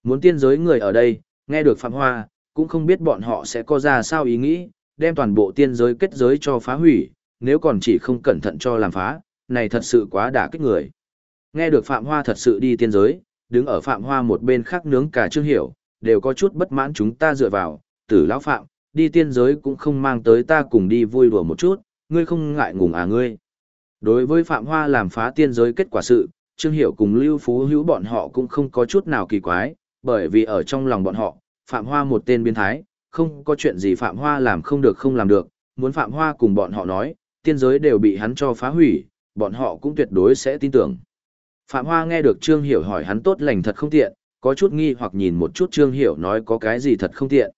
Muốn tiên giới người ở đây, nghe được Phạm Hoa, cũng không biết bọn họ sẽ có ra sao ý nghĩ, đem toàn bộ tiên giới kết giới cho phá hủy, nếu còn chỉ không cẩn thận cho làm phá, này thật sự quá đả kích người. Nghe được Phạm Hoa thật sự đi tiên giới, đứng ở Phạm Hoa một bên khác nướng cả Trương Hiểu, đều có chút bất mãn chúng ta dựa vào, Tử lão Phạm, đi tiên giới cũng không mang tới ta cùng đi vui đùa một chút, ngươi không ngại ngùng à ngươi. Đối với Phạm Hoa làm phá tiên giới kết quả sự, Trương Hiểu cùng Lưu Phú Hữu bọn họ cũng không có chút nào kỳ quái, bởi vì ở trong lòng bọn họ, Phạm Hoa một tên biến thái, không có chuyện gì Phạm Hoa làm không được không làm được, muốn Phạm Hoa cùng bọn họ nói, tiên giới đều bị hắn cho phá hủy, bọn họ cũng tuyệt đối sẽ tin tưởng. Phạm Hoa nghe được Trương Hiểu hỏi hắn tốt lành thật không tiện, có chút nghi hoặc nhìn một chút Trương Hiểu nói có cái gì thật không tiện.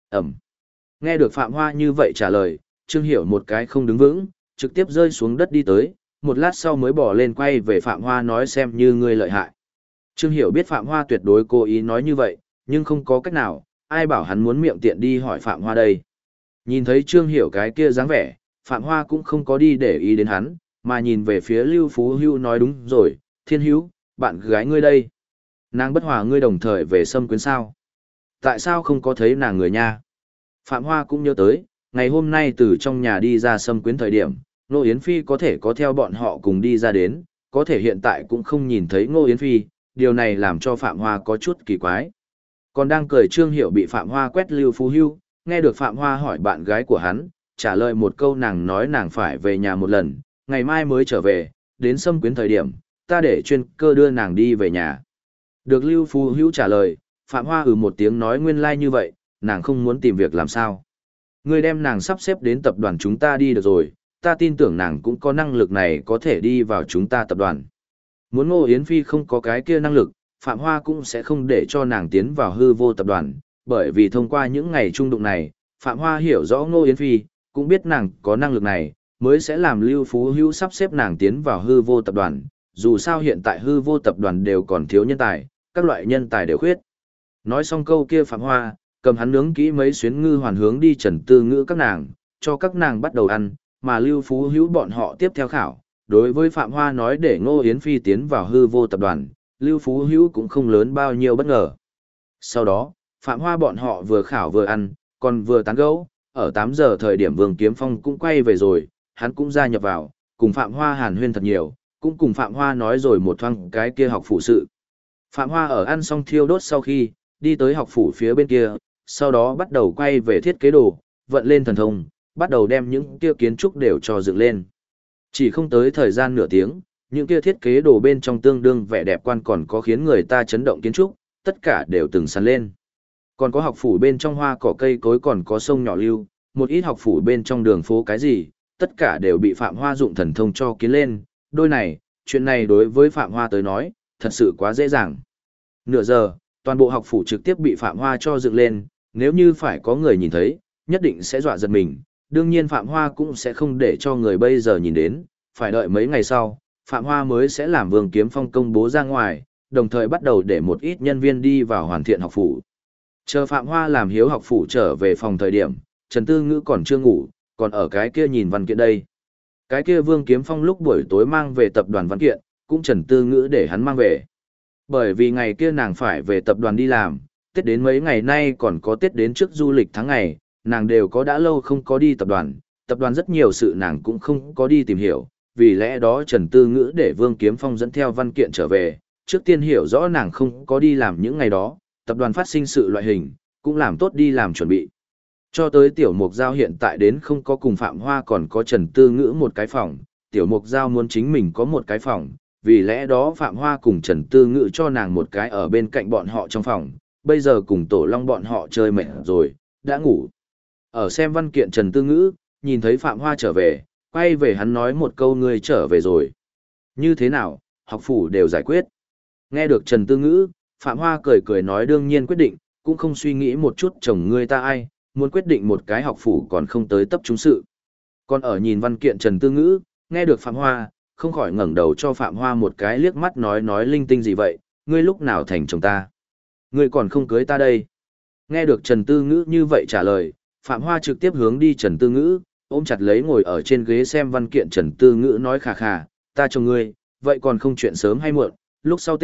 Nghe được Phạm Hoa như vậy trả lời, Trương Hiểu một cái không đứng vững, trực tiếp rơi xuống đất đi tới, một lát sau mới bỏ lên quay về Phạm Hoa nói xem như ngươi lợi hại. Trương Hiểu biết Phạm Hoa tuyệt đối cố ý nói như vậy, nhưng không có cách nào, ai bảo hắn muốn miệng tiện đi hỏi Phạm Hoa đây. Nhìn thấy Trương Hiểu cái kia dáng vẻ, Phạm Hoa cũng không có đi để ý đến hắn, mà nhìn về phía Lưu Phú Hữu nói đúng rồi, Thiên Hữu, bạn gái ngươi đây. Nàng bất hòa ngươi đồng thời về xâm quyến sao? Tại sao không có thấy nàng người nha? Phạm Hoa cũng nhớ tới, ngày hôm nay từ trong nhà đi ra xâm quyến thời điểm, Ngô Yến Phi có thể có theo bọn họ cùng đi ra đến, có thể hiện tại cũng không nhìn thấy Ngô Yến Phi, điều này làm cho Phạm Hoa có chút kỳ quái. Còn đang cười Trương Hiểu bị Phạm Hoa quét Lưu Phú Hưu, nghe được Phạm Hoa hỏi bạn gái của hắn, trả lời một câu nàng nói nàng phải về nhà một lần, ngày mai mới trở về, đến xâm quyến thời điểm, ta để chuyên cơ đưa nàng đi về nhà. Được Lưu Phú Hưu trả lời, Phạm Hoa một tiếng nói nguyên lai like như vậy, nàng không muốn tìm việc làm sao. Ngươi đem nàng sắp xếp đến tập đoàn chúng ta đi được rồi, ta tin tưởng nàng cũng có năng lực này có thể đi vào chúng ta tập đoàn. Muốn Ngô Yến Phi không có cái kia năng lực, Phạm Hoa cũng sẽ không để cho nàng tiến vào hư vô tập đoàn, bởi vì thông qua những ngày trung đụng này, Phạm Hoa hiểu rõ Ngô Yến Phi, cũng biết nàng có năng lực này, mới sẽ làm Lưu Phú Hữu sắp xếp nàng tiến vào hư vô tập đoàn, dù sao hiện tại hư vô tập đoàn đều còn thiếu nhân tài, các loại nhân tài đều khuyết. Nói xong câu kia Phạm Hoa, cầm hắn nướng kỹ mấy xuyến ngư hoàn hướng đi Trần Tư Ngữ các nàng, cho các nàng bắt đầu ăn, mà Lưu Phú Hữu bọn họ tiếp theo khảo. Đối với Phạm Hoa nói để Ngô Yến Phi tiến vào hư vô tập đoàn, Lưu Phú Hữu cũng không lớn bao nhiêu bất ngờ. Sau đó, Phạm Hoa bọn họ vừa khảo vừa ăn, còn vừa tán gẫu, ở 8 giờ thời điểm Vương Kiếm Phong cũng quay về rồi, hắn cũng gia nhập vào, cùng Phạm Hoa hàn huyên thật nhiều, cũng cùng Phạm Hoa nói rồi một thoáng cái kia học phủ sự. Phạm Hoa ở ăn xong thiêu đốt sau khi, đi tới học phủ phía bên kia, sau đó bắt đầu quay về thiết kế đồ, vận lên thần thông, bắt đầu đem những kia kiến trúc đều cho dựng lên. Chỉ không tới thời gian nửa tiếng, những kia thiết kế đồ bên trong tương đương vẻ đẹp quan còn có khiến người ta chấn động kiến trúc, tất cả đều từng săn lên. Còn có học phủ bên trong hoa cỏ cây cối còn có sông nhỏ lưu, một ít học phủ bên trong đường phố cái gì, tất cả đều bị Phạm Hoa dụng thần thông cho kiến lên. Đôi này, chuyện này đối với Phạm Hoa tới nói, thật sự quá dễ dàng. Nửa giờ, toàn bộ học phủ trực tiếp bị Phạm Hoa cho dựng lên, nếu như phải có người nhìn thấy, nhất định sẽ dọa giật mình. Đương nhiên Phạm Hoa cũng sẽ không để cho người bây giờ nhìn đến, phải đợi mấy ngày sau, Phạm Hoa mới sẽ làm Vương Kiếm Phong công bố ra ngoài, đồng thời bắt đầu để một ít nhân viên đi vào hoàn thiện học phủ. Chờ Phạm Hoa làm hiếu học phủ trở về phòng thời điểm, Trần Tư Ngữ còn chưa ngủ, còn ở cái kia nhìn văn kiện đây. Cái kia Vương Kiếm Phong lúc buổi tối mang về tập đoàn văn kiện, cũng Trần Tư Ngữ để hắn mang về. Bởi vì ngày kia nàng phải về tập đoàn đi làm, Tết đến mấy ngày nay còn có Tết đến trước du lịch tháng ngày, nàng đều có đã lâu không có đi tập đoàn rất nhiều sự nàng cũng không có đi tìm hiểu, vì lẽ đó Trần Tư Ngữ để Vương Kiếm Phong dẫn theo văn kiện trở về, trước tiên hiểu rõ nàng không có đi làm những ngày đó, tập đoàn phát sinh sự loại hình, cũng làm tốt đi làm chuẩn bị. Cho tới Tiểu Mục Giao hiện tại đến không có cùng Phạm Hoa còn có Trần Tư Ngữ một cái phòng, Tiểu Mục Giao muốn chính mình có một cái phòng, vì lẽ đó Phạm Hoa cùng Trần Tư Ngữ cho nàng một cái ở bên cạnh bọn họ trong phòng, bây giờ cùng Tổ Long bọn họ chơi mệt rồi, đã ngủ. Ở xem văn kiện Trần Tư Ngữ, nhìn thấy Phạm Hoa trở về, quay về hắn nói một câu ngươi trở về rồi. Như thế nào, học phủ đều giải quyết. Nghe được Trần Tư Ngữ, Phạm Hoa cười cười nói đương nhiên quyết định, cũng không suy nghĩ một chút chồng ngươi ta ai, muốn quyết định một cái học phủ còn không tới tấp chúng sự. Còn ở nhìn văn kiện Trần Tư Ngữ, nghe được Phạm Hoa, không khỏi ngẩng đầu cho Phạm Hoa một cái liếc mắt nói linh tinh gì vậy, ngươi lúc nào thành chồng ta? Ngươi còn không cưới ta đây. Nghe được Trần Tư Ngữ như vậy trả lời, Phạm Hoa trực tiếp hướng đi Trần Tư Ngữ, ôm chặt lấy ngồi ở trên ghế xem văn kiện Trần Tư Ngữ nói khà khà, ta chồng ngươi, vậy còn không chuyện sớm hay muộn, lúc sau Tết,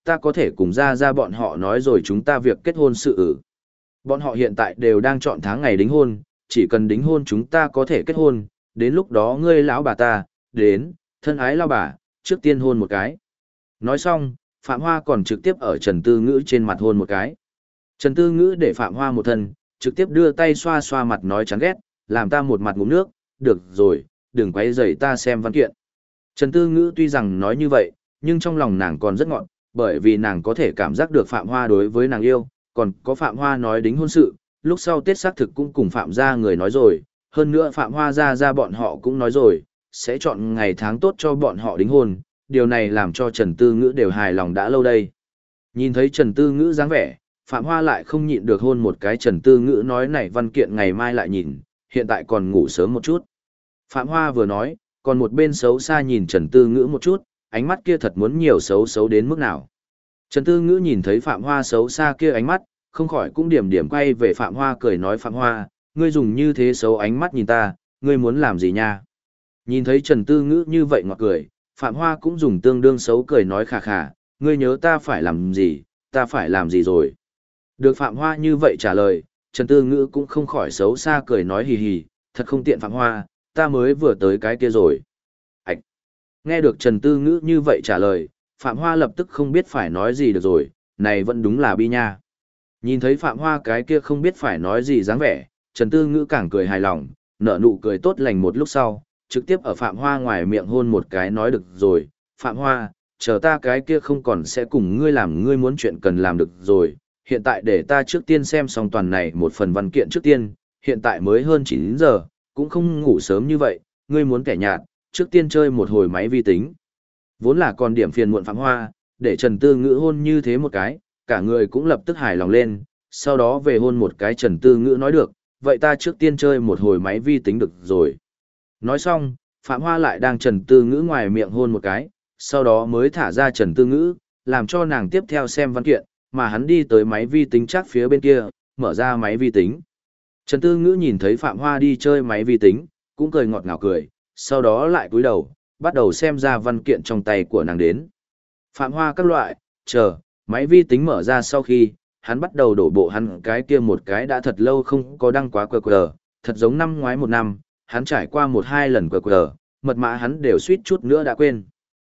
ta có thể cùng ra bọn họ nói rồi chúng ta việc kết hôn sự. Bọn họ hiện tại đều đang chọn tháng ngày đính hôn, chỉ cần đính hôn chúng ta có thể kết hôn, đến lúc đó ngươi lão bà ta, đến, thân ái lao bà, trước tiên hôn một cái. Nói xong, Phạm Hoa còn trực tiếp ở Trần Tư Ngữ trên mặt hôn một cái. Trần Tư Ngữ để Phạm Hoa một thân, trực tiếp đưa tay xoa xoa mặt nói chán ghét, làm ta một mặt ngụm nước, được rồi, đừng quấy rầy ta xem văn kiện. Trần Tư Ngữ tuy rằng nói như vậy, nhưng trong lòng nàng còn rất ngọn, bởi vì nàng có thể cảm giác được Phạm Hoa đối với nàng yêu, còn có Phạm Hoa nói đính hôn sự, lúc sau Tết xác thực cũng cùng Phạm gia người nói rồi, hơn nữa Phạm Hoa ra bọn họ cũng nói rồi, sẽ chọn ngày tháng tốt cho bọn họ đính hôn, điều này làm cho Trần Tư Ngữ đều hài lòng đã lâu đây. Nhìn thấy Trần Tư Ngữ dáng vẻ, Phạm Hoa lại không nhịn được hôn một cái. Trần Tư Ngữ nói này văn kiện ngày mai lại nhìn, hiện tại còn ngủ sớm một chút. Phạm Hoa vừa nói, còn một bên xấu xa nhìn Trần Tư Ngữ một chút, ánh mắt kia thật muốn nhiều xấu đến mức nào. Trần Tư Ngữ nhìn thấy Phạm Hoa xấu xa kia ánh mắt, không khỏi cũng điểm quay về Phạm Hoa cười nói Phạm Hoa, ngươi dùng như thế xấu ánh mắt nhìn ta, ngươi muốn làm gì nha? Nhìn thấy Trần Tư Ngữ như vậy ngọt cười, Phạm Hoa cũng dùng tương đương xấu cười nói khà khà, ngươi nhớ ta phải làm gì, ta phải làm gì rồi? Được Phạm Hoa như vậy trả lời, Trần Tư Ngữ cũng không khỏi xấu xa cười nói hì hì, thật không tiện Phạm Hoa, ta mới vừa tới cái kia rồi. Ảch! Nghe được Trần Tư Ngữ như vậy trả lời, Phạm Hoa lập tức không biết phải nói gì được rồi, này vẫn đúng là bi nha. Nhìn thấy Phạm Hoa cái kia không biết phải nói gì dáng vẻ, Trần Tư Ngữ càng cười hài lòng, nở nụ cười tốt lành một lúc sau, trực tiếp ở Phạm Hoa ngoài miệng hôn một cái nói được rồi, Phạm Hoa, chờ ta cái kia không còn sẽ cùng ngươi làm ngươi muốn chuyện cần làm được rồi, hiện tại để ta trước tiên xem xong toàn này một phần văn kiện trước tiên, hiện tại mới hơn 9 giờ, cũng không ngủ sớm như vậy, ngươi muốn kẻ nhạt, trước tiên chơi một hồi máy vi tính. Vốn là còn điểm phiền muộn Phạm Hoa, để Trần Tư Ngữ hôn như thế một cái, cả người cũng lập tức hài lòng lên, sau đó về hôn một cái. Trần Tư Ngữ nói được, vậy ta trước tiên chơi một hồi máy vi tính được rồi. Nói xong, Phạm Hoa lại đang Trần Tư Ngữ ngoài miệng hôn một cái, sau đó mới thả ra Trần Tư Ngữ, làm cho nàng tiếp theo xem văn kiện, mà hắn đi tới máy vi tính chắc phía bên kia, mở ra máy vi tính. Trần Tư Ngữ nhìn thấy Phạm Hoa đi chơi máy vi tính, cũng cười ngọt ngào cười, sau đó lại cúi đầu, bắt đầu xem ra văn kiện trong tay của nàng đến. Phạm Hoa các loại, chờ, máy vi tính mở ra sau khi, hắn bắt đầu đổ bộ hắn cái kia một cái đã thật lâu không có đăng quá QR, thật giống năm ngoái một năm, hắn trải qua 1-2 lần QR, mật mã hắn đều suýt chút nữa đã quên.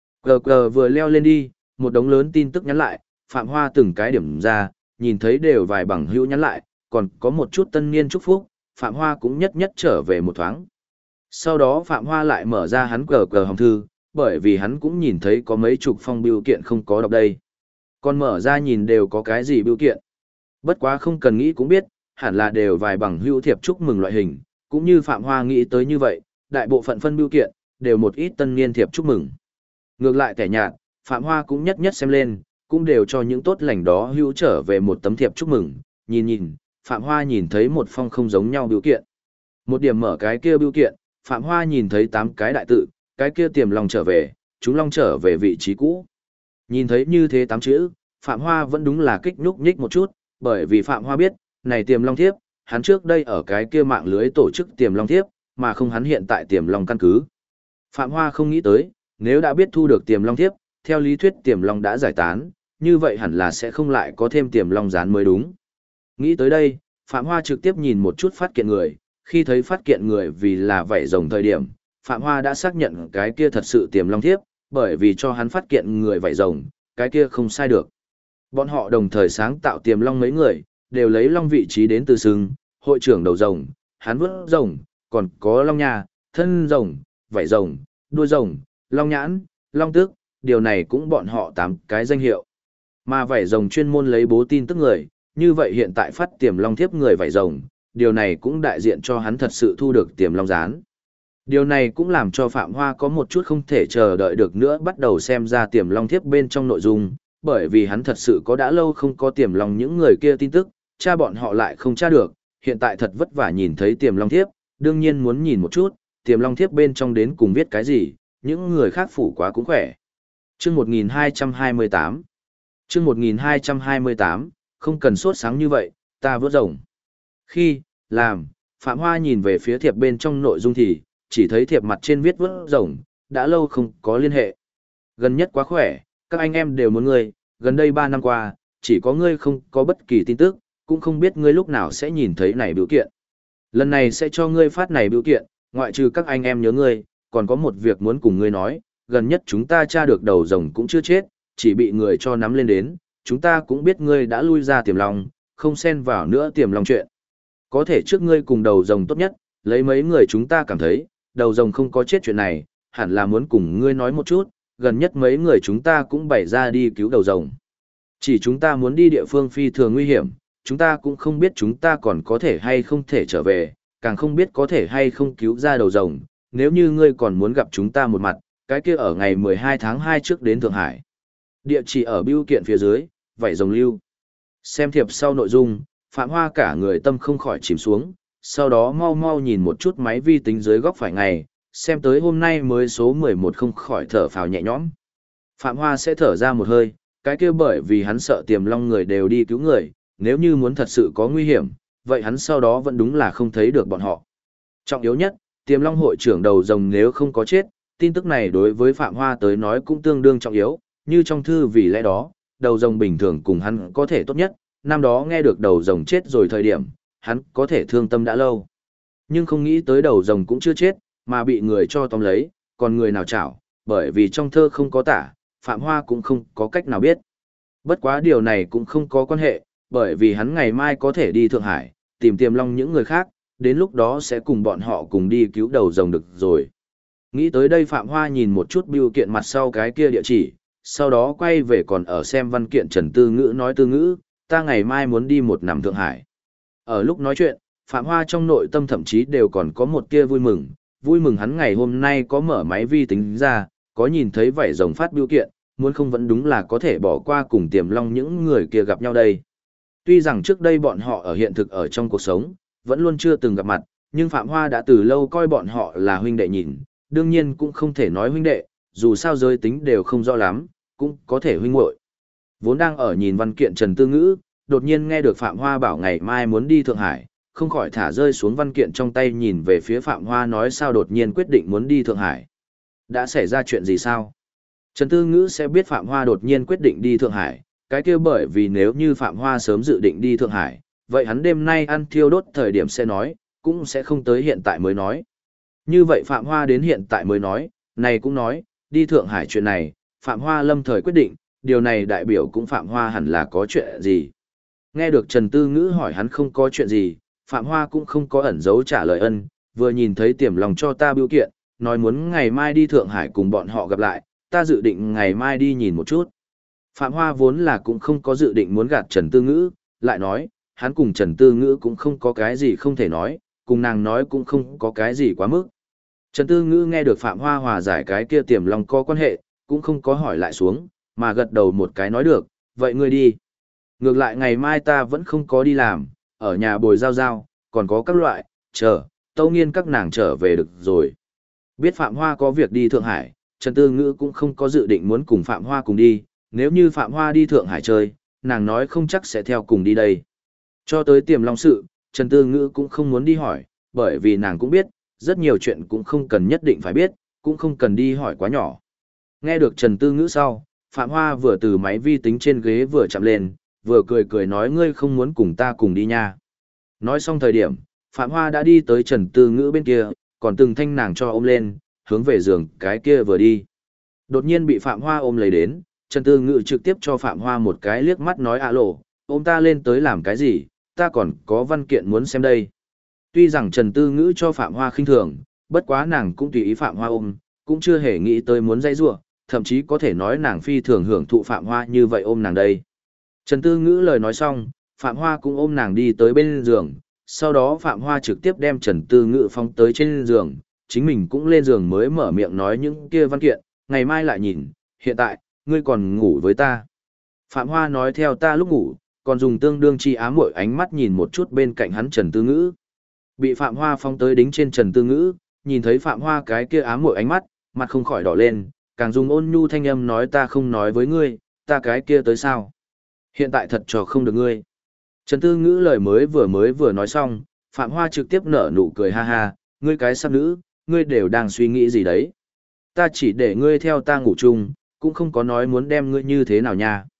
QR vừa leo lên đi, một đống lớn tin tức nhắn lại, Phạm Hoa từng cái điểm ra, nhìn thấy đều vài bằng hữu nhắn lại, còn có một chút tân niên chúc phúc, Phạm Hoa cũng nhất trở về một thoáng. Sau đó Phạm Hoa lại mở ra hắn QR hòm thư, bởi vì hắn cũng nhìn thấy có mấy chục phong bưu kiện không có đọc đây. Còn mở ra nhìn đều có cái gì bưu kiện. Bất quá không cần nghĩ cũng biết, hẳn là đều vài bằng hữu thiệp chúc mừng loại hình, cũng như Phạm Hoa nghĩ tới như vậy, đại bộ phận phân bưu kiện, đều một ít tân niên thiệp chúc mừng. Ngược lại kẻ nhạt, Phạm Hoa cũng nhất xem lên, cũng đều cho những tốt lành đó hữu trở về một tấm thiệp chúc mừng, nhìn, Phạm Hoa nhìn thấy một phong không giống nhau bưu kiện. Một điểm mở cái kia bưu kiện, Phạm Hoa nhìn thấy 8 cái đại tự, cái kia tiềm long trở về, chúng long trở về vị trí cũ. Nhìn thấy như thế 8 chữ, Phạm Hoa vẫn đúng là kích nhúc nhích một chút, bởi vì Phạm Hoa biết, này tiềm long thiếp, hắn trước đây ở cái kia mạng lưới tổ chức tiềm long thiếp, mà không hắn hiện tại tiềm long căn cứ. Phạm Hoa không nghĩ tới, nếu đã biết thu được tiềm long thiếp, theo lý thuyết tiềm long đã giải tán, như vậy hẳn là sẽ không lại có thêm tiềm long dán mới đúng. Nghĩ tới đây, Phạm Hoa trực tiếp nhìn một chút phát kiện người, khi thấy phát kiện người vì là vảy rồng thời điểm, Phạm Hoa đã xác nhận cái kia thật sự tiềm long thiếp, bởi vì cho hắn phát kiện người vảy rồng, cái kia không sai được. Bọn họ đồng thời sáng tạo tiềm long mấy người, đều lấy long vị trí đến từ sừng, hội trưởng đầu rồng, hắn vớt rồng, còn có long nha, thân rồng, vảy rồng, đuôi rồng, long nhãn, long tước, điều này cũng bọn họ 8 cái danh hiệu. Mà vảy rồng chuyên môn lấy bố tin tức người, như vậy hiện tại phát tiềm long thiếp người vảy rồng, điều này cũng đại diện cho hắn thật sự thu được tiềm long gián. Điều này cũng làm cho Phạm Hoa có một chút không thể chờ đợi được nữa bắt đầu xem ra tiềm long thiếp bên trong nội dung, bởi vì hắn thật sự có đã lâu không có tiềm long những người kia tin tức, cha bọn họ lại không tra được, hiện tại thật vất vả nhìn thấy tiềm long thiếp, đương nhiên muốn nhìn một chút, tiềm long thiếp bên trong đến cùng viết cái gì, những người khác phủ quá cũng khỏe. Chương 1228 Chương 1228, không cần sốt sáng như vậy, ta vớt rồng. Khi, làm, Phạm Hoa nhìn về phía thiệp bên trong nội dung thì, chỉ thấy thiệp mặt trên viết vớt rồng, đã lâu không có liên hệ. Gần nhất quá khỏe, các anh em đều muốn ngươi, Gần đây 3 năm qua, chỉ có ngươi không có bất kỳ tin tức, cũng không biết ngươi lúc nào sẽ nhìn thấy này biểu kiện. Lần này sẽ cho ngươi phát này biểu kiện, ngoại trừ các anh em nhớ ngươi, còn có một việc muốn cùng ngươi nói, gần nhất chúng ta tra được đầu rồng cũng chưa chết, chỉ bị người cho nắm lên đến, chúng ta cũng biết ngươi đã lui ra Tiềm Long, không xen vào nữa Tiềm Long chuyện. Có thể trước ngươi cùng đầu rồng tốt nhất, lấy mấy người chúng ta cảm thấy, đầu rồng không có chết chuyện này, hẳn là muốn cùng ngươi nói một chút, gần nhất mấy người chúng ta cũng bày ra đi cứu đầu rồng. Chỉ chúng ta muốn đi địa phương phi thường nguy hiểm, chúng ta cũng không biết chúng ta còn có thể hay không thể trở về, càng không biết có thể hay không cứu ra đầu rồng, nếu như ngươi còn muốn gặp chúng ta một mặt, cái kia ở ngày 12 tháng 2 trước đến Thượng Hải. Địa chỉ ở bưu kiện phía dưới, vảy rồng lưu. Xem thiệp sau nội dung, Phạm Hoa cả người tâm không khỏi chìm xuống, sau đó mau mau nhìn một chút máy vi tính dưới góc phải ngày, xem tới hôm nay mới số 11 không khỏi thở phào nhẹ nhõm. Phạm Hoa sẽ thở ra một hơi, cái kia bởi vì hắn sợ Tiềm Long người đều đi cứu người, nếu như muốn thật sự có nguy hiểm, vậy hắn sau đó vẫn đúng là không thấy được bọn họ. Trọng yếu nhất, Tiềm Long hội trưởng đầu rồng nếu không có chết, tin tức này đối với Phạm Hoa tới nói cũng tương đương trọng yếu, như trong thư vì lẽ đó, đầu rồng bình thường cùng hắn có thể tốt nhất, năm đó nghe được đầu rồng chết rồi thời điểm, hắn có thể thương tâm đã lâu. Nhưng không nghĩ tới đầu rồng cũng chưa chết, mà bị người cho tóm lấy, còn người nào chảo, bởi vì trong thơ không có tả, Phạm Hoa cũng không có cách nào biết. Bất quá điều này cũng không có quan hệ, bởi vì hắn ngày mai có thể đi Thượng Hải, tìm Tiềm Long những người khác, đến lúc đó sẽ cùng bọn họ cùng đi cứu đầu rồng được rồi. Nghĩ tới đây Phạm Hoa nhìn một chút bưu kiện mặt sau cái kia địa chỉ, sau đó quay về còn ở xem văn kiện Trần Tư Ngữ nói Tư Ngữ, ta ngày mai muốn đi một nằm Thượng Hải. Ở lúc nói chuyện, Phạm Hoa trong nội tâm thậm chí đều còn có một tia vui mừng hắn ngày hôm nay có mở máy vi tính ra, có nhìn thấy vảy rồng phát bưu kiện, muốn không vẫn đúng là có thể bỏ qua cùng Tiềm Long những người kia gặp nhau đây. Tuy rằng trước đây bọn họ ở hiện thực ở trong cuộc sống, vẫn luôn chưa từng gặp mặt, nhưng Phạm Hoa đã từ lâu coi bọn họ là huynh đệ nhìn, đương nhiên cũng không thể nói huynh đệ, dù sao giới tính đều không rõ lắm, cũng có thể huynh muội. Vốn đang ở nhìn văn kiện Trần Tư Ngữ, đột nhiên nghe được Phạm Hoa bảo ngày mai muốn đi Thượng Hải, không khỏi thả rơi xuống văn kiện trong tay nhìn về phía Phạm Hoa nói sao đột nhiên quyết định muốn đi Thượng Hải. Đã xảy ra chuyện gì sao? Trần Tư Ngữ sẽ biết Phạm Hoa đột nhiên quyết định đi Thượng Hải, cái kia bởi vì nếu như Phạm Hoa sớm dự định đi Thượng Hải, vậy hắn đêm nay ăn thiêu đốt thời điểm sẽ nói, cũng sẽ không tới hiện tại mới nói. Như vậy Phạm Hoa đến hiện tại mới nói, này cũng nói, đi Thượng Hải chuyện này, Phạm Hoa lâm thời quyết định, điều này đại biểu cũng Phạm Hoa hẳn là có chuyện gì. Nghe được Trần Tư Ngữ hỏi hắn không có chuyện gì, Phạm Hoa cũng không có ẩn giấu trả lời ân, vừa nhìn thấy Tiềm Long cho ta bưu kiện, nói muốn ngày mai đi Thượng Hải cùng bọn họ gặp lại, ta dự định ngày mai đi nhìn một chút. Phạm Hoa vốn là cũng không có dự định muốn gạt Trần Tư Ngữ, lại nói, hắn cùng Trần Tư Ngữ cũng không có cái gì không thể nói, cùng nàng nói cũng không có cái gì quá mức. Trần Tư Ngữ nghe được Phạm Hoa hòa giải cái kia Tiềm Long có quan hệ, cũng không có hỏi lại xuống, mà gật đầu một cái nói được, vậy ngươi đi. Ngược lại ngày mai ta vẫn không có đi làm, ở nhà bồi giao giao, còn có các loại, chờ, Tâu Nghiên các nàng trở về được rồi. Biết Phạm Hoa có việc đi Thượng Hải, Trần Tư Ngữ cũng không có dự định muốn cùng Phạm Hoa cùng đi, nếu như Phạm Hoa đi Thượng Hải chơi, nàng nói không chắc sẽ theo cùng đi đây. Cho tới Tiềm Long sự, Trần Tư Ngữ cũng không muốn đi hỏi, bởi vì nàng cũng biết, rất nhiều chuyện cũng không cần nhất định phải biết, cũng không cần đi hỏi quá nhỏ. Nghe được Trần Tư Ngữ sau, Phạm Hoa vừa từ máy vi tính trên ghế vừa chạm lên, vừa cười cười nói ngươi không muốn cùng ta cùng đi nha. Nói xong thời điểm, Phạm Hoa đã đi tới Trần Tư Ngữ bên kia, còn từng thanh nàng cho ôm lên, hướng về giường cái kia vừa đi. Đột nhiên bị Phạm Hoa ôm lấy đến, Trần Tư Ngữ trực tiếp cho Phạm Hoa một cái liếc mắt nói alo, ôm ta lên tới làm cái gì, ta còn có văn kiện muốn xem đây. Tuy rằng Trần Tư Ngữ cho Phạm Hoa khinh thường, bất quá nàng cũng tùy ý Phạm Hoa ôm, cũng chưa hề nghĩ tới muốn dây rủa, thậm chí có thể nói nàng phi thường hưởng thụ Phạm Hoa như vậy ôm nàng đây. Trần Tư Ngữ lời nói xong, Phạm Hoa cũng ôm nàng đi tới bên giường, sau đó Phạm Hoa trực tiếp đem Trần Tư Ngữ phóng tới trên giường, chính mình cũng lên giường mới mở miệng nói những kia văn kiện, ngày mai lại nhìn, hiện tại, ngươi còn ngủ với ta. Phạm Hoa nói theo ta lúc ngủ, còn dùng tương đương chi ám muội ánh mắt nhìn một chút bên cạnh hắn Trần Tư Ngữ. Bị Phạm Hoa phóng tới đính trên Trần Tư Ngữ, nhìn thấy Phạm Hoa cái kia ám muội ánh mắt, mặt không khỏi đỏ lên, càng dùng ôn nhu thanh âm nói ta không nói với ngươi, ta cái kia tới sao. Hiện tại thật trò không được ngươi. Trần Tư Ngữ lời mới vừa nói xong, Phạm Hoa trực tiếp nở nụ cười ha ha, ngươi cái sắp nữ, ngươi đều đang suy nghĩ gì đấy. Ta chỉ để ngươi theo ta ngủ chung, cũng không có nói muốn đem ngươi như thế nào nha.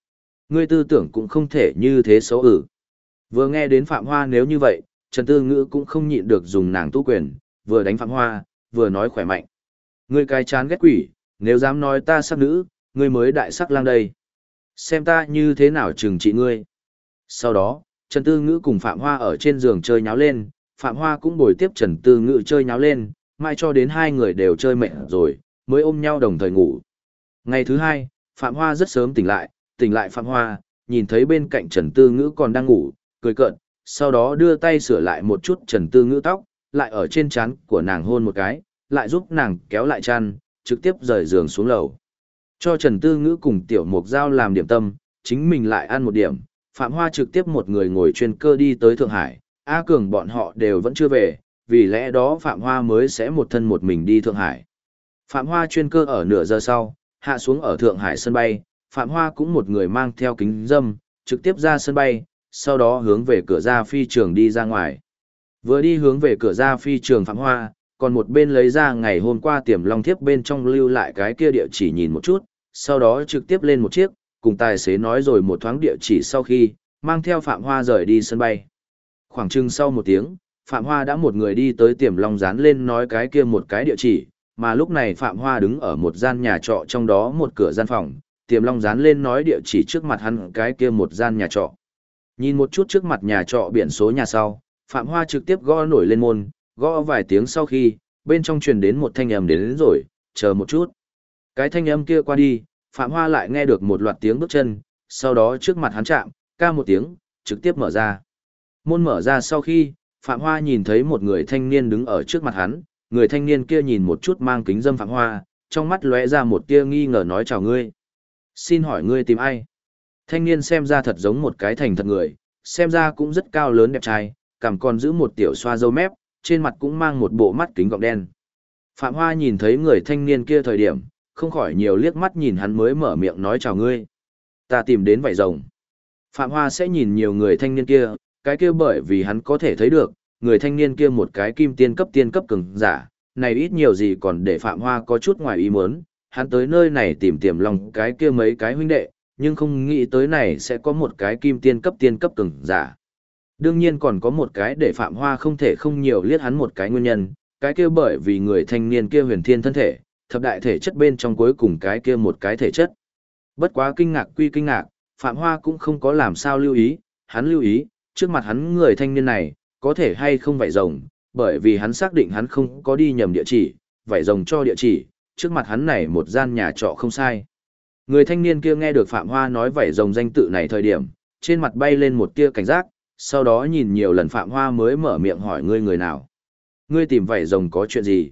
Ngươi tư tưởng cũng không thể như thế xấu ử. Vừa nghe đến Phạm Hoa nếu như vậy, Trần Tư Ngữ cũng không nhịn được dùng nàng tu quyền, vừa đánh Phạm Hoa, vừa nói khỏe mạnh. Ngươi cái chán ghét quỷ, nếu dám nói ta sắc nữ, ngươi mới đại sắc lang đây. Xem ta như thế nào trừng trị ngươi. Sau đó, Trần Tư Ngữ cùng Phạm Hoa ở trên giường chơi nháo lên, Phạm Hoa cũng bồi tiếp Trần Tư Ngữ chơi nháo lên, mai cho đến hai người đều chơi mệt rồi, mới ôm nhau đồng thời ngủ. Ngày thứ hai, Phạm Hoa rất sớm tỉnh lại Phạm Hoa, nhìn thấy bên cạnh Trần Tư Ngữ còn đang ngủ, cười cợt, sau đó đưa tay sửa lại một chút Trần Tư Ngữ tóc, lại ở trên trán của nàng hôn một cái, lại giúp nàng kéo lại chăn, trực tiếp rời giường xuống lầu. Cho Trần Tư Ngữ cùng Tiểu Mục Giao làm điểm tâm, chính mình lại ăn một điểm, Phạm Hoa trực tiếp một người ngồi chuyên cơ đi tới Thượng Hải, A Cường bọn họ đều vẫn chưa về, vì lẽ đó Phạm Hoa mới sẽ một thân một mình đi Thượng Hải. Phạm Hoa chuyên cơ ở nửa giờ sau, hạ xuống ở Thượng Hải sân bay, Phạm Hoa cũng một người mang theo kính râm, trực tiếp ra sân bay, sau đó hướng về cửa ra phi trường đi ra ngoài. Vừa đi hướng về cửa ra phi trường Phạm Hoa, còn một bên lấy ra ngày hôm qua Tiềm Long thiếp bên trong lưu lại cái kia địa chỉ nhìn một chút, sau đó trực tiếp lên một chiếc, cùng tài xế nói rồi một thoáng địa chỉ sau khi, mang theo Phạm Hoa rời đi sân bay. Khoảng chừng sau một tiếng, Phạm Hoa đã một người đi tới Tiềm Long dán lên nói cái kia một cái địa chỉ, mà lúc này Phạm Hoa đứng ở một gian nhà trọ trong đó một cửa gian phòng, Tiềm Long dán lên nói địa chỉ trước mặt hắn cái kia một gian nhà trọ. Nhìn một chút trước mặt nhà trọ biển số nhà sau, Phạm Hoa trực tiếp gõ nổi lên môn, gõ vài tiếng sau khi, bên trong truyền đến một thanh âm đến rồi, chờ một chút. Cái thanh âm kia qua đi, Phạm Hoa lại nghe được một loạt tiếng bước chân, sau đó trước mặt hắn chạm, ca một tiếng, trực tiếp mở ra. Môn mở ra sau khi, Phạm Hoa nhìn thấy một người thanh niên đứng ở trước mặt hắn, người thanh niên kia nhìn một chút mang kính dâm Phạm Hoa, trong mắt lóe ra một tia nghi ngờ nói chào ngươi. Xin hỏi ngươi tìm ai? Thanh niên xem ra thật giống một cái thành thật người, xem ra cũng rất cao lớn đẹp trai, cằm còn giữ một tiểu xoa râu mép, trên mặt cũng mang một bộ mắt kính gọng đen. Phạm Hoa nhìn thấy người thanh niên kia thời điểm, không khỏi nhiều liếc mắt nhìn hắn mới mở miệng nói chào ngươi. Ta tìm đến vảy rồng. Phạm Hoa sẽ nhìn nhiều người thanh niên kia, cái kia bởi vì hắn có thể thấy được, người thanh niên kia một cái kim tiên cấp cường giả, này ít nhiều gì còn để Phạm Hoa có chút ngoài ý muốn, hắn tới nơi này tìm Tiềm Long cái kia mấy cái huynh đệ, nhưng không nghĩ tới này sẽ có một cái kim tiên cấp cường giả. Đương nhiên còn có một cái để Phạm Hoa không thể không nhiều liếc hắn một cái nguyên nhân, cái kia bởi vì người thanh niên kia huyền thiên thân thể, thập đại thể chất bên trong cuối cùng cái kia một cái thể chất. Bất quá kinh ngạc quy kinh ngạc, Phạm Hoa cũng không có làm sao lưu ý, hắn lưu ý, trước mặt hắn người thanh niên này, có thể hay không vảy rồng, bởi vì hắn xác định hắn không có đi nhầm địa chỉ, vảy rồng cho địa chỉ, trước mặt hắn này một gian nhà trọ không sai. Người thanh niên kia nghe được Phạm Hoa nói vảy rồng danh tự này thời điểm, trên mặt bay lên một tia cảnh giác, sau đó nhìn nhiều lần Phạm Hoa mới mở miệng hỏi ngươi người nào. Ngươi tìm vảy rồng có chuyện gì?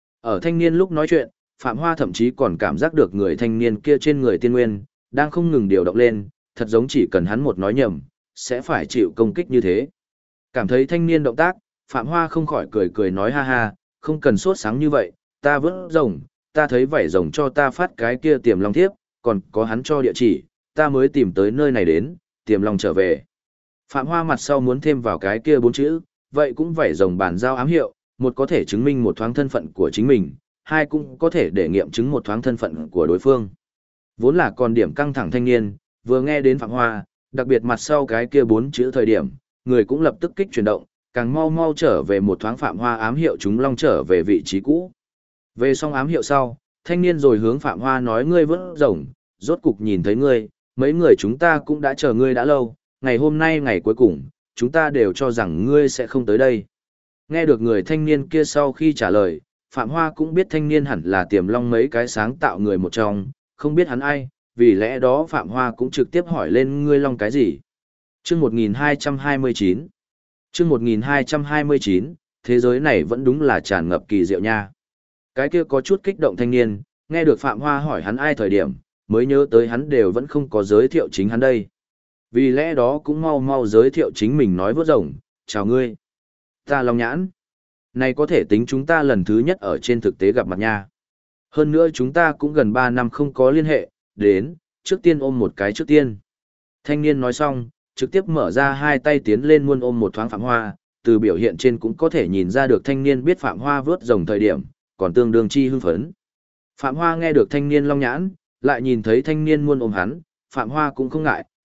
Ở thanh niên lúc nói chuyện, Phạm Hoa thậm chí còn cảm giác được người thanh niên kia trên người tiên nguyên, đang không ngừng điều động lên, thật giống chỉ cần hắn một nói nhầm, sẽ phải chịu công kích như thế. Cảm thấy thanh niên động tác, Phạm Hoa không khỏi cười cười nói ha ha, không cần sốt sáng như vậy, ta vớt rồng, ta thấy vảy rồng cho ta phát cái kia Tiềm Long thiếp, còn có hắn cho địa chỉ, ta mới tìm tới nơi này đến, Tiềm Long trở về. Phạm Hoa mặt sau muốn thêm vào cái kia 4 chữ, vậy cũng vảy rồng bàn giao ám hiệu, một có thể chứng minh một thoáng thân phận của chính mình, hai cũng có thể để nghiệm chứng một thoáng thân phận của đối phương. Vốn là còn điểm căng thẳng thanh niên, vừa nghe đến Phạm Hoa, đặc biệt mặt sau cái kia 4 chữ thời điểm, người cũng lập tức kích chuyển động, càng mau mau trở về một thoáng Phạm Hoa ám hiệu chúng long trở về vị trí cũ. Về xong ám hiệu sau, thanh niên rồi hướng Phạm Hoa nói ngươi vớt rồng, rốt cục nhìn thấy ngươi, mấy người chúng ta cũng đã chờ ngươi đã lâu, ngày hôm nay ngày cuối cùng, chúng ta đều cho rằng ngươi sẽ không tới đây. Nghe được người thanh niên kia sau khi trả lời, Phạm Hoa cũng biết thanh niên hẳn là Tiềm Long mấy cái sáng tạo người một trong, không biết hắn ai, vì lẽ đó Phạm Hoa cũng trực tiếp hỏi lên ngươi long cái gì. Chương 1229 Chương 1229, thế giới này vẫn đúng là tràn ngập kỳ diệu nha. Cái kia có chút kích động thanh niên, nghe được Phạm Hoa hỏi hắn ai thời điểm, mới nhớ tới hắn đều vẫn không có giới thiệu chính hắn đây. Vì lẽ đó cũng mau mau giới thiệu chính mình nói vớt rồng, chào ngươi. Ta Long Nhãn. Này có thể tính chúng ta lần thứ nhất ở trên thực tế gặp mặt nha. Hơn nữa chúng ta cũng gần 3 năm không có liên hệ, đến, trước tiên ôm một cái trước tiên. Thanh niên nói xong, trực tiếp mở ra hai tay tiến lên muôn ôm một thoáng Phạm Hoa, từ biểu hiện trên cũng có thể nhìn ra được thanh niên biết Phạm Hoa vớt rồng thời điểm, còn tương đương chi hưng phấn. Phạm Hoa nghe được thanh niên Long Nhãn, lại nhìn thấy thanh niên muôn ôm hắn, Phạm Hoa cũng không ngại,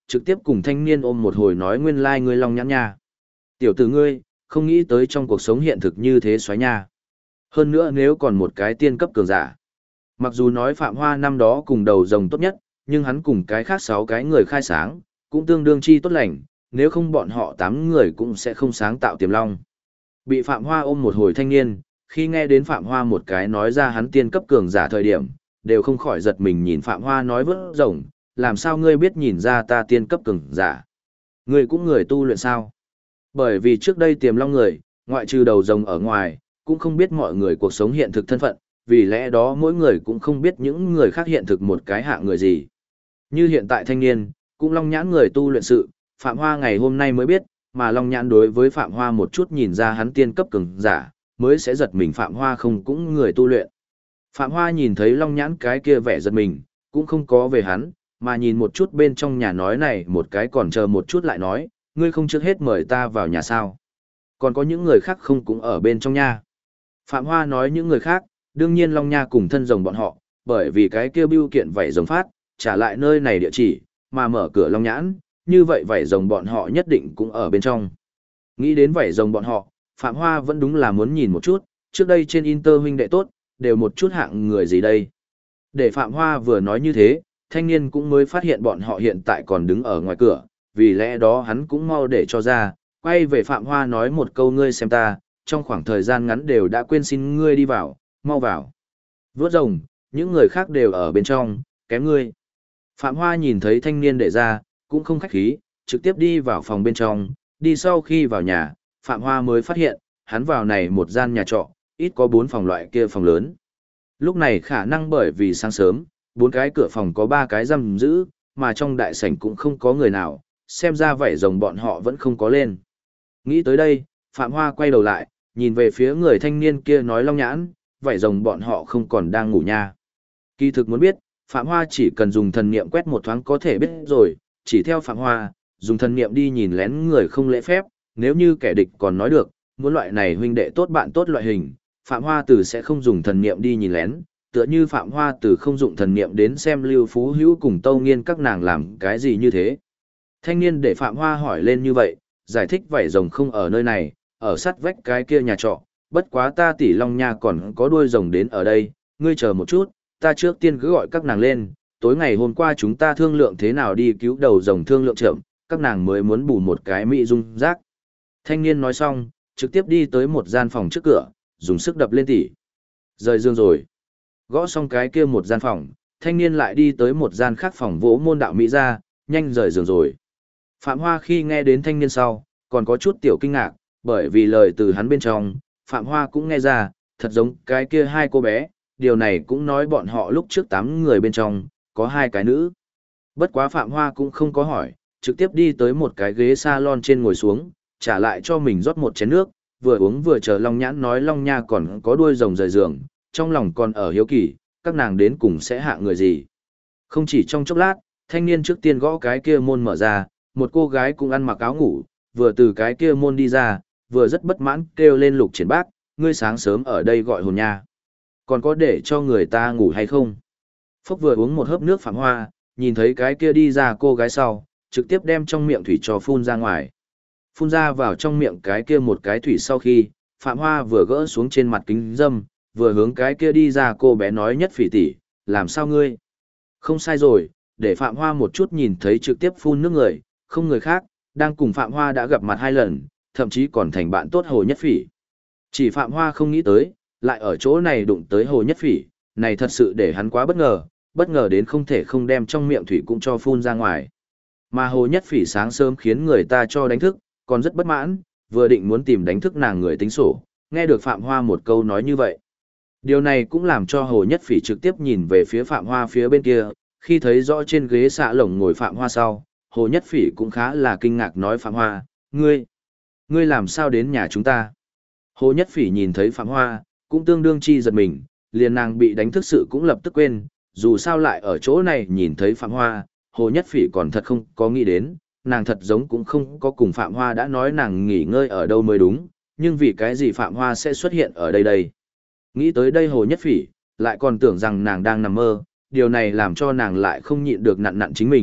trực tiếp cùng thanh niên ôm một hồi nói nguyên lai ngươi Long Nhãn nha. Tiểu tử ngươi, không nghĩ tới trong cuộc sống hiện thực như thế xoáy nha. Hơn nữa nếu còn một cái tiên cấp cường giả. Mặc dù nói Phạm Hoa năm đó cùng đầu rồng tốt nhất, nhưng hắn cùng cái khác 6 cái người khai sáng, cũng tương đương chi tốt lành, nếu không bọn họ 8 người cũng sẽ không sáng tạo tiềm long. Bị Phạm Hoa ôm một hồi thanh niên, khi nghe đến Phạm Hoa một cái nói ra hắn tiên cấp cường giả thời điểm, đều không khỏi giật mình nhìn Phạm Hoa nói vớt rồng, làm sao ngươi biết nhìn ra ta tiên cấp cường giả? Ngươi cũng người tu luyện sao? Bởi vì trước đây tiềm long người, ngoại trừ đầu rồng ở ngoài, cũng không biết mọi người cuộc sống hiện thực thân phận, vì lẽ đó mỗi người cũng không biết những người khác hiện thực một cái hạng người gì. Như hiện tại thanh niên, cũng Long Nhãn người tu luyện sự, Phạm Hoa ngày hôm nay mới biết, mà Long Nhãn đối với Phạm Hoa một chút nhìn ra hắn tiên cấp cường giả, mới sẽ giật mình Phạm Hoa không cũng người tu luyện. Phạm Hoa nhìn thấy Long Nhãn cái kia vẻ giật mình, cũng không có về hắn, mà nhìn một chút bên trong nhà nói này một cái còn chờ một chút lại nói, ngươi không trước hết mời ta vào nhà sao. Còn có những người khác không cũng ở bên trong nhà. Phạm Hoa nói những người khác, đương nhiên Long Nha cùng thân rồng bọn họ, bởi vì cái kia bưu kiện vảy rồng phát, trả lại nơi này địa chỉ, mà mở cửa Long Nhãn, như vậy vảy rồng bọn họ nhất định cũng ở bên trong. Nghĩ đến vảy rồng bọn họ, Phạm Hoa vẫn đúng là muốn nhìn một chút, trước đây trên Inter huynh đệ tốt, đều một chút hạng người gì đây. Để Phạm Hoa vừa nói như thế, thanh niên cũng mới phát hiện bọn họ hiện tại còn đứng ở ngoài cửa, vì lẽ đó hắn cũng mau để cho ra, quay về Phạm Hoa nói một câu ngươi xem ta, trong khoảng thời gian ngắn đều đã quên xin ngươi đi vào, mau vào. Vốt rồng, những người khác đều ở bên trong, kém ngươi. Phạm Hoa nhìn thấy thanh niên để ra, cũng không khách khí, trực tiếp đi vào phòng bên trong, đi sau khi vào nhà, Phạm Hoa mới phát hiện, hắn vào này một gian nhà trọ, ít có 4 phòng loại kia phòng lớn. Lúc này khả năng bởi vì sáng sớm, 4 cái cửa phòng có 3 cái giam giữ, mà trong đại sảnh cũng không có người nào, xem ra vảy rồng bọn họ vẫn không có lên. Nghĩ tới đây, Phạm Hoa quay đầu lại, nhìn về phía người thanh niên kia nói Long Nhãn, vảy rồng bọn họ không còn đang ngủ nha. Kỳ thực muốn biết, Phạm Hoa chỉ cần dùng thần niệm quét một thoáng có thể biết rồi, chỉ theo Phạm Hoa, dùng thần niệm đi nhìn lén người không lễ phép, nếu như kẻ địch còn nói được, muốn loại này huynh đệ tốt bạn tốt loại hình, Phạm Hoa Tử sẽ không dùng thần niệm đi nhìn lén, tựa như Phạm Hoa Tử không dụng thần niệm đến xem Lưu Phú Hữu cùng Tâu Nghiên các nàng làm cái gì như thế. Thanh niên để Phạm Hoa hỏi lên như vậy, giải thích vảy rồng không ở nơi này, ở sát vách cái kia nhà trọ, bất quá ta tỷ Long Nha còn có đuôi rồng đến ở đây, ngươi chờ một chút, ta trước tiên cứ gọi các nàng lên, tối ngày hôm qua chúng ta thương lượng thế nào đi cứu đầu rồng thương lượng chậm, các nàng mới muốn bù một cái mỹ dung rác. Thanh niên nói xong, trực tiếp đi tới một gian phòng trước cửa, dùng sức đập lên tỉ. Rời giường rồi. Gõ xong cái kia một gian phòng, thanh niên lại đi tới một gian khác phòng vỗ môn đạo mỹ ra, nhanh rời giường rồi. Phạm Hoa khi nghe đến thanh niên sau, còn có chút tiểu kinh ngạc, bởi vì lời từ hắn bên trong, Phạm Hoa cũng nghe ra, thật giống cái kia 2 cô bé, điều này cũng nói bọn họ lúc trước 8 người bên trong, có 2 cái nữ. Bất quá Phạm Hoa cũng không có hỏi, trực tiếp đi tới một cái ghế salon trên ngồi xuống, trả lại cho mình rót một chén nước, vừa uống vừa chờ Long Nhãn nói Long Nha còn có đuôi rồng rời giường, trong lòng còn ở hiếu kỳ, các nàng đến cùng sẽ hạ người gì. Không chỉ trong chốc lát, thanh niên trước tiên gõ cái kia môn mở ra, một cô gái cũng ăn mặc áo ngủ, vừa từ cái kia môn đi ra, vừa rất bất mãn kêu lên Lục Triển Bác, ngươi sáng sớm ở đây gọi hồn nha. Còn có để cho người ta ngủ hay không? Phúc vừa uống một hớp nước Phạm Hoa, nhìn thấy cái kia đi ra cô gái sau, trực tiếp đem trong miệng thủy cho phun ra ngoài. Phun ra vào trong miệng cái kia một cái thủy sau khi, Phạm Hoa vừa gỡ xuống trên mặt kính dâm, vừa hướng cái kia đi ra cô bé nói Nhất Phỉ tỷ, làm sao ngươi? Không sai rồi, để Phạm Hoa một chút nhìn thấy trực tiếp phun nước người, không người khác, đang cùng Phạm Hoa đã gặp mặt 2 lần, thậm chí còn thành bạn tốt Hồ Nhất Phỉ. Chỉ Phạm Hoa không nghĩ tới, lại ở chỗ này đụng tới Hồ Nhất Phỉ, này thật sự để hắn quá bất ngờ đến không thể không đem trong miệng thủy cũng cho phun ra ngoài. Mà Hồ Nhất Phỉ sáng sớm khiến người ta cho đánh thức, còn rất bất mãn, vừa định muốn tìm đánh thức nàng người tính sổ, nghe được Phạm Hoa một câu nói như vậy. Điều này cũng làm cho Hồ Nhất Phỉ trực tiếp nhìn về phía Phạm Hoa phía bên kia, khi thấy rõ trên ghế xạ lồng ngồi Phạm Hoa sau, Hồ Nhất Phỉ cũng khá là kinh ngạc nói Phạm Hoa, ngươi làm sao đến nhà chúng ta? Hồ Nhất Phỉ nhìn thấy Phạm Hoa, cũng tương đương chi giật mình, liền nàng bị đánh thức sự cũng lập tức quên, dù sao lại ở chỗ này nhìn thấy Phạm Hoa, Hồ Nhất Phỉ còn thật không có nghĩ đến, nàng thật giống cũng không có cùng Phạm Hoa đã nói nàng nghỉ ngơi ở đâu mới đúng, nhưng vì cái gì Phạm Hoa sẽ xuất hiện ở đây. Nghĩ tới đây Hồ Nhất Phỉ, lại còn tưởng rằng nàng đang nằm mơ, điều này làm cho nàng lại không nhịn được nặn nặn chính mình,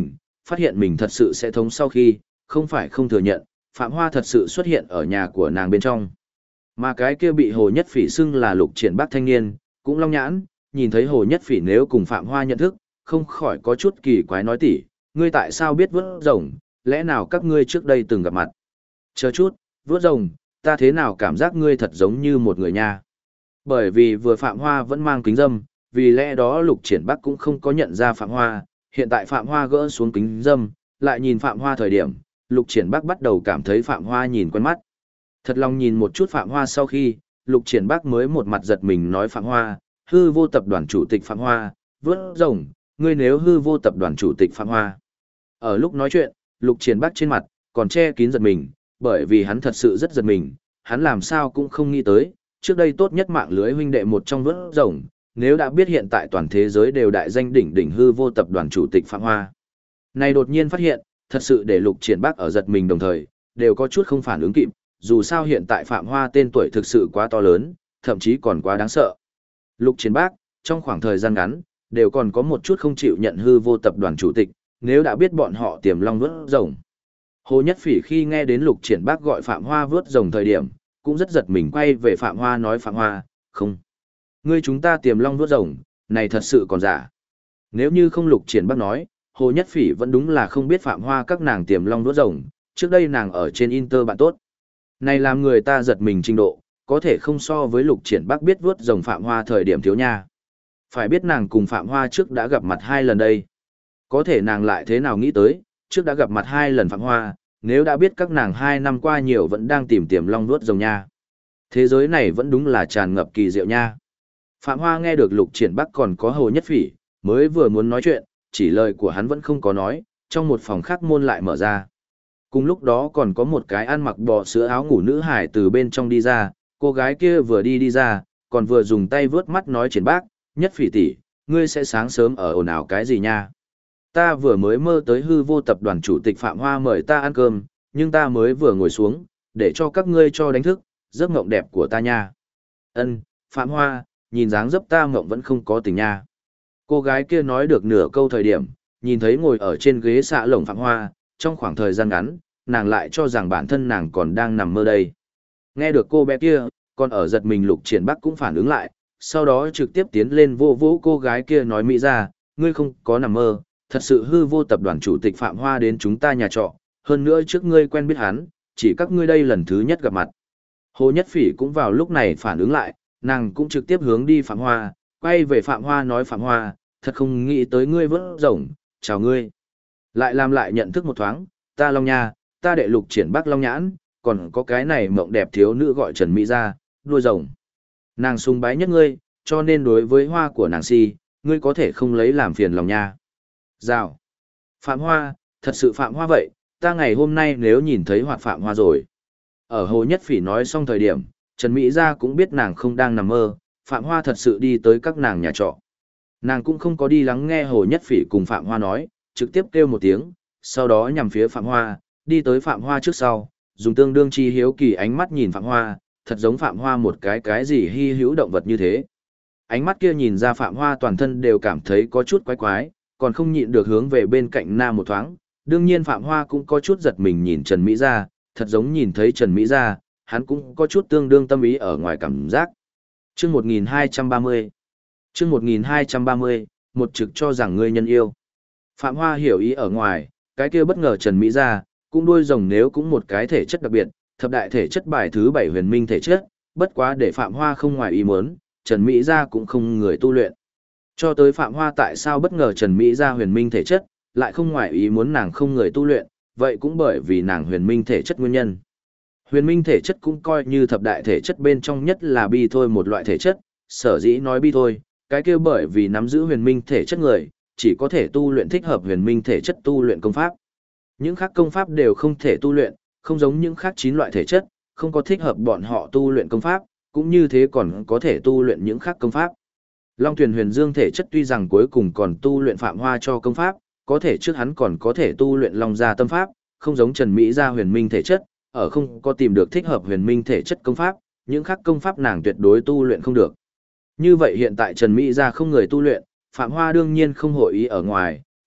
phát hiện mình thật sự sẽ thống sau khi, không phải không thừa nhận, Phạm Hoa thật sự xuất hiện ở nhà của nàng bên trong. Mà cái kia bị Hồ Nhất Phỉ xưng là Lục Triển Bắc thanh niên, cũng long nhãn, nhìn thấy Hồ Nhất Phỉ nếu cùng Phạm Hoa nhận thức, không khỏi có chút kỳ quái nói tỉ, ngươi tại sao biết vớt rồng, lẽ nào các ngươi trước đây từng gặp mặt? Chờ chút, vớt rồng, ta thế nào cảm giác ngươi thật giống như một người nha. Bởi vì vừa Phạm Hoa vẫn mang kính dâm, vì lẽ đó Lục Triển Bắc cũng không có nhận ra Phạm Hoa, hiện tại Phạm Hoa gỡ xuống kính dâm, lại nhìn Phạm Hoa thời điểm, Lục Triển Bắc bắt đầu cảm thấy Phạm Hoa nhìn quen mắt. Thật lòng nhìn một chút Phạm Hoa sau khi, Lục Triển Bắc mới một mặt giật mình nói Phạm Hoa, hư vô tập đoàn chủ tịch Phạm Hoa, vớt rồng, ngươi nếu hư vô tập đoàn chủ tịch Phạm Hoa. Ở lúc nói chuyện, Lục Triển Bắc trên mặt, còn che kín giật mình, bởi vì hắn thật sự rất giật mình, hắn làm sao cũng không nghĩ tới, trước đây tốt nhất mạng lưới huynh đệ một trong vớt rồng, nếu đã biết hiện tại toàn thế giới đều đại danh đỉnh đỉnh hư vô tập đoàn chủ tịch Phạm Hoa. Này đột nhiên phát hiện, thật sự để Lục Triển Bắc ở giật mình đồng thời, đều có chút không phản ứng kịp, dù sao hiện tại Phạm Hoa tên tuổi thực sự quá to lớn, thậm chí còn quá đáng sợ. Lục Triển Bắc, trong khoảng thời gian ngắn, đều còn có một chút không chịu nhận hư vô tập đoàn chủ tịch, nếu đã biết bọn họ tiềm long vớt rồng. Hồ Nhất Phỉ khi nghe đến Lục Triển Bắc gọi Phạm Hoa vớt rồng thời điểm, cũng rất giật mình quay về Phạm Hoa nói Phạm Hoa, không. Ngươi chúng ta tiềm long vớt rồng, này thật sự còn giả. Nếu như không Lục Triển Bắc nói, Hồ Nhất Phỉ vẫn đúng là không biết Phạm Hoa các nàng tiềm long vớt rồng, trước đây nàng ở trên Inter bạn tốt. Này làm người ta giật mình trình độ, có thể không so với Lục Triển Bắc biết vớt rồng Phạm Hoa thời điểm thiếu nha. Phải biết nàng cùng Phạm Hoa trước đã gặp mặt 2 lần đây. Có thể nàng lại thế nào nghĩ tới, trước đã gặp mặt 2 lần Phạm Hoa, nếu đã biết các nàng 2 năm qua nhiều vẫn đang tìm tiềm long vớt rồng nha. Thế giới này vẫn đúng là tràn ngập kỳ diệu nha. Phạm Hoa nghe được Lục Triển Bắc còn có Hồ Nhất Phỉ, mới vừa muốn nói chuyện, chỉ lời của hắn vẫn không có nói, trong một phòng khác môn lại mở ra. Cùng lúc đó còn có một cái ăn mặc bò sữa áo ngủ nữ hải từ bên trong đi ra, cô gái kia vừa đi ra, còn vừa dùng tay vướt mắt nói Triển Bắc, Nhất Phỉ tỷ, ngươi sẽ sáng sớm ở ồn ào cái gì nha? Ta vừa mới mơ tới hư vô tập đoàn chủ tịch Phạm Hoa mời ta ăn cơm, nhưng ta mới vừa ngồi xuống, để cho các ngươi cho đánh thức, giấc mộng đẹp của ta nha. Ân, Phạm Hoa, nhìn dáng dấp ta mộng vẫn không có tình nha. Cô gái kia nói được nửa câu thời điểm, nhìn thấy ngồi ở trên ghế xạ lồng Phạm Hoa, trong khoảng thời gian ngắn, nàng lại cho rằng bản thân nàng còn đang nằm mơ đây. Nghe được cô bé kia, còn ở giật mình Lục Triển Bắc cũng phản ứng lại, sau đó trực tiếp tiến lên vô vỗ cô gái kia nói mỹ ra, ngươi không có nằm mơ, thật sự hư vô tập đoàn chủ tịch Phạm Hoa đến chúng ta nhà trọ, hơn nữa trước ngươi quen biết hắn, chỉ các ngươi đây lần thứ nhất gặp mặt. Hồ Nhất Phỉ cũng vào lúc này phản ứng lại, nàng cũng trực tiếp hướng đi Phạm Hoa, quay về Phạm Hoa nói Phạm Hoa, thật không nghĩ tới ngươi vớt rồng, chào ngươi. Lại làm lại nhận thức một thoáng, ta Long Nha, ta đệ Lục Triển Bắc Long Nhãn, còn có cái này mộng đẹp thiếu nữ gọi Trần Mỹ ra, đuôi rồng. Nàng sùng bái nhất ngươi, cho nên đối với hoa của nàng si, ngươi có thể không lấy làm phiền lòng nha. Rào. Phạm Hoa, thật sự Phạm Hoa vậy, ta ngày hôm nay nếu nhìn thấy hoạt Phạm Hoa rồi. Ở Hồ Nhất Phỉ nói xong thời điểm, Trần Mỹ Gia cũng biết nàng không đang nằm mơ, Phạm Hoa thật sự đi tới các nàng nhà trọ. Nàng cũng không có đi lắng nghe Hồ Nhất Phỉ cùng Phạm Hoa nói, trực tiếp kêu một tiếng, sau đó nhằm phía Phạm Hoa, đi tới Phạm Hoa trước sau, dùng tương đương chi hiếu kỳ ánh mắt nhìn Phạm Hoa, thật giống Phạm Hoa một cái gì hy hữu động vật như thế. Ánh mắt kia nhìn ra Phạm Hoa toàn thân đều cảm thấy có chút quái quái, còn không nhịn được hướng về bên cạnh Nam một thoáng. Đương nhiên Phạm Hoa cũng có chút giật mình nhìn Trần Mỹ Gia, thật giống nhìn thấy Trần Mỹ Gia, hắn cũng có chút tương đương tâm ý ở ngoài cảm giác. Chương 1230 Chương 1230, một trực cho rằng ngươi nhân yêu. Phạm Hoa hiểu ý ở ngoài, cái kia bất ngờ Trần Mỹ Gia, cũng đuôi rồng nếu cũng một cái thể chất đặc biệt, thập đại thể chất bài thứ 7 huyền minh thể chất, bất quá để Phạm Hoa không ngoài ý muốn, Trần Mỹ Gia cũng không người tu luyện. Cho tới Phạm Hoa tại sao bất ngờ Trần Mỹ Gia huyền minh thể chất, lại không ngoài ý muốn nàng không người tu luyện, vậy cũng bởi vì nàng huyền minh thể chất nguyên nhân. Huyền minh thể chất cũng coi như thập đại thể chất bên trong nhất là bi thôi một loại thể chất, sở dĩ nói bi thôi, cái kia bởi vì nắm giữ huyền minh thể chất người, chỉ có thể tu luyện thích hợp huyền minh thể chất tu luyện công pháp. Những khác công pháp đều không thể tu luyện, không giống những khác 9 loại thể chất, không có thích hợp bọn họ tu luyện công pháp, cũng như thế còn có thể tu luyện những khác công pháp. Long Thuyền Huyền Dương thể chất tuy rằng cuối cùng còn tu luyện Phạm Hoa cho công pháp, có thể trước hắn còn có thể tu luyện Long Gia tâm pháp, không giống Trần Mỹ Gia huyền minh thể chất, ở không có tìm được thích hợp huyền minh thể chất công pháp, những khác công pháp nàng tuyệt đối tu luyện không được. Như vậy hiện tại Trần Mỹ Gia không người tu luyện, Phạm Hoa đương nhiên không hội ý ở ngoài,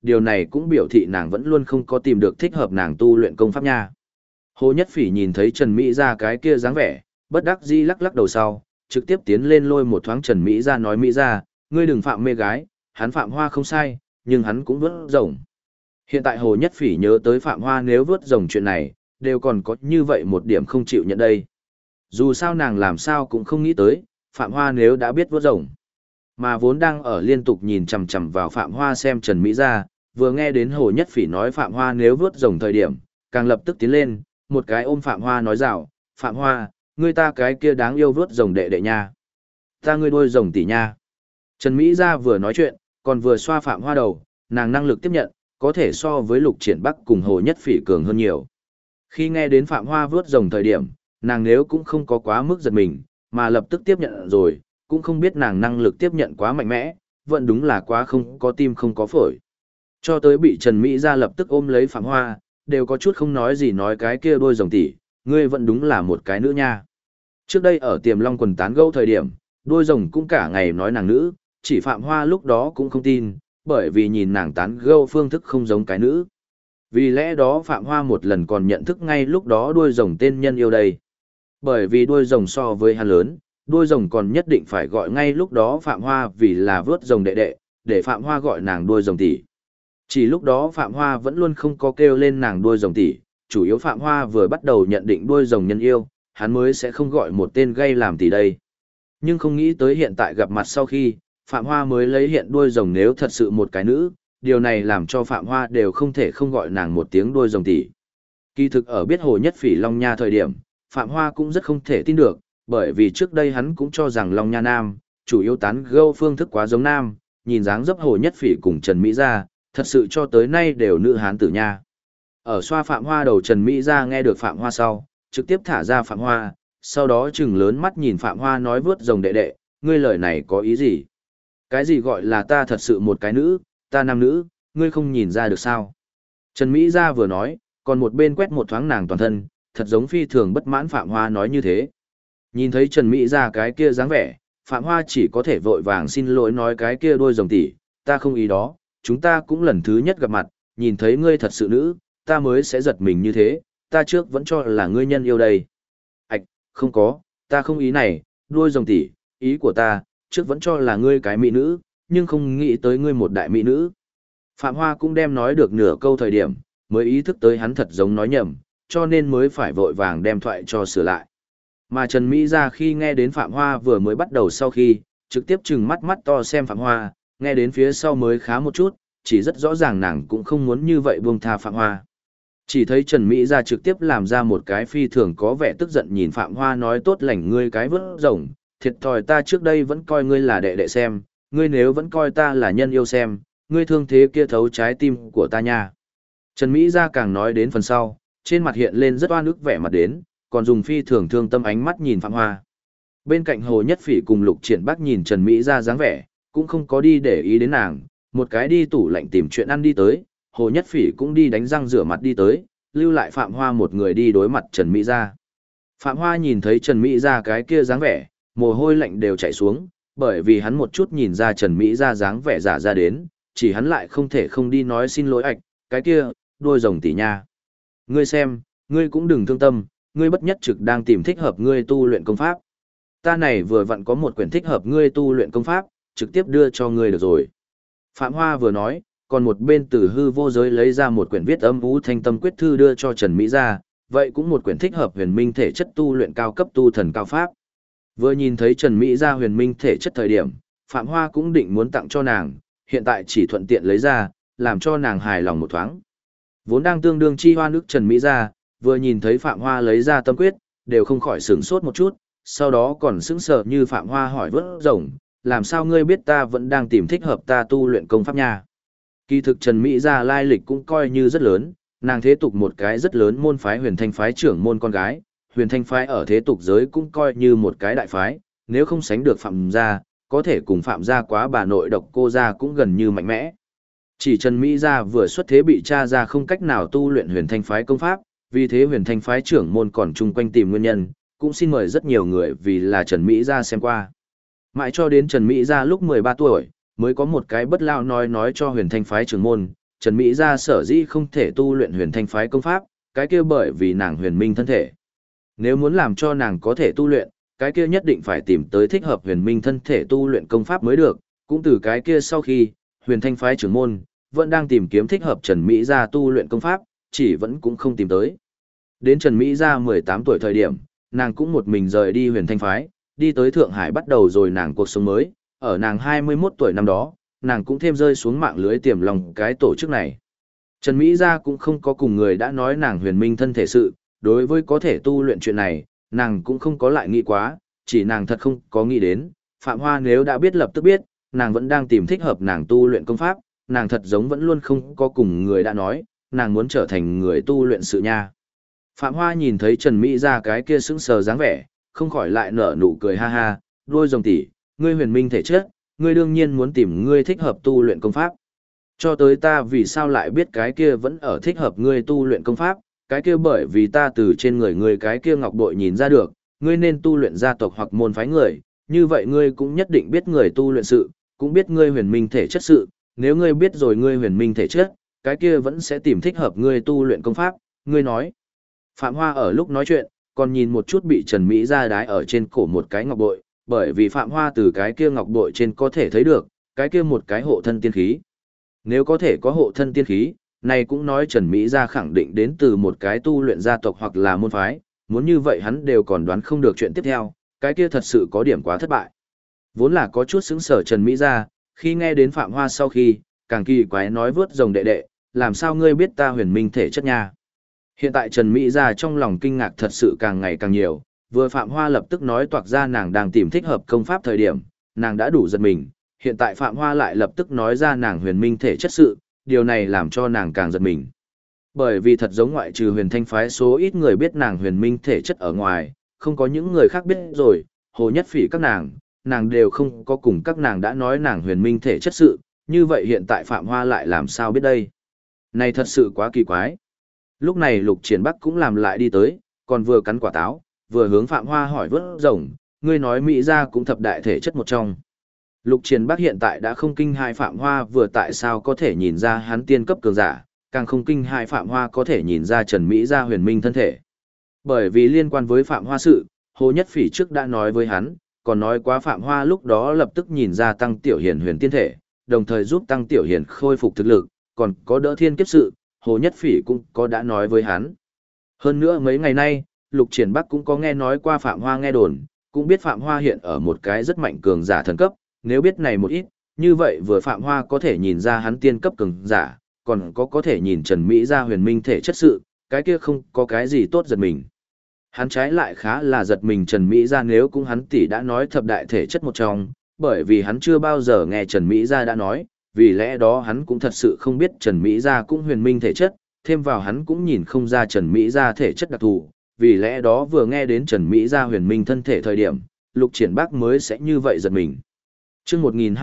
điều này cũng biểu thị nàng vẫn luôn không có tìm được thích hợp nàng tu luyện công pháp nha. Hồ Nhất Phỉ nhìn thấy Trần Mỹ Gia cái kia dáng vẻ, bất đắc dĩ lắc lắc đầu sau, trực tiếp tiến lên lôi một thoáng Trần Mỹ Gia nói: Mỹ Gia, ngươi đừng phạm mê gái, hắn Phạm Hoa không sai, nhưng hắn cũng vớt rồng. Hiện tại Hồ Nhất Phỉ nhớ tới Phạm Hoa nếu vớt rồng chuyện này, đều còn có như vậy một điểm không chịu nhận đây. Dù sao nàng làm sao cũng không nghĩ tới, Phạm Hoa nếu đã biết vớt rồng. Mà vốn đang ở liên tục nhìn chằm chằm vào Phạm Hoa xem Trần Mỹ Gia, vừa nghe đến Hồ Nhất Phỉ nói Phạm Hoa nếu vớt rồng thời điểm, càng lập tức tiến lên, một cái ôm Phạm Hoa nói rào: Phạm Hoa, ngươi ta cái kia đáng yêu vớt rồng đệ đệ nha. Ta ngươi đôi rồng tỷ nha. Trần Mỹ Gia vừa nói chuyện, còn vừa xoa Phạm Hoa đầu, nàng năng lực tiếp nhận, có thể so với Lục Triển Bắc cùng Hồ Nhất Phỉ cường hơn nhiều. Khi nghe đến Phạm Hoa vớt rồng thời điểm, nàng nếu cũng không có quá mức giật mình, mà lập tức tiếp nhận rồi, cũng không biết nàng năng lực tiếp nhận quá mạnh mẽ, vẫn đúng là quá không có tim không có phổi. Cho tới bị Trần Mỹ Gia lập tức ôm lấy Phạm Hoa, đều có chút không nói gì nói cái kia đôi rồng tỷ, ngươi vẫn đúng là một cái nữ nha. Trước đây ở Tiềm Long quần tán gẫu thời điểm, đôi rồng cũng cả ngày nói nàng nữ, chỉ Phạm Hoa lúc đó cũng không tin, bởi vì nhìn nàng tán gẫu phương thức không giống cái nữ. Vì lẽ đó Phạm Hoa một lần còn nhận thức ngay lúc đó đuôi rồng tên nhân yêu đây. Bởi vì đuôi rồng so với hắn lớn, đuôi rồng còn nhất định phải gọi ngay lúc đó Phạm Hoa vì là vớt rồng đệ đệ, để Phạm Hoa gọi nàng đuôi rồng tỷ. Chỉ lúc đó Phạm Hoa vẫn luôn không có kêu lên nàng đuôi rồng tỷ, chủ yếu Phạm Hoa vừa bắt đầu nhận định đuôi rồng nhân yêu, hắn mới sẽ không gọi một tên gây làm tỷ đây. Nhưng không nghĩ tới hiện tại gặp mặt sau khi, Phạm Hoa mới lấy hiện đuôi rồng nếu thật sự một cái nữ, điều này làm cho Phạm Hoa đều không thể không gọi nàng một tiếng đuôi rồng tỷ. Kỳ thực ở biết Hồ Nhất Phỉ Long Nha thời điểm, Phạm Hoa cũng rất không thể tin được, bởi vì trước đây hắn cũng cho rằng Long Nha nam, chủ yếu tán gẫu phương thức quá giống nam, nhìn dáng dấp Hồ Nhất Phỉ cùng Trần Mỹ Gia, thật sự cho tới nay đều nữ hán tử nha. Ở xoa Phạm Hoa đầu Trần Mỹ Gia nghe được Phạm Hoa sau, trực tiếp thả ra Phạm Hoa, sau đó trừng lớn mắt nhìn Phạm Hoa nói vớt rồng đệ đệ, ngươi lời này có ý gì? Cái gì gọi là ta thật sự một cái nữ, ta nam nữ, ngươi không nhìn ra được sao? Trần Mỹ Gia vừa nói, còn một bên quét một thoáng nàng toàn thân, thật giống phi thường bất mãn Phạm Hoa nói như thế. Nhìn thấy Trần Mỹ Gia cái kia dáng vẻ, Phạm Hoa chỉ có thể vội vàng xin lỗi nói cái kia đôi rồng tỷ, ta không ý đó, chúng ta cũng lần thứ nhất gặp mặt, nhìn thấy ngươi thật sự nữ, ta mới sẽ giật mình như thế, ta trước vẫn cho là ngươi nhân yêu đây. Ảch, không có, ta không ý này, đôi rồng tỷ, ý của ta, trước vẫn cho là ngươi cái mỹ nữ, nhưng không nghĩ tới ngươi một đại mỹ nữ. Phạm Hoa cũng đem nói được nửa câu thời điểm, mới ý thức tới hắn thật giống nói nhầm, cho nên mới phải vội vàng đem thoại cho sửa lại. Mà Trần Mỹ Gia khi nghe đến Phạm Hoa vừa mới bắt đầu sau khi, trực tiếp trừng mắt mắt to xem Phạm Hoa, nghe đến phía sau mới khá một chút, chỉ rất rõ ràng nàng cũng không muốn như vậy buông tha Phạm Hoa. Chỉ thấy Trần Mỹ Gia trực tiếp làm ra một cái phi thường có vẻ tức giận nhìn Phạm Hoa nói tốt lành ngươi cái vớt rồng, thiệt thòi ta trước đây vẫn coi ngươi là đệ đệ xem, ngươi nếu vẫn coi ta là nhân yêu xem, ngươi thương thế kia thấu trái tim của ta nha. Trần Mỹ Gia càng nói đến phần sau, trên mặt hiện lên rất oan ức vẻ mặt đến, còn dùng phi thường thương tâm ánh mắt nhìn Phạm Hoa. Bên cạnh Hồ Nhất Phỉ cùng Lục Triển Bắc nhìn Trần Mỹ Gia dáng vẻ, cũng không có đi để ý đến nàng, một cái đi tủ lạnh tìm chuyện ăn đi tới, Hồ Nhất Phỉ cũng đi đánh răng rửa mặt đi tới, lưu lại Phạm Hoa một người đi đối mặt Trần Mỹ Gia. Phạm Hoa nhìn thấy Trần Mỹ Gia cái kia dáng vẻ, mồ hôi lạnh đều chảy xuống, bởi vì hắn một chút nhìn ra Trần Mỹ Gia dáng vẻ giả ra đến, chỉ hắn lại không thể không đi nói xin lỗi ạch, cái kia, đôi rồng tỷ nha. Ngươi xem, ngươi cũng đừng thương tâm, ngươi bất nhất trực đang tìm thích hợp ngươi tu luyện công pháp. Ta này vừa vặn có một quyển thích hợp ngươi tu luyện công pháp, trực tiếp đưa cho ngươi được rồi. Phạm Hoa vừa nói, còn một bên từ hư vô giới lấy ra một quyển viết âm vũ thanh tâm quyết thư đưa cho Trần Mỹ Gia, vậy cũng một quyển thích hợp huyền minh thể chất tu luyện cao cấp tu thần cao pháp. Vừa nhìn thấy Trần Mỹ Gia huyền minh thể chất thời điểm, Phạm Hoa cũng định muốn tặng cho nàng, hiện tại chỉ thuận tiện lấy ra, làm cho nàng hài lòng một thoáng. Vốn đang tương đương chi hoa nước Trần Mỹ Gia, vừa nhìn thấy Phạm Hoa lấy ra tâm quyết, đều không khỏi sửng sốt một chút, sau đó còn sững sờ như Phạm Hoa hỏi vớt rồng, làm sao ngươi biết ta vẫn đang tìm thích hợp ta tu luyện công pháp nha. Kỳ thực Trần Mỹ Gia lai lịch cũng coi như rất lớn, nàng thế tục một cái rất lớn môn phái huyền thanh phái trưởng môn con gái, huyền thanh phái ở thế tục giới cũng coi như một cái đại phái, nếu không sánh được Phạm gia, có thể cùng Phạm gia quá bà nội độc cô gia cũng gần như mạnh mẽ. Chỉ Trần Mỹ Gia vừa xuất thế bị cha ra không cách nào tu luyện huyền thanh phái công pháp, vì thế huyền thanh phái trưởng môn còn chung quanh tìm nguyên nhân, cũng xin mời rất nhiều người vì là Trần Mỹ Gia xem qua. Mãi cho đến Trần Mỹ Gia lúc 13 tuổi, mới có một cái bất lao nói cho huyền thanh phái trưởng môn, Trần Mỹ Gia sở dĩ không thể tu luyện huyền thanh phái công pháp, cái kia bởi vì nàng huyền minh thân thể. Nếu muốn làm cho nàng có thể tu luyện, cái kia nhất định phải tìm tới thích hợp huyền minh thân thể tu luyện công pháp mới được, cũng từ cái kia sau khi, huyền thanh phái trưởng môn, vẫn đang tìm kiếm thích hợp Trần Mỹ Gia tu luyện công pháp, chỉ vẫn cũng không tìm tới. Đến Trần Mỹ Gia 18 tuổi thời điểm, nàng cũng một mình rời đi huyền thanh phái, đi tới Thượng Hải bắt đầu rồi nàng cuộc sống mới, ở nàng 21 tuổi năm đó, nàng cũng thêm rơi xuống mạng lưới tiềm lòng cái tổ chức này. Trần Mỹ Gia cũng không có cùng người đã nói nàng huyền minh thân thể sự, đối với có thể tu luyện chuyện này, nàng cũng không có lại nghĩ quá, chỉ nàng thật không có nghĩ đến, Phạm Hoa nếu đã biết lập tức biết, nàng vẫn đang tìm thích hợp nàng tu luyện công pháp, nàng thật giống vẫn luôn không có cùng người đã nói, nàng muốn trở thành người tu luyện sự nha. Phạm Hoa nhìn thấy Trần Mỹ Gia cái kia sững sờ dáng vẻ, không khỏi lại nở nụ cười ha ha, đôi rồng tỷ, ngươi huyền minh thể chất, ngươi đương nhiên muốn tìm ngươi thích hợp tu luyện công pháp. Cho tới ta vì sao lại biết cái kia vẫn ở thích hợp ngươi tu luyện công pháp, cái kia bởi vì ta từ trên người ngươi cái kia ngọc bội nhìn ra được, ngươi nên tu luyện gia tộc hoặc môn phái người, như vậy ngươi cũng nhất định biết người tu luyện sự, cũng biết ngươi huyền minh thể chất sự, nếu ngươi biết rồi ngươi huyền minh thể chất, cái kia vẫn sẽ tìm thích hợp ngươi tu luyện công pháp, ngươi nói. Phạm Hoa ở lúc nói chuyện, còn nhìn một chút bị Trần Mỹ Gia đái ở trên cổ một cái ngọc bội, bởi vì Phạm Hoa từ cái kia ngọc bội trên có thể thấy được, cái kia một cái hộ thân tiên khí. Nếu có thể có hộ thân tiên khí, này cũng nói Trần Mỹ Gia khẳng định đến từ một cái tu luyện gia tộc hoặc là môn phái, muốn như vậy hắn đều còn đoán không được chuyện tiếp theo, cái kia thật sự có điểm quá thất bại. Vốn là có chút sững sờ Trần Mỹ Gia, khi nghe đến Phạm Hoa sau khi, càng kỳ quái nói vớt rồng đệ đệ, làm sao ngươi biết ta huyền minh thể chất nha. Hiện tại Trần Mỹ Gia trong lòng kinh ngạc thật sự càng ngày càng nhiều, vừa Phạm Hoa lập tức nói toạc ra nàng đang tìm thích hợp công pháp thời điểm, nàng đã đủ giật mình, hiện tại Phạm Hoa lại lập tức nói ra nàng huyền minh thể chất sự, điều này làm cho nàng càng giật mình. Bởi vì thật giống ngoại trừ huyền thanh phái số ít người biết nàng huyền minh thể chất ở ngoài, không có những người khác biết rồi, Hồ Nhất Phỉ các nàng đều không có cùng các nàng đã nói nàng huyền minh thể chất sự, như vậy hiện tại Phạm Hoa lại làm sao biết đây? Này thật sự quá kỳ quái. Lúc này Lục Triển Bắc cũng làm lại đi tới, còn vừa cắn quả táo, vừa hướng Phạm Hoa hỏi vớt rồng, ngươi nói Mỹ Gia cũng thập đại thể chất một trong. Lục Triển Bắc hiện tại đã không kinh hai Phạm Hoa vừa tại sao có thể nhìn ra hắn tiên cấp cường giả, càng không kinh hai Phạm Hoa có thể nhìn ra Trần Mỹ Gia huyền minh thân thể. Bởi vì liên quan với Phạm Hoa sự, Hồ Nhất Phỉ trước đã nói với hắn, còn nói quá Phạm Hoa lúc đó lập tức nhìn ra Tăng Tiểu Hiền huyền tiên thể, đồng thời giúp Tăng Tiểu Hiền khôi phục thực lực, còn có đỡ thiên kiếp sự, Hồ Nhất Phỉ cũng có đã nói với hắn. Hơn nữa mấy ngày nay, Lục Triển Bắc cũng có nghe nói qua Phạm Hoa nghe đồn, cũng biết Phạm Hoa hiện ở một cái rất mạnh cường giả thần cấp, nếu biết này một ít, như vậy vừa Phạm Hoa có thể nhìn ra hắn tiên cấp cường giả, còn có thể nhìn Trần Mỹ Gia huyền minh thể chất sự, cái kia không có cái gì tốt giật mình. Hắn trái lại khá là giật mình Trần Mỹ Gia nếu cũng hắn tỷ đã nói thập đại thể chất một trong, bởi vì hắn chưa bao giờ nghe Trần Mỹ Gia đã nói, vì lẽ đó hắn cũng thật sự không biết Trần Mỹ Gia cũng huyền minh thể chất, thêm vào hắn cũng nhìn không ra Trần Mỹ Gia thể chất đặc thù, vì lẽ đó vừa nghe đến Trần Mỹ Gia huyền minh thân thể thời điểm, Lục Triển Bắc mới sẽ như vậy giật mình. Chương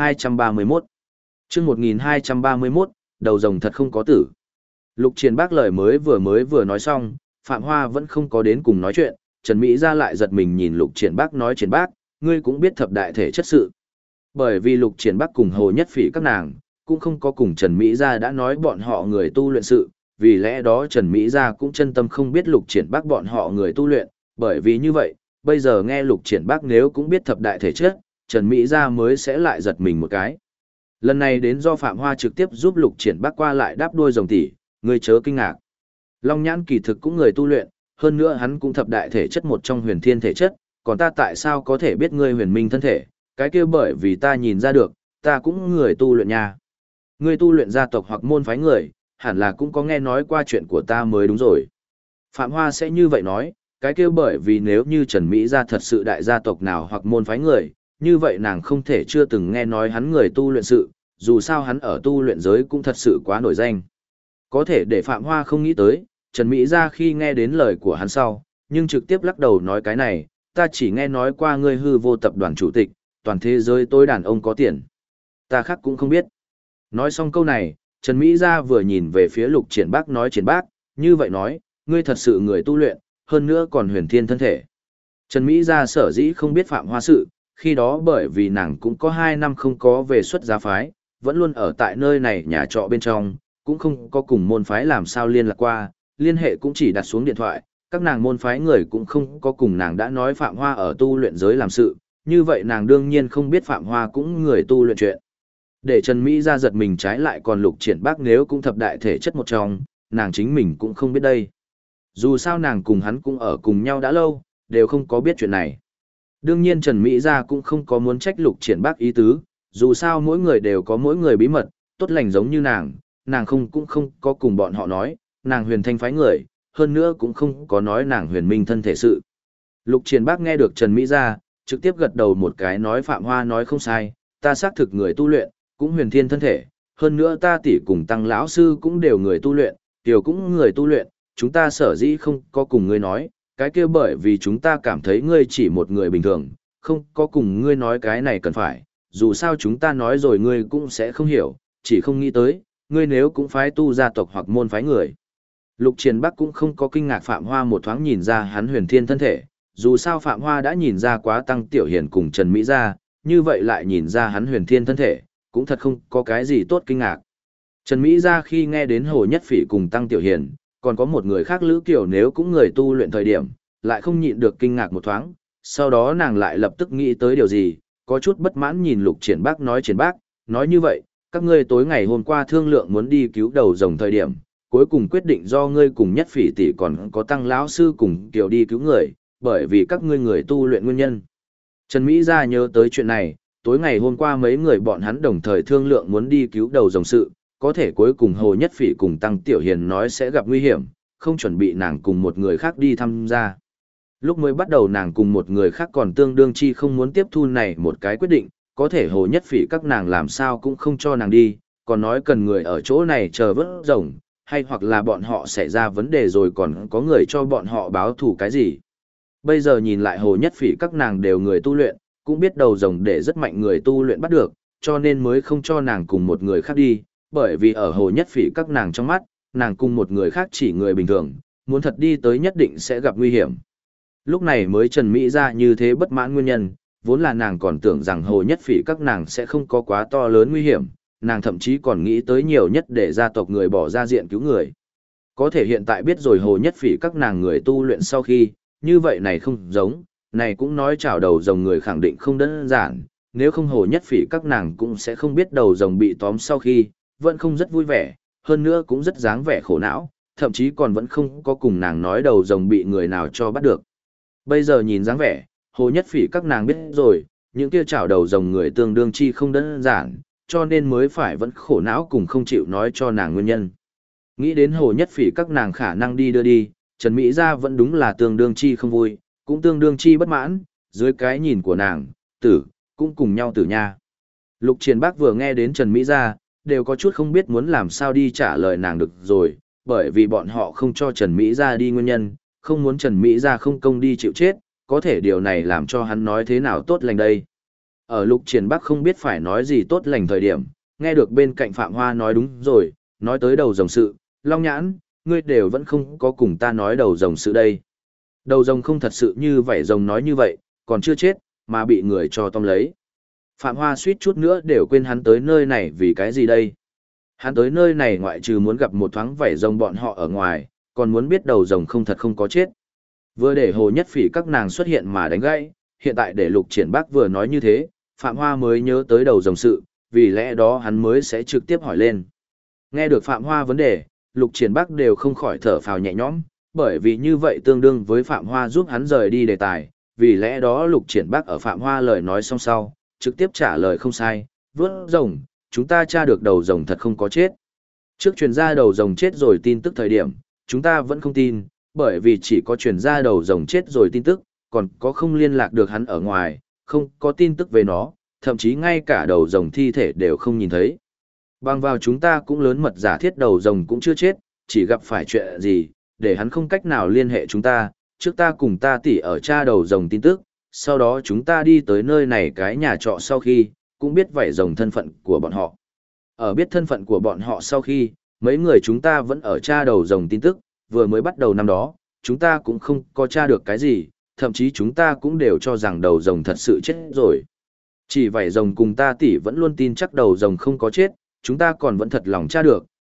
1231 Chương 1231, đầu rồng thật không có tử. Lục Triển Bắc lời mới vừa nói xong, Phạm Hoa vẫn không có đến cùng nói chuyện, Trần Mỹ Gia lại giật mình nhìn Lục Triển Bắc nói Triển Bắc, ngươi cũng biết thập đại thể chất sự. Bởi vì Lục Triển Bắc cùng Hồ Nhất Phỉ các nàng, cũng không có cùng Trần Mỹ Gia đã nói bọn họ người tu luyện sự, vì lẽ đó Trần Mỹ Gia cũng chân tâm không biết Lục Triển Bắc bọn họ người tu luyện, bởi vì như vậy, bây giờ nghe Lục Triển Bắc nếu cũng biết thập đại thể chất, Trần Mỹ Gia mới sẽ lại giật mình một cái. Lần này đến do Phạm Hoa trực tiếp giúp Lục Triển Bắc qua lại đáp đuôi rồng tỷ, ngươi chớ kinh ngạc. Long Nhãn kỳ thực cũng người tu luyện, hơn nữa hắn cũng thập đại thể chất một trong huyền thiên thể chất, còn ta tại sao có thể biết ngươi huyền minh thân thể, cái kia bởi vì ta nhìn ra được, ta cũng người tu luyện nha. Ngươi tu luyện gia tộc hoặc môn phái người, hẳn là cũng có nghe nói qua chuyện của ta mới đúng rồi. Phạm Hoa sẽ như vậy nói, cái kia bởi vì nếu như Trần Mỹ Gia thật sự đại gia tộc nào hoặc môn phái người, như vậy nàng không thể chưa từng nghe nói hắn người tu luyện sự, dù sao hắn ở tu luyện giới cũng thật sự quá nổi danh. Có thể để Phạm Hoa không nghĩ tới, Trần Mỹ Gia khi nghe đến lời của hắn sau, nhưng trực tiếp lắc đầu nói cái này, ta chỉ nghe nói qua ngươi hư vô tập đoàn chủ tịch, toàn thế giới tôi đàn ông có tiền. Ta khác cũng không biết. Nói xong câu này, Trần Mỹ Gia vừa nhìn về phía Lục Triển Bắc nói Triển Bắc, như vậy nói, ngươi thật sự người tu luyện, hơn nữa còn huyền thiên thân thể. Trần Mỹ Gia sở dĩ không biết Phạm Hoa sự, khi đó bởi vì nàng cũng có 2 năm không có về xuất gia phái, vẫn luôn ở tại nơi này nhà trọ bên trong, cũng không có cùng môn phái làm sao liên lạc qua, liên hệ cũng chỉ đặt xuống điện thoại, các nàng môn phái người cũng không có cùng nàng đã nói Phạm Hoa ở tu luyện giới làm sự, như vậy nàng đương nhiên không biết Phạm Hoa cũng người tu luyện chuyện. Để Trần Mỹ ra giật mình trái lại còn Lục Triển Bác nếu cũng thập đại thể chất một trong, nàng chính mình cũng không biết đây. Dù sao nàng cùng hắn cũng ở cùng nhau đã lâu, đều không có biết chuyện này. Đương nhiên Trần Mỹ ra cũng không có muốn trách Lục Triển Bác ý tứ, dù sao mỗi người đều có mỗi người bí mật, tốt lành giống như nàng cũng không có cùng bọn họ nói, nàng huyền thanh phái người, hơn nữa cũng không có nói nàng huyền minh thân thể sự. Lục Triển Bác nghe được Trần Mỹ ra, trực tiếp gật đầu một cái nói Phạm Hoa nói không sai, ta xác thực người tu luyện, cũng huyền thiên thân thể, hơn nữa ta tỷ cùng tăng lão sư cũng đều người tu luyện, tiểu cũng người tu luyện, chúng ta sở dĩ không có cùng ngươi nói, cái kia bởi vì chúng ta cảm thấy ngươi chỉ một người bình thường, không có cùng ngươi nói cái này cần phải, dù sao chúng ta nói rồi ngươi cũng sẽ không hiểu, chỉ không nghĩ tới, ngươi nếu cũng phái tu gia tộc hoặc môn phái người. Lục Triển Bắc cũng không có kinh ngạc Phạm Hoa một thoáng nhìn ra hắn huyền thiên thân thể, dù sao Phạm Hoa đã nhìn ra quá Tăng Tiểu Hiền cùng Trần Mỹ ra, như vậy lại nhìn ra hắn huyền thiên thân thể, cũng thật không có cái gì tốt kinh ngạc. Trần Mỹ ra khi nghe đến Hồ Nhất Phỉ cùng Tăng Tiểu Hiền, còn có một người khác Lữ Kiều nếu cũng người tu luyện thời điểm, lại không nhịn được kinh ngạc một thoáng, sau đó nàng lại lập tức nghĩ tới điều gì, có chút bất mãn nhìn Lục Triển Bác nói như vậy, các ngươi tối ngày hôm qua thương lượng muốn đi cứu đầu rồng thời điểm, cuối cùng quyết định do ngươi cùng Nhất Phỉ tỷ còn có Tăng lão sư cùng Kiều đi cứu người, bởi vì các ngươi người tu luyện nguyên nhân. Trần Mỹ ra nhớ tới chuyện này, tối ngày hôm qua mấy người bọn hắn đồng thời thương lượng muốn đi cứu đầu rồng sự, có thể cuối cùng Hồ Nhất Phỉ cùng Tăng Tiểu Hiền nói sẽ gặp nguy hiểm, không chuẩn bị nàng cùng một người khác đi tham gia. Lúc mới bắt đầu nàng cùng một người khác còn tương đương chi không muốn tiếp thu này một cái quyết định, có thể Hồ Nhất Phỉ các nàng làm sao cũng không cho nàng đi, còn nói cần người ở chỗ này chờ vớt rồng, hay hoặc là bọn họ xảy ra vấn đề rồi còn có người cho bọn họ báo thù cái gì. Bây giờ nhìn lại Hồ Nhất Phỉ các nàng đều người tu luyện, cũng biết đầu rồng để rất mạnh người tu luyện bắt được, cho nên mới không cho nàng cùng một người khác đi, bởi vì ở Hồ Nhất Phỉ các nàng trong mắt, nàng cùng một người khác chỉ người bình thường, muốn thật đi tới nhất định sẽ gặp nguy hiểm. Lúc này mới Trần Mỹ ra như thế bất mãn nguyên nhân, vốn là nàng còn tưởng rằng Hồ Nhất Phỉ các nàng sẽ không có quá to lớn nguy hiểm, nàng thậm chí còn nghĩ tới nhiều nhất để gia tộc người bỏ ra diện cứu người. Có thể hiện tại biết rồi Hồ Nhất Phỉ các nàng người tu luyện sau khi, như vậy này không giống, này cũng nói chảo đầu rồng người khẳng định không đơn giản, nếu không Hồ Nhất Phỉ các nàng cũng sẽ không biết đầu rồng bị tóm sau khi, vẫn không rất vui vẻ, hơn nữa cũng rất dáng vẻ khổ não, thậm chí còn vẫn không có cùng nàng nói đầu rồng bị người nào cho bắt được. Bây giờ nhìn dáng vẻ, Hồ Nhất Phỉ các nàng biết rồi, những kia chảo đầu rồng người tương đương chi không đơn giản, cho nên mới phải vẫn khổ não cùng không chịu nói cho nàng nguyên nhân. Nghĩ đến Hồ Nhất Phỉ các nàng khả năng đi đưa đi, Trần Mỹ Gia vẫn đúng là tương đương chi không vui, cũng tương đương chi bất mãn, dưới cái nhìn của nàng, cũng cùng nhau tử nha. Lục Triển Bác vừa nghe đến Trần Mỹ Gia, đều có chút không biết muốn làm sao đi trả lời nàng được rồi, bởi vì bọn họ không cho Trần Mỹ Gia đi nguyên nhân, không muốn Trần Mỹ Gia không công đi chịu chết, có thể điều này làm cho hắn nói thế nào tốt lành đây. Ở Lục Triển Bác không biết phải nói gì tốt lành thời điểm, nghe được bên cạnh Phạm Hoa nói đúng rồi, nói tới đầu rồng sự, Long Nhãn, ngươi đều vẫn không có cùng ta nói đầu rồng sự đây. Đầu rồng không thật sự như vậy rồng nói như vậy, còn chưa chết, mà bị người cho tóm lấy. Phạm Hoa suýt chút nữa đều quên hắn tới nơi này vì cái gì đây. Hắn tới nơi này ngoại trừ muốn gặp một thoáng vảy rồng bọn họ ở ngoài, còn muốn biết đầu rồng không thật không có chết. Vừa để Hồ Nhất Phỉ các nàng xuất hiện mà đánh gãy, hiện tại để Lục Triển Bác vừa nói như thế, Phạm Hoa mới nhớ tới đầu rồng sự, vì lẽ đó hắn mới sẽ trực tiếp hỏi lên. Nghe được Phạm Hoa vấn đề, Lục Triển Bác đều không khỏi thở phào nhẹ nhõm, bởi vì như vậy tương đương với Phạm Hoa giúp hắn rời đi đề tài, vì lẽ đó Lục Triển Bác ở Phạm Hoa lời nói xong sau, trực tiếp trả lời không sai, vớt rồng, chúng ta tra được đầu rồng thật không có chết. Trước truyền ra đầu rồng chết rồi tin tức thời điểm, chúng ta vẫn không tin, bởi vì chỉ có truyền ra đầu rồng chết rồi tin tức, còn có không liên lạc được hắn ở ngoài, không có tin tức về nó, thậm chí ngay cả đầu rồng thi thể đều không nhìn thấy. Bằng vào chúng ta cũng lớn mật giả thiết đầu rồng cũng chưa chết, chỉ gặp phải chuyện gì, để hắn không cách nào liên hệ chúng ta, trước ta cùng ta tỉ ở tra đầu rồng tin tức, sau đó chúng ta đi tới nơi này cái nhà trọ sau khi, cũng biết vảy rồng thân phận của bọn họ. Ở biết thân phận của bọn họ sau khi, mấy người chúng ta vẫn ở tra đầu rồng tin tức, vừa mới bắt đầu năm đó, chúng ta cũng không có tra được cái gì, thậm chí chúng ta cũng đều cho rằng đầu rồng thật sự chết rồi. Chỉ vảy rồng cùng ta tỉ vẫn luôn tin chắc đầu rồng không có chết, chúng ta còn vẫn thật lòng tra được,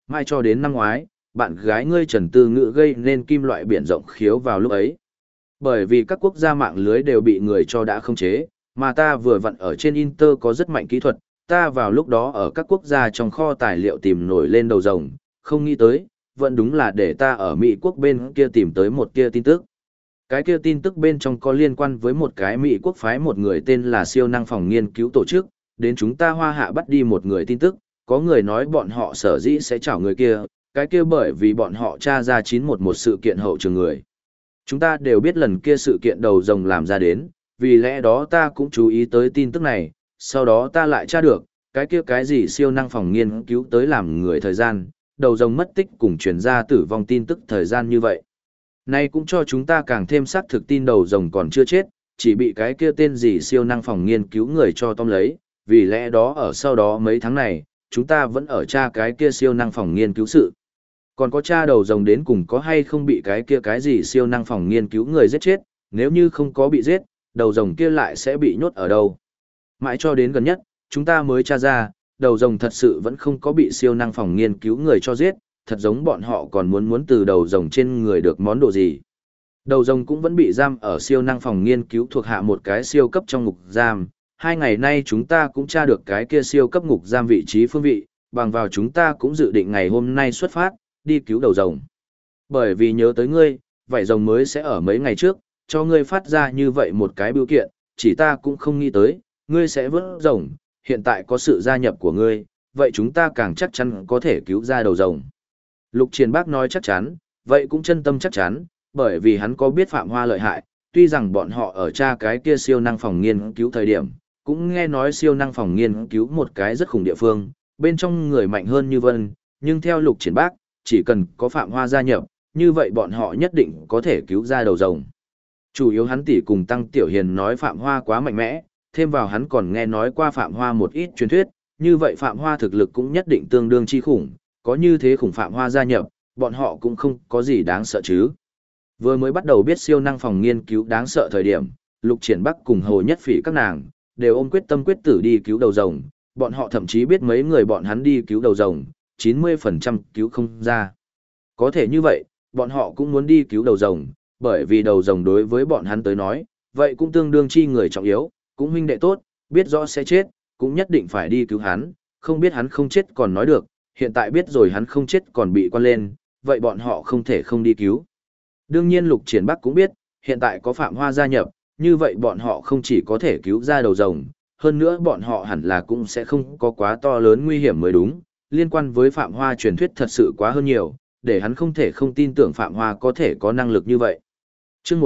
Mai cho đến năm ngoái, bạn gái ngươi Trần Tư Ngữ gây nên kim loại biển rộng khiếu vào lúc ấy. Bởi vì các quốc gia mạng lưới đều bị người cho đã khống chế, mà ta vừa vặn ở trên Inter có rất mạnh kỹ thuật, ta vào lúc đó ở các quốc gia trong kho tài liệu tìm nổi lên đầu rồng, không nghĩ tới, vẫn đúng là để ta ở Mỹ quốc bên kia tìm tới một kia tin tức. Cái kia tin tức bên trong có liên quan với một cái Mỹ quốc phái một người tên là siêu năng phòng nghiên cứu tổ chức, đến chúng ta Hoa Hạ bắt đi một người tin tức, có người nói bọn họ sở dĩ sẽ chảo người kia, cái kia bởi vì bọn họ tra ra 911 sự kiện hậu trường người. Chúng ta đều biết lần kia sự kiện đầu rồng làm ra đến, vì lẽ đó ta cũng chú ý tới tin tức này, sau đó ta lại tra được, cái kia cái gì siêu năng phòng nghiên cứu tới làm người thời gian, đầu rồng mất tích cùng truyền ra tử vong tin tức thời gian như vậy. Này cũng cho chúng ta càng thêm xác thực tin đầu rồng còn chưa chết, chỉ bị cái kia tên gì siêu năng phòng nghiên cứu người cho tóm lấy, vì lẽ đó ở sau đó mấy tháng này, chúng ta vẫn ở tra cái kia siêu năng phòng nghiên cứu sự. Còn có tra đầu rồng đến cùng có hay không bị cái kia cái gì siêu năng phòng nghiên cứu người giết chết, nếu như không có bị giết, đầu rồng kia lại sẽ bị nhốt ở đâu. Mãi cho đến gần nhất, chúng ta mới tra ra, đầu rồng thật sự vẫn không có bị siêu năng phòng nghiên cứu người cho giết, thật giống bọn họ còn muốn từ đầu rồng trên người được món đồ gì. Đầu rồng cũng vẫn bị giam ở siêu năng phòng nghiên cứu thuộc hạ một cái siêu cấp trong ngục giam. 2 ngày nay chúng ta cũng tra được cái kia siêu cấp ngục giam vị trí phương vị, bằng vào chúng ta cũng dự định ngày hôm nay xuất phát, đi cứu đầu rồng. Bởi vì nhớ tới ngươi, vảy rồng mới sẽ ở mấy ngày trước, cho ngươi phát ra như vậy một cái biểu kiện, chỉ ta cũng không nghĩ tới, ngươi sẽ vớt rồng, hiện tại có sự gia nhập của ngươi, vậy chúng ta càng chắc chắn có thể cứu ra đầu rồng. Lục Triền Bác nói chắc chắn, vậy cũng chân tâm chắc chắn, bởi vì hắn có biết Phạm Hoa lợi hại, tuy rằng bọn họ ở tra cái kia siêu năng phòng nghiên cứu thời điểm, cũng nghe nói siêu năng phòng nghiên cứu một cái rất khủng địa phương, bên trong người mạnh hơn như vân, nhưng theo Lục Triền Bác, chỉ cần có Phạm Hoa gia nhập, như vậy bọn họ nhất định có thể cứu ra đầu rồng. Chủ yếu hắn tỷ cùng Tăng Tiểu Hiền nói Phạm Hoa quá mạnh mẽ, thêm vào hắn còn nghe nói qua Phạm Hoa một ít truyền thuyết, như vậy Phạm Hoa thực lực cũng nhất định tương đương chi khủng, có như thế khủng Phạm Hoa gia nhập, bọn họ cũng không có gì đáng sợ chứ. Vừa mới bắt đầu biết siêu năng phòng nghiên cứu đáng sợ thời điểm, Lục Triển Bắc cùng Hồ Nhất Phỉ các nàng, đều ôm quyết tâm quyết tử đi cứu đầu rồng, bọn họ thậm chí biết mấy người bọn hắn đi cứu đầu rồng, 90% cứu không ra. Có thể như vậy, bọn họ cũng muốn đi cứu đầu rồng, bởi vì đầu rồng đối với bọn hắn tới nói, vậy cũng tương đương chi người trọng yếu, cũng huynh đệ tốt, biết rõ sẽ chết, cũng nhất định phải đi cứu hắn, không biết hắn không chết còn nói được, hiện tại biết rồi hắn không chết còn bị quan lên, vậy bọn họ không thể không đi cứu. Đương nhiên Lục Triển Bắc cũng biết, hiện tại có Phạm Hoa gia nhập, như vậy bọn họ không chỉ có thể cứu ra đầu rồng, hơn nữa bọn họ hẳn là cũng sẽ không có quá to lớn nguy hiểm mới đúng, liên quan với Phạm Hoa truyền thuyết thật sự quá hơn nhiều, để hắn không thể không tin tưởng Phạm Hoa có thể có năng lực như vậy. Chương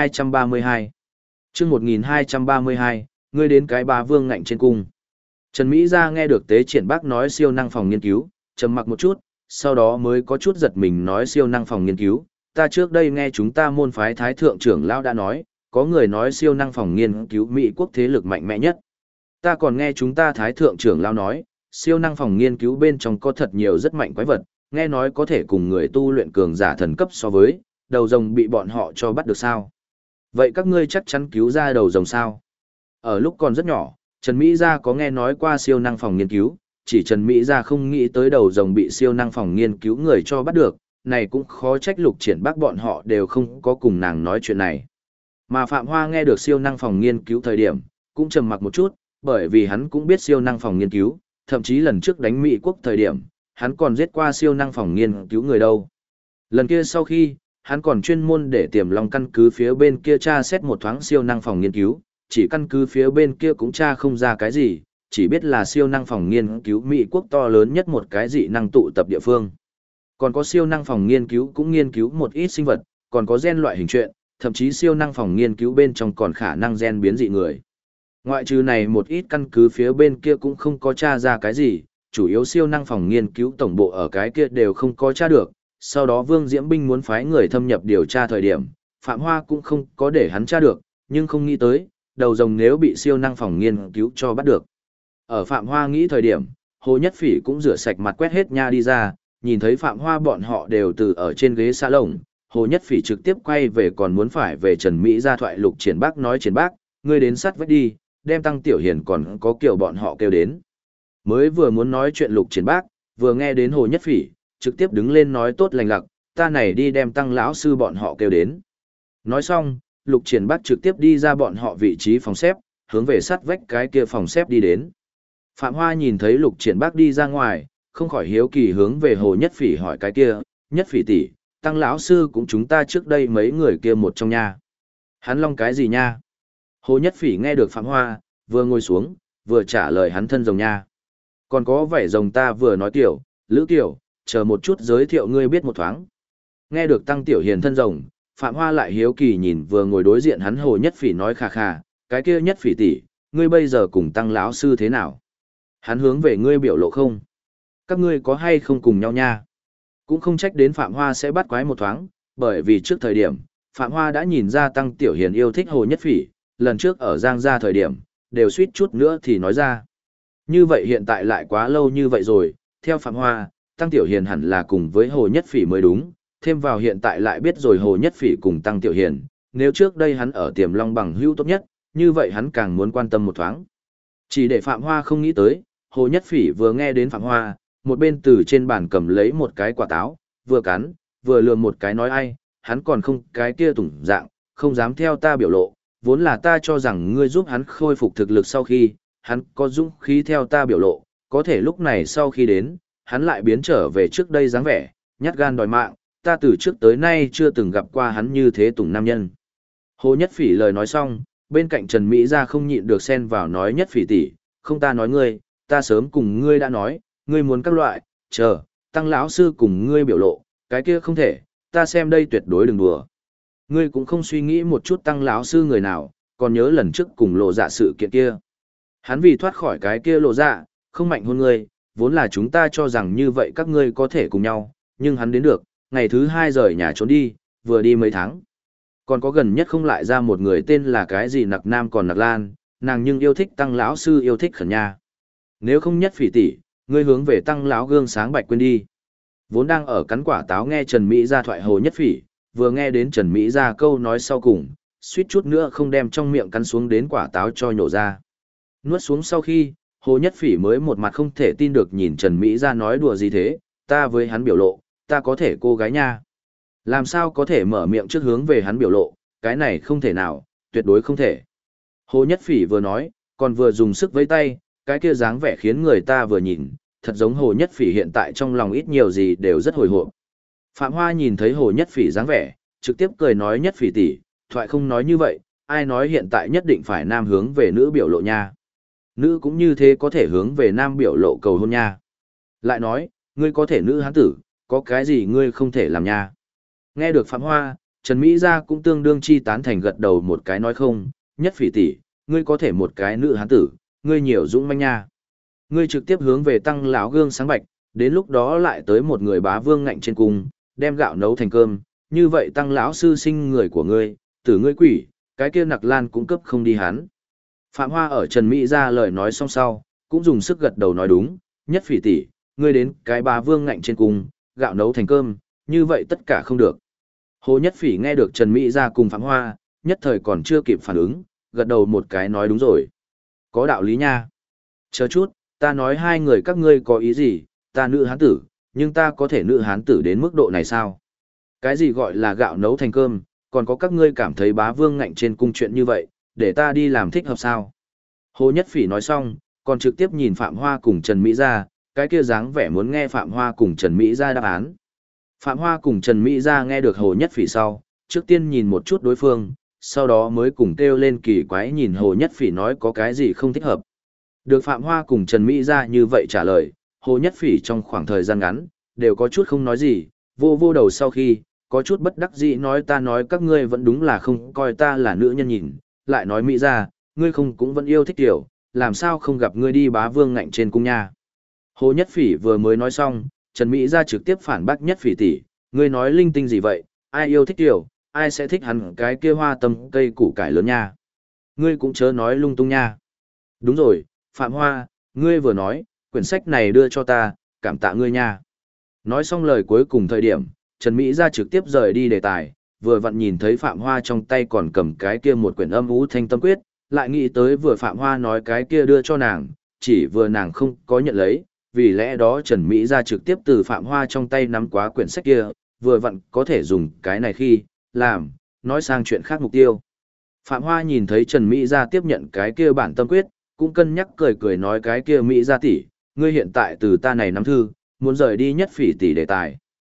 1232 Chương 1232, ngươi đến cái bà vương ngạnh trên cung. Trần Mỹ Gia nghe được Tế Triển Bác nói siêu năng phòng nghiên cứu, trầm mặc một chút, sau đó mới có chút giật mình nói siêu năng phòng nghiên cứu. Ta trước đây nghe chúng ta môn phái Thái Thượng trưởng lão đã nói, có người nói siêu năng phòng nghiên cứu Mỹ quốc thế lực mạnh mẽ nhất. Ta còn nghe chúng ta Thái Thượng trưởng lão nói, siêu năng phòng nghiên cứu bên trong có thật nhiều rất mạnh quái vật, nghe nói có thể cùng người tu luyện cường giả thần cấp so với, đầu rồng bị bọn họ cho bắt được sao. Vậy các ngươi chắc chắn cứu ra đầu rồng sao? Ở lúc còn rất nhỏ, Trần Mỹ Gia có nghe nói qua siêu năng phòng nghiên cứu, chỉ Trần Mỹ Gia không nghĩ tới đầu rồng bị siêu năng phòng nghiên cứu người cho bắt được, này cũng khó trách Lục Triển Bắc bọn họ đều không có cùng nàng nói chuyện này. Mà Phạm Hoa nghe được siêu năng phòng nghiên cứu thời điểm, cũng trầm mặc một chút, bởi vì hắn cũng biết siêu năng phòng nghiên cứu, thậm chí lần trước đánh Mỹ quốc thời điểm, hắn còn giết qua siêu năng phòng nghiên cứu người đâu. Lần kia sau khi, hắn còn chuyên môn để Tiềm Long căn cứ phía bên kia tra xét một thoáng siêu năng phòng nghiên cứu, chỉ căn cứ phía bên kia cũng tra không ra cái gì, chỉ biết là siêu năng phòng nghiên cứu Mỹ quốc to lớn nhất một cái dị năng tụ tập địa phương. Còn có siêu năng phòng nghiên cứu cũng nghiên cứu một ít sinh vật, còn có gen loại hình chuyện, thậm chí siêu năng phòng nghiên cứu bên trong còn khả năng gen biến dị người. Ngoại trừ này một ít căn cứ phía bên kia cũng không có tra ra cái gì, chủ yếu siêu năng phòng nghiên cứu tổng bộ ở cái kia đều không có tra được. Sau đó Vương Diễm Binh muốn phái người thâm nhập điều tra thời điểm, Phạm Hoa cũng không có để hắn tra được, nhưng không nghĩ tới, đầu rồng nếu bị siêu năng phòng nghiên cứu cho bắt được. Ở Phạm Hoa nghĩ thời điểm, Hồ Nhất Phỉ cũng rửa sạch mặt quét hết nha đi ra, nhìn thấy Phạm Hoa bọn họ đều từ ở trên ghế xa lồng, Hồ Nhất Phỉ trực tiếp quay về còn muốn phải về Trần Mỹ Gia thoại Lục Triển Bác nói Triển Bác, ngươi đến sát vách đi, đem Tăng Tiểu Hiền còn có kiểu bọn họ kêu đến. Mới vừa muốn nói chuyện Lục Triển Bác, vừa nghe đến Hồ Nhất Phỉ, trực tiếp đứng lên nói tốt lành lặc, ta này đi đem Tăng lão sư bọn họ kêu đến. Nói xong, Lục Triển Bắc trực tiếp đi ra bọn họ vị trí phòng xếp, hướng về sát vách cái kia phòng xếp đi đến. Phạm Hoa nhìn thấy Lục Triển Bắc đi ra ngoài, không khỏi hiếu kỳ hướng về Hồ Nhất Phỉ hỏi cái kia, Nhất Phỉ tỷ, Tăng lão sư cũng chúng ta trước đây mấy người kia một trong nha. Hắn long cái gì nha? Hồ Nhất Phỉ nghe được Phạm Hoa, vừa ngồi xuống, vừa trả lời hắn thân rồng nha. Còn có vẻ rồng ta vừa nói tiểu, Lữ Tiểu, chờ một chút giới thiệu ngươi biết một thoáng. Nghe được Tăng Tiểu Hiền thân rồng, Phạm Hoa lại hiếu kỳ nhìn vừa ngồi đối diện hắn Hồ Nhất Phỉ nói khà khà, cái kia Nhất Phỉ tỷ, ngươi bây giờ cùng Tăng lão sư thế nào? Hắn hướng về ngươi biểu lộ không? Các ngươi có hay không cùng nhau nha? Cũng không trách đến Phạm Hoa sẽ bắt quái một thoáng, bởi vì trước thời điểm, Phạm Hoa đã nhìn ra Tăng Tiểu Hiền yêu thích Hồ Nhất Phỉ, lần trước ở Giang Gia thời điểm, đều suýt chút nữa thì nói ra. Như vậy hiện tại lại quá lâu như vậy rồi, theo Phạm Hoa, Tăng Tiểu Hiền hẳn là cùng với Hồ Nhất Phỉ mới đúng, thêm vào hiện tại lại biết rồi Hồ Nhất Phỉ cùng Tăng Tiểu Hiền, nếu trước đây hắn ở Tiềm Long bằng hữu tốt nhất, như vậy hắn càng muốn quan tâm một thoáng. Chỉ để Phạm Hoa không nghĩ tới, Hồ Nhất Phỉ vừa nghe đến Phạm Hoa, một bên từ trên bàn cầm lấy một cái quả táo, vừa cắn, vừa lườm một cái nói ai, hắn còn không cái kia tủng dạng, không dám theo ta biểu lộ, vốn là ta cho rằng ngươi giúp hắn khôi phục thực lực sau khi, hắn có dũng khí theo ta biểu lộ, có thể lúc này sau khi đến, hắn lại biến trở về trước đây dáng vẻ, nhát gan đòi mạng, ta từ trước tới nay chưa từng gặp qua hắn như thế tùng nam nhân. Hồ Nhất Phỉ lời nói xong, bên cạnh Trần Mỹ Gia không nhịn được xen vào nói Nhất Phỉ tỷ, không ta nói ngươi, ta sớm cùng ngươi đã nói, ngươi muốn các loại, chờ, Tăng lão sư cùng ngươi biểu lộ, cái kia không thể, ta xem đây tuyệt đối đừng đùa. Ngươi cũng không suy nghĩ một chút Tăng lão sư người nào, còn nhớ lần trước cùng lộ dạ sự kiện kia. Hắn vì thoát khỏi cái kia lộ dạ, không mạnh hơn ngươi, vốn là chúng ta cho rằng như vậy các ngươi có thể cùng nhau, nhưng hắn đến được, ngày thứ 2 rời nhà trốn đi, vừa đi mấy tháng. Còn có gần nhất không lại ra một người tên là cái gì nặc nam còn nặc lan, nàng nhưng yêu thích Tăng lão sư yêu thích khẩn nha. Nếu không Nhất Phỉ tỷ, ngươi hướng về Tăng lão gương sáng bạch quên đi. Vốn đang ở cắn quả táo nghe Trần Mỹ Gia thoại Hồ Nhất Phỉ, vừa nghe đến Trần Mỹ Gia câu nói sau cùng, suýt chút nữa không đem trong miệng cắn xuống đến quả táo cho nhổ ra. Nuốt xuống sau khi, Hồ Nhất Phỉ mới một mặt không thể tin được nhìn Trần Mỹ Gia nói đùa gì thế, ta với hắn biểu lộ, ta có thể cô gái nha. Làm sao có thể mở miệng trước hướng về hắn biểu lộ, cái này không thể nào, tuyệt đối không thể. Hồ Nhất Phỉ vừa nói, còn vừa dùng sức với tay, cái kia dáng vẻ khiến người ta vừa nhìn, thật giống Hồ Nhất Phỉ hiện tại trong lòng ít nhiều gì đều rất hồi hộp. Phạm Hoa nhìn thấy Hồ Nhất Phỉ dáng vẻ, trực tiếp cười nói Nhất Phỉ tỷ, thoại không nói như vậy, ai nói hiện tại nhất định phải nam hướng về nữ biểu lộ nha. Nữ cũng như thế có thể hướng về nam biểu lộ cầu hôn nha. Lại nói, ngươi có thể nữ hán tử, có cái gì ngươi không thể làm nha. Nghe được Phạm Hoa, Trần Mỹ Gia cũng tương đương chi tán thành gật đầu một cái nói không, Nhất Phỉ tỷ, ngươi có thể một cái nữ hán tử, ngươi nhiều dũng manh nha. Ngươi trực tiếp hướng về Tăng lão gương sáng bạch, đến lúc đó lại tới một người bá vương ngạnh trên cung, đem gạo nấu thành cơm, như vậy Tăng lão sư sinh người của ngươi, tử ngươi quỷ, cái kia nặc lan cũng cấp không đi hắn. Phạm Hoa ở Trần Mỹ Gia lời nói xong sau, cũng dùng sức gật đầu nói đúng, Nhất Phỉ tỷ, ngươi đến cái bá vương ngạnh trên cung, gạo nấu thành cơm, như vậy tất cả không được. Hồ Nhất Phỉ nghe được Trần Mỹ Gia cùng Phạm Hoa, nhất thời còn chưa kịp phản ứng, gật đầu một cái nói đúng rồi. Có đạo lý nha. Chờ chút, ta nói hai người các ngươi có ý gì, ta nữ hán tử, nhưng ta có thể nữ hán tử đến mức độ này sao? Cái gì gọi là gạo nấu thành cơm, còn có các ngươi cảm thấy bá vương ngạnh trên cung chuyện như vậy, để ta đi làm thích hợp sao? Hồ Nhất Phỉ nói xong, còn trực tiếp nhìn Phạm Hoa cùng Trần Mỹ Gia, cái kia dáng vẻ muốn nghe Phạm Hoa cùng Trần Mỹ Gia đáp án. Phạm Hoa cùng Trần Mỹ Gia nghe được Hồ Nhất Phỉ sau, trước tiên nhìn một chút đối phương, sau đó mới cùng kêu lên kỳ quái nhìn Hồ Nhất Phỉ nói có cái gì không thích hợp. Được Phạm Hoa cùng Trần Mỹ Gia như vậy trả lời, Hồ Nhất Phỉ trong khoảng thời gian ngắn, đều có chút không nói gì, vô vô đầu sau khi, có chút bất đắc dĩ nói ta nói các ngươi vẫn đúng là không coi ta là nữ nhân nhìn, lại nói Mỹ Gia, ngươi không cũng vẫn yêu thích tiểu, làm sao không gặp ngươi đi bá vương ngạnh trên cung nha. Hồ Nhất Phỉ vừa mới nói xong, Trần Mỹ Gia trực tiếp phản bác Nhất Phỉ tỷ, ngươi nói linh tinh gì vậy, ai yêu thích tiểu, ai sẽ thích hắn cái kia hoa tâm cây củ cải lớn nha. Ngươi cũng chớ nói lung tung nha. Đúng rồi, Phạm Hoa, ngươi vừa nói, quyển sách này đưa cho ta, cảm tạ ngươi nha. Nói xong lời cuối cùng thời điểm, Trần Mỹ Gia trực tiếp rời đi đề tài, vừa vặn nhìn thấy Phạm Hoa trong tay còn cầm cái kia một quyển âm ú thanh tâm quyết, lại nghĩ tới vừa Phạm Hoa nói cái kia đưa cho nàng, chỉ vừa nàng không có nhận lấy, vì lẽ đó Trần Mỹ Gia trực tiếp từ Phạm Hoa trong tay nắm quá quyển sách kia, vừa vặn có thể dùng cái này khi, làm, nói sang chuyện khác mục tiêu. Phạm Hoa nhìn thấy Trần Mỹ Gia tiếp nhận cái kia bản tâm quyết, cũng cân nhắc cười cười nói cái kia Mỹ Gia tỷ, ngươi hiện tại từ ta này nắm thư, muốn rời đi Nhất Phỉ tỷ đề tài.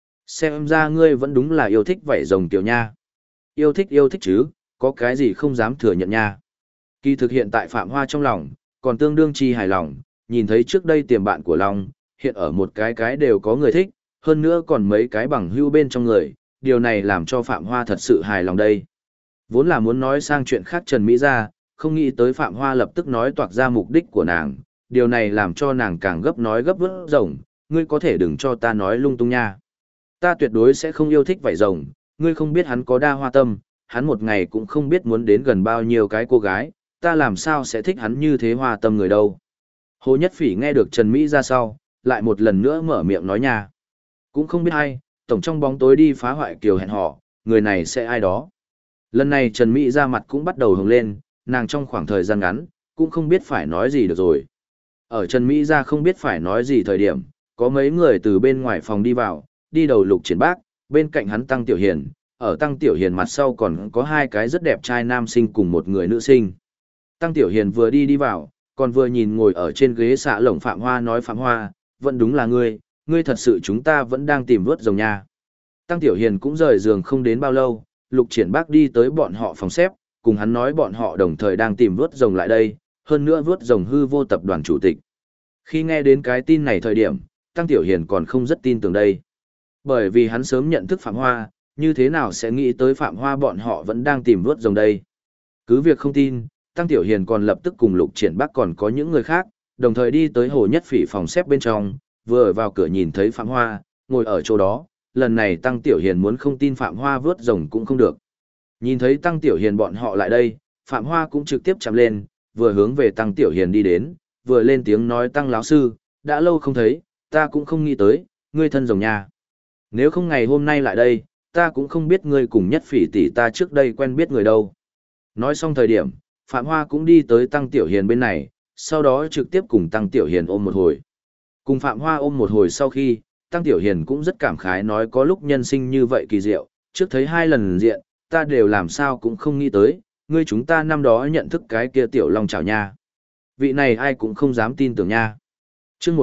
Xem ra ngươi vẫn đúng là yêu thích vảy rồng tiểu nha. Yêu thích chứ, có cái gì không dám thừa nhận nha. Kỳ thực hiện tại Phạm Hoa trong lòng, còn tương đương chi hài lòng, nhìn thấy trước đây tiềm bạn của Long, hiện ở một cái đều có người thích, hơn nữa còn mấy cái bằng hữu bên trong người, điều này làm cho Phạm Hoa thật sự hài lòng đây. Vốn là muốn nói sang chuyện khác Trần Mỹ Gia, không nghĩ tới Phạm Hoa lập tức nói toạc ra mục đích của nàng, điều này làm cho nàng càng gấp nói gấp vớt rồng, ngươi có thể đừng cho ta nói lung tung nha. Ta tuyệt đối sẽ không yêu thích vảy rồng, ngươi không biết hắn có đa hoa tâm, hắn một ngày cũng không biết muốn đến gần bao nhiêu cái cô gái, ta làm sao sẽ thích hắn như thế hoa tâm người đâu. Hồ Nhất Phỉ nghe được Trần Mỹ ra sau, lại một lần nữa mở miệng nói nha. Cũng không biết ai, tổng trong bóng tối đi phá hoại kiều hẹn hò, người này sẽ ai đó. Lần này Trần Mỹ ra mặt cũng bắt đầu hồng lên, nàng trong khoảng thời gian ngắn, cũng không biết phải nói gì được rồi. Ở Trần Mỹ ra không biết phải nói gì thời điểm, có mấy người từ bên ngoài phòng đi vào, đi đầu Lục Triển Bác, bên cạnh hắn Tăng Tiểu Hiền, ở Tăng Tiểu Hiền mặt sau còn có hai cái rất đẹp trai nam sinh cùng một người nữ sinh. Tăng Tiểu Hiền vừa đi vào, còn vừa nhìn ngồi ở trên ghế xạ lồng Phạm Hoa nói Phạm Hoa, vẫn đúng là ngươi thật sự chúng ta vẫn đang tìm vớt rồng nha. Tăng Tiểu Hiền cũng rời giường không đến bao lâu, Lục Triển Bác đi tới bọn họ phòng xếp, cùng hắn nói bọn họ đồng thời đang tìm vớt rồng lại đây, hơn nữa vớt rồng hư vô tập đoàn chủ tịch. Khi nghe đến cái tin này thời điểm, Tăng Tiểu Hiền còn không rất tin tưởng đây. Bởi vì hắn sớm nhận thức Phạm Hoa, như thế nào sẽ nghĩ tới Phạm Hoa bọn họ vẫn đang tìm vớt rồng đây. Cứ việc không tin, Tăng Tiểu Hiền còn lập tức cùng Lục Triển Bác còn có những người khác, đồng thời đi tới Hồ Nhất Phỉ phòng xếp bên trong, vừa vào cửa nhìn thấy Phạm Hoa, ngồi ở chỗ đó, lần này Tăng Tiểu Hiền muốn không tin Phạm Hoa vớt rồng cũng không được. Nhìn thấy Tăng Tiểu Hiền bọn họ lại đây, Phạm Hoa cũng trực tiếp chạm lên, vừa hướng về Tăng Tiểu Hiền đi đến, vừa lên tiếng nói Tăng lão sư, đã lâu không thấy, ta cũng không nghĩ tới, ngươi thân rồng nha. Nếu không ngày hôm nay lại đây, ta cũng không biết ngươi cùng Nhất Phỉ tỷ ta trước đây quen biết người đâu. Nói xong thời điểm, Phạm Hoa cũng đi tới Tăng Tiểu Hiền bên này, sau đó trực tiếp cùng Tăng Tiểu Hiền ôm một hồi. Cùng Phạm Hoa ôm một hồi sau khi, Tăng Tiểu Hiền cũng rất cảm khái nói có lúc nhân sinh như vậy kỳ diệu, trước thấy hai lần diện, ta đều làm sao cũng không nghĩ tới, ngươi chúng ta năm đó nhận thức cái kia Tiểu Long Chảo nha. Vị này ai cũng không dám tin tưởng nha. Chương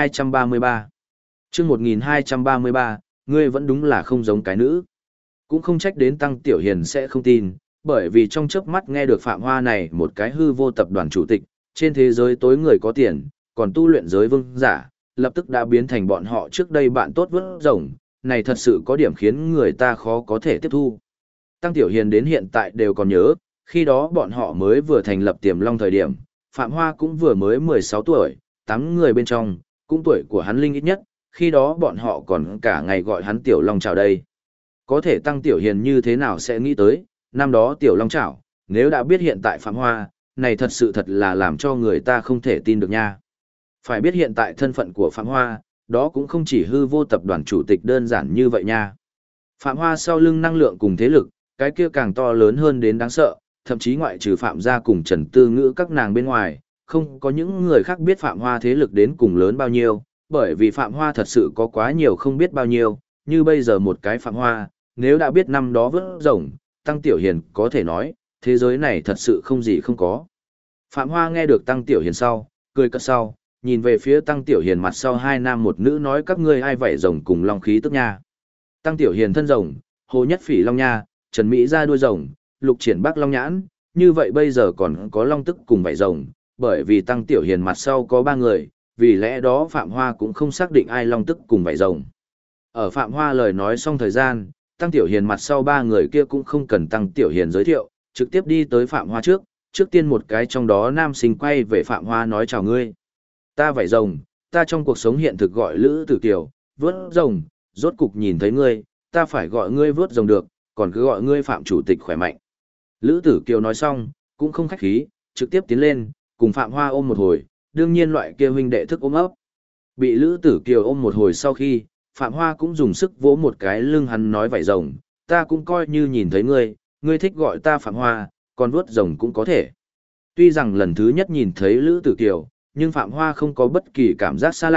1233 Chương 1233, ngươi vẫn đúng là không giống cái nữ. Cũng không trách đến Tăng Tiểu Hiền sẽ không tin, bởi vì trong chớp mắt nghe được Phạm Hoa này một cái hư vô tập đoàn chủ tịch, trên thế giới tối người có tiền, còn tu luyện giới vương giả, lập tức đã biến thành bọn họ trước đây bạn tốt vớt rồng, này thật sự có điểm khiến người ta khó có thể tiếp thu. Tăng Tiểu Hiền đến hiện tại đều còn nhớ, khi đó bọn họ mới vừa thành lập Tiềm Long thời điểm, Phạm Hoa cũng vừa mới 16 tuổi, 8 người bên trong, cũng tuổi của hắn linh ít nhất, khi đó bọn họ còn cả ngày gọi hắn Tiểu Long Chảo đây. Có thể Tăng Tiểu Hiền như thế nào sẽ nghĩ tới, năm đó Tiểu Long Chảo, nếu đã biết hiện tại Phạm Hoa, này thật sự thật là làm cho người ta không thể tin được nha. Phải biết hiện tại thân phận của Phạm Hoa, đó cũng không chỉ hư vô tập đoàn chủ tịch đơn giản như vậy nha. Phạm Hoa sau lưng năng lượng cùng thế lực, cái kia càng to lớn hơn đến đáng sợ, thậm chí ngoại trừ Phạm gia cùng Trần Tư Ngữ các nàng bên ngoài, không có những người khác biết Phạm Hoa thế lực đến cùng lớn bao nhiêu, bởi vì Phạm Hoa thật sự có quá nhiều không biết bao nhiêu, như bây giờ một cái Phạm Hoa, nếu đã biết năm đó vớt rồng, Tăng Tiểu Hiền có thể nói, thế giới này thật sự không gì không có. Phạm Hoa nghe được Tăng Tiểu Hiền sau, cười cợt sau, nhìn về phía Tăng Tiểu Hiền mặt sau hai nam một nữ nói các ngươi ai vảy rồng cùng long khí tức nha. Tăng Tiểu Hiền thân rồng, Hồ Nhất Phỉ long nha, Trần Mỹ ra đuôi rồng, Lục Triển Bác long nhãn, như vậy bây giờ còn có long tức cùng vảy rồng, bởi vì Tăng Tiểu Hiền mặt sau có ba người, vì lẽ đó Phạm Hoa cũng không xác định ai long tức cùng vảy rồng. Ở Phạm Hoa lời nói xong thời gian, Tăng Tiểu Hiền mặt sau ba người kia cũng không cần Tăng Tiểu Hiền giới thiệu, trực tiếp đi tới Phạm Hoa trước tiên một cái trong đó nam sinh quay về Phạm Hoa nói chào ngươi. Ta vảy rồng, ta trong cuộc sống hiện thực gọi Lữ Tử Kiều, vớt rồng, rốt cục nhìn thấy ngươi, ta phải gọi ngươi vớt rồng được, còn cứ gọi ngươi Phạm chủ tịch khỏe mạnh. Lữ Tử Kiều nói xong, cũng không khách khí, trực tiếp tiến lên, cùng Phạm Hoa ôm một hồi, đương nhiên loại kia huynh đệ thức ôm ấp. Bị Lữ Tử Kiều ôm một hồi sau khi, Phạm Hoa cũng dùng sức vỗ một cái lưng hắn nói vảy rồng, ta cũng coi như nhìn thấy ngươi, ngươi thích gọi ta Phạm Hoa, còn vớt rồng cũng có thể. Tuy rằng lần thứ nhất nhìn thấy Lữ Tử Kiều, nhưng Phạm Hoa không có bất kỳ cảm giác xa lạ,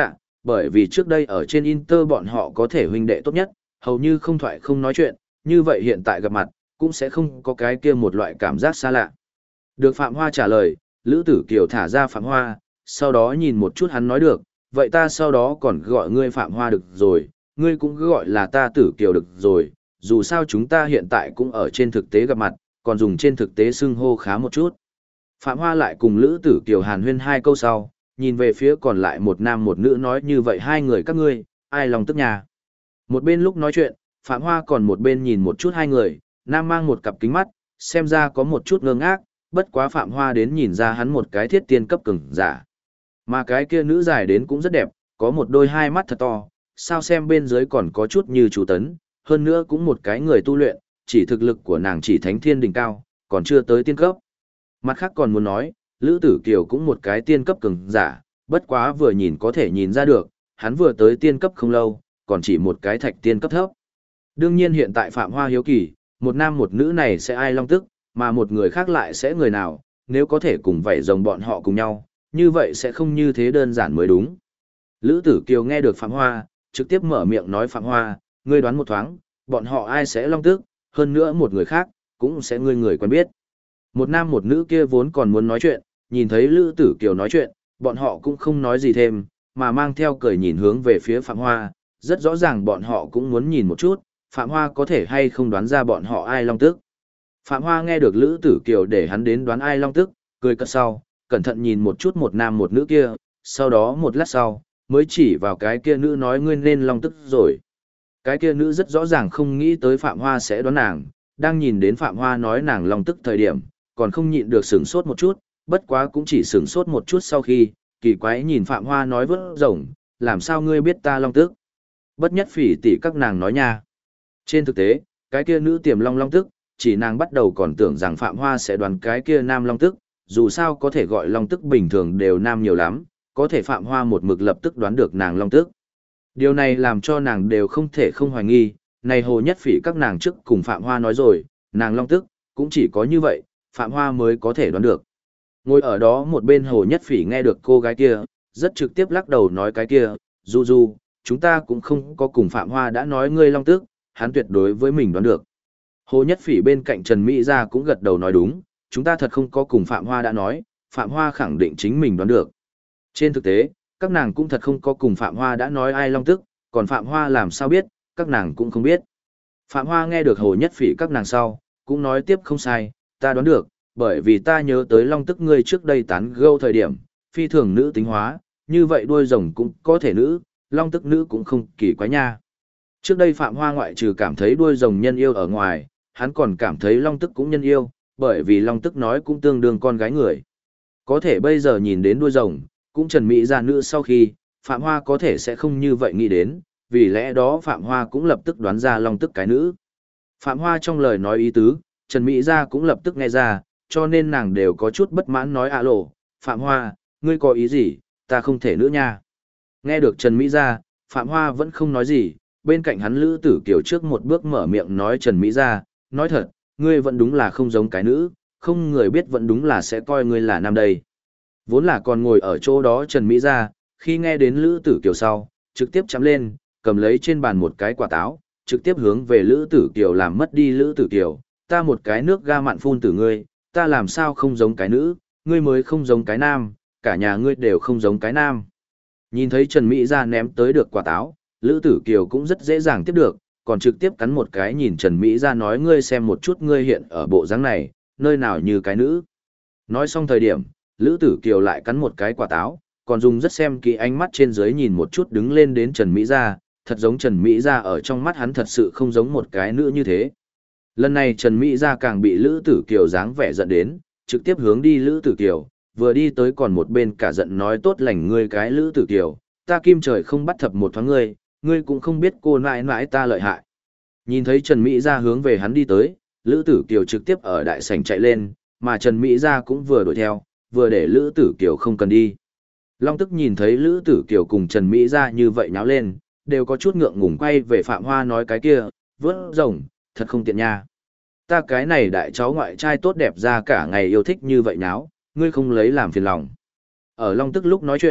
bởi vì trước đây ở trên Inter bọn họ có thể huynh đệ tốt nhất, hầu như không thoại không nói chuyện, như vậy hiện tại gặp mặt, cũng sẽ không có cái kia một loại cảm giác xa lạ. Được Phạm Hoa trả lời, Lữ Tử Kiều thả ra Phạm Hoa, sau đó nhìn một chút hắn nói được, vậy ta sau đó còn gọi ngươi Phạm Hoa được rồi, ngươi cũng cứ gọi là ta Tử Kiều được rồi, dù sao chúng ta hiện tại cũng ở trên thực tế gặp mặt, còn dùng trên thực tế xưng hô khá một chút. Phạm Hoa lại cùng Lữ Tử Kiều hàn huyên hai câu sau, nhìn về phía còn lại một nam một nữ nói như vậy hai người các ngươi, ai lòng tức nhà. Một bên lúc nói chuyện, Phạm Hoa còn một bên nhìn một chút hai người, nam mang một cặp kính mắt, xem ra có một chút ngơ ngác, bất quá Phạm Hoa đến nhìn ra hắn một cái thiết tiên cấp cường giả. Mà cái kia nữ dài đến cũng rất đẹp, có một đôi hai mắt thật to, sao xem bên dưới còn có chút như chú tấn, hơn nữa cũng một cái người tu luyện, chỉ thực lực của nàng chỉ thánh thiên đỉnh cao, còn chưa tới tiên cấp. Mặt khác còn muốn nói, Lữ Tử Kiều cũng một cái tiên cấp cường giả, bất quá vừa nhìn có thể nhìn ra được, hắn vừa tới tiên cấp không lâu, còn chỉ một cái thạch tiên cấp thấp. Đương nhiên hiện tại Phạm Hoa hiếu kỳ, một nam một nữ này sẽ ai long tức, mà một người khác lại sẽ người nào, nếu có thể cùng vảy rồng bọn họ cùng nhau, như vậy sẽ không như thế đơn giản mới đúng. Lữ Tử Kiều nghe được Phạm Hoa, trực tiếp mở miệng nói Phạm Hoa, ngươi đoán một thoáng, bọn họ ai sẽ long tức, hơn nữa một người khác, cũng sẽ ngươi người quen biết. Một nam một nữ kia vốn còn muốn nói chuyện, nhìn thấy Lữ Tử Kiều nói chuyện, bọn họ cũng không nói gì thêm, mà mang theo cười nhìn hướng về phía Phạm Hoa, rất rõ ràng bọn họ cũng muốn nhìn một chút, Phạm Hoa có thể hay không đoán ra bọn họ ai long tức. Phạm Hoa nghe được Lữ Tử Kiều để hắn đến đoán ai long tức, cười cợt sau, cẩn thận nhìn một chút một nam một nữ kia, sau đó một lát sau, mới chỉ vào cái kia nữ nói ngươi nên long tức rồi. Cái kia nữ rất rõ ràng không nghĩ tới Phạm Hoa sẽ đoán nàng, đang nhìn đến Phạm Hoa nói nàng long tức thời điểm, còn không nhịn được sửng sốt một chút, bất quá cũng chỉ sửng sốt một chút sau khi, kỳ quái nhìn Phạm Hoa nói vớt rồng, làm sao ngươi biết ta long tức? Bất nhất phỉ tỷ các nàng nói nha. Trên thực tế, cái kia nữ tiềm long long tức, chỉ nàng bắt đầu còn tưởng rằng Phạm Hoa sẽ đoán cái kia nam long tức, dù sao có thể gọi long tức bình thường đều nam nhiều lắm, có thể Phạm Hoa một mực lập tức đoán được nàng long tức. Điều này làm cho nàng đều không thể không hoài nghi, này Hồ Nhất Phỉ các nàng trước cùng Phạm Hoa nói rồi, nàng long tức, cũng chỉ có như vậy, Phạm Hoa mới có thể đoán được. Ngồi ở đó một bên Hồ Nhất Phỉ nghe được cô gái kia, rất trực tiếp lắc đầu nói cái kia, Du, chúng ta cũng không có cùng Phạm Hoa đã nói ngươi long tức, hắn tuyệt đối với mình đoán được. Hồ Nhất Phỉ bên cạnh Trần Mỹ Gia cũng gật đầu nói đúng, chúng ta thật không có cùng Phạm Hoa đã nói, Phạm Hoa khẳng định chính mình đoán được. Trên thực tế, các nàng cũng thật không có cùng Phạm Hoa đã nói ai long tức, còn Phạm Hoa làm sao biết, các nàng cũng không biết. Phạm Hoa nghe được Hồ Nhất Phỉ các nàng sau, cũng nói tiếp không sai, ta đoán được, bởi vì ta nhớ tới long tức ngươi trước đây tán gẫu thời điểm, phi thường nữ tính hóa, như vậy đuôi rồng cũng có thể nữ, long tức nữ cũng không kỳ quái nha. Trước đây Phạm Hoa ngoại trừ cảm thấy đuôi rồng nhân yêu ở ngoài, hắn còn cảm thấy long tức cũng nhân yêu, bởi vì long tức nói cũng tương đương con gái người. Có thể bây giờ nhìn đến đuôi rồng, cũng Trần Mỹ ra nữ sau khi, Phạm Hoa có thể sẽ không như vậy nghĩ đến, vì lẽ đó Phạm Hoa cũng lập tức đoán ra long tức cái nữ. Phạm Hoa trong lời nói ý tứ, Trần Mỹ ra cũng lập tức nghe ra, cho nên nàng đều có chút bất mãn nói lộ, Phạm Hoa, ngươi có ý gì, ta không thể nữa nha. Nghe được Trần Mỹ ra, Phạm Hoa vẫn không nói gì, bên cạnh hắn Lữ Tử Kiều trước một bước mở miệng nói Trần Mỹ ra, nói thật, ngươi vẫn đúng là không giống cái nữ, không người biết vẫn đúng là sẽ coi ngươi là nam đây. Vốn là còn ngồi ở chỗ đó Trần Mỹ ra, khi nghe đến Lữ Tử Kiều sau, trực tiếp chắm lên, cầm lấy trên bàn một cái quả táo, trực tiếp hướng về Lữ Tử Kiều làm mất đi Lữ Tử Kiều, ta một cái nước ga mặn phun từ ngươi, ta làm sao không giống cái nữ, ngươi mới không giống cái nam, cả nhà ngươi đều không giống cái nam. Nhìn thấy Trần Mỹ ra ném tới được quả táo, Lữ Tử Kiều cũng rất dễ dàng tiếp được, còn trực tiếp cắn một cái nhìn Trần Mỹ ra nói ngươi xem một chút ngươi hiện ở bộ dáng này, nơi nào như cái nữ. Nói xong thời điểm, Lữ Tử Kiều lại cắn một cái quả táo, còn dùng rất xem kỹ ánh mắt trên dưới nhìn một chút đứng lên đến Trần Mỹ ra, thật giống Trần Mỹ ra ở trong mắt hắn thật sự không giống một cái nữ như thế. Lần này Trần Mỹ ra càng bị Lữ Tử Kiều dáng vẻ giận đến, trực tiếp hướng đi Lữ Tử Kiều, vừa đi tới còn một bên cả giận nói tốt lành ngươi cái Lữ Tử Kiều, ta kim trời không bắt thập một thoáng ngươi, ngươi cũng không biết cô nãi nãi ta lợi hại. Nhìn thấy Trần Mỹ ra hướng về hắn đi tới, Lữ Tử Kiều trực tiếp ở đại sảnh chạy lên, mà Trần Mỹ ra cũng vừa đuổi theo, vừa để Lữ Tử Kiều không cần đi. Long Tức nhìn thấy Lữ Tử Kiều cùng Trần Mỹ ra như vậy nháo lên, đều có chút ngượng ngùng quay về Phạm Hoa nói cái kia, vớt rồng, thật không tiện nha. Ta cái này đại cháu ngoại trai tốt đẹp ra cả ngày yêu thích như vậy nháo, ngươi không lấy làm phiền lòng. Ở Long Tức lúc nói chuyện,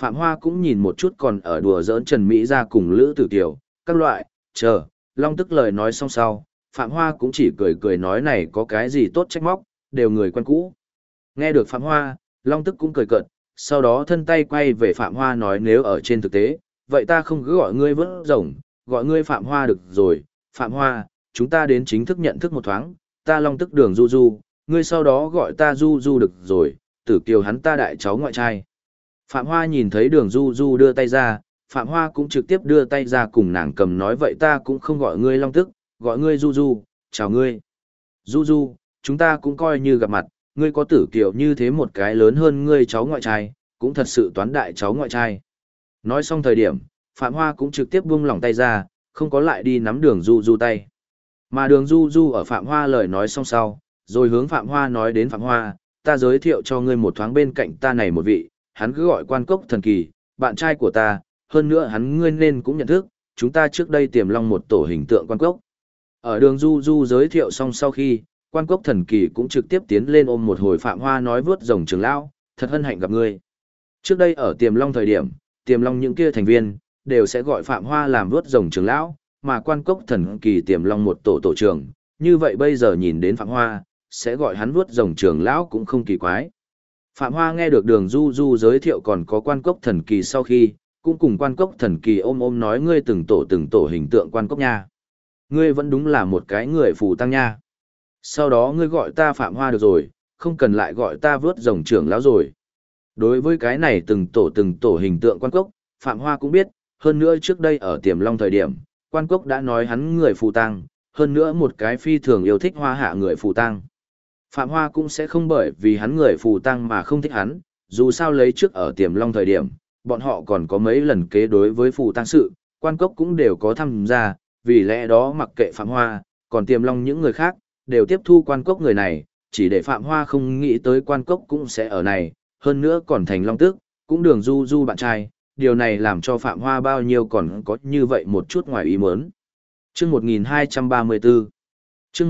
Phạm Hoa cũng nhìn một chút còn ở đùa giỡn Trần Mỹ ra cùng Lữ Tử Kiều, các loại, chờ, Long Tức lời nói xong sau, Phạm Hoa cũng chỉ cười cười nói này có cái gì tốt trách móc, đều người quen cũ. Nghe được Phạm Hoa, Long Tức cũng cười cợt, sau đó thân tay quay về Phạm Hoa nói nếu ở trên thực tế, vậy ta không cứ gọi ngươi vớt rồng, gọi ngươi Phạm Hoa được rồi, Phạm Hoa, chúng ta đến chính thức nhận thức một thoáng, ta Long Tức Đường Du Du, ngươi sau đó gọi ta Du Du được rồi, Tử Kiều hắn ta đại cháu ngoại trai. Phạm Hoa nhìn thấy Đường Du Du đưa tay ra, Phạm Hoa cũng trực tiếp đưa tay ra cùng nàng cầm nói vậy ta cũng không gọi ngươi Long Tức, gọi ngươi Du Du, chào ngươi. Du Du, chúng ta cũng coi như gặp mặt, ngươi có Tử Kiều như thế một cái lớn hơn ngươi cháu ngoại trai, cũng thật sự toán đại cháu ngoại trai. Nói xong thời điểm, Phạm Hoa cũng trực tiếp buông lỏng tay ra, không có lại đi nắm Đường Du Du tay. Mà Đường Du Du ở Phạm Hoa lời nói xong sau, rồi hướng Phạm Hoa nói đến Phạm Hoa, ta giới thiệu cho ngươi một thoáng bên cạnh ta này một vị, hắn cứ gọi Quan Cốc Thần Kỳ, bạn trai của ta, hơn nữa hắn ngươi nên cũng nhận thức, chúng ta trước đây tiềm long một tổ hình tượng Quan Cốc. Ở Đường Du Du giới thiệu xong sau khi, Quan Cốc Thần Kỳ cũng trực tiếp tiến lên ôm một hồi Phạm Hoa nói vớt rồng trưởng lão, thật hân hạnh gặp ngươi. Trước đây ở tiềm long thời điểm, tiềm long những kia thành viên, đều sẽ gọi Phạm Hoa làm vớt rồng trưởng lão, mà Quan Cốc Thần Kỳ tiềm long một tổ tổ trưởng, như vậy bây giờ nhìn đến Phạm Hoa, sẽ gọi hắn vớt rồng trưởng lão cũng không kỳ quái. Phạm Hoa nghe được Đường Du Du giới thiệu còn có Quan Cốc Thần Kỳ sau khi, cũng cùng Quan Cốc Thần Kỳ ôm ôm nói ngươi từng tổ hình tượng Quan Cốc nha. Ngươi vẫn đúng là một cái người phù tăng nha. Sau đó ngươi gọi ta Phạm Hoa được rồi, không cần lại gọi ta vớt rồng trưởng lão rồi. Đối với cái này từng tổ hình tượng Quan Cốc, Phạm Hoa cũng biết, hơn nữa trước đây ở Tiềm Long thời điểm, Quan Cốc đã nói hắn người phù tăng, hơn nữa một cái phi thường yêu thích hoa hạ người phù tăng. Phạm Hoa cũng sẽ không bởi vì hắn người phù tăng mà không thích hắn, dù sao lấy trước ở Tiềm Long thời điểm, bọn họ còn có mấy lần kế đối với phù tăng sự, Quan Cốc cũng đều có tham gia, vì lẽ đó mặc kệ Phạm Hoa, còn Tiềm Long những người khác, đều tiếp thu Quan Cốc người này, chỉ để Phạm Hoa không nghĩ tới Quan Cốc cũng sẽ ở này, hơn nữa còn thành Long Tước, cũng Đường Du Du bạn trai, điều này làm cho Phạm Hoa bao nhiêu còn có như vậy một chút ngoài ý muốn. Chương 1234 Chương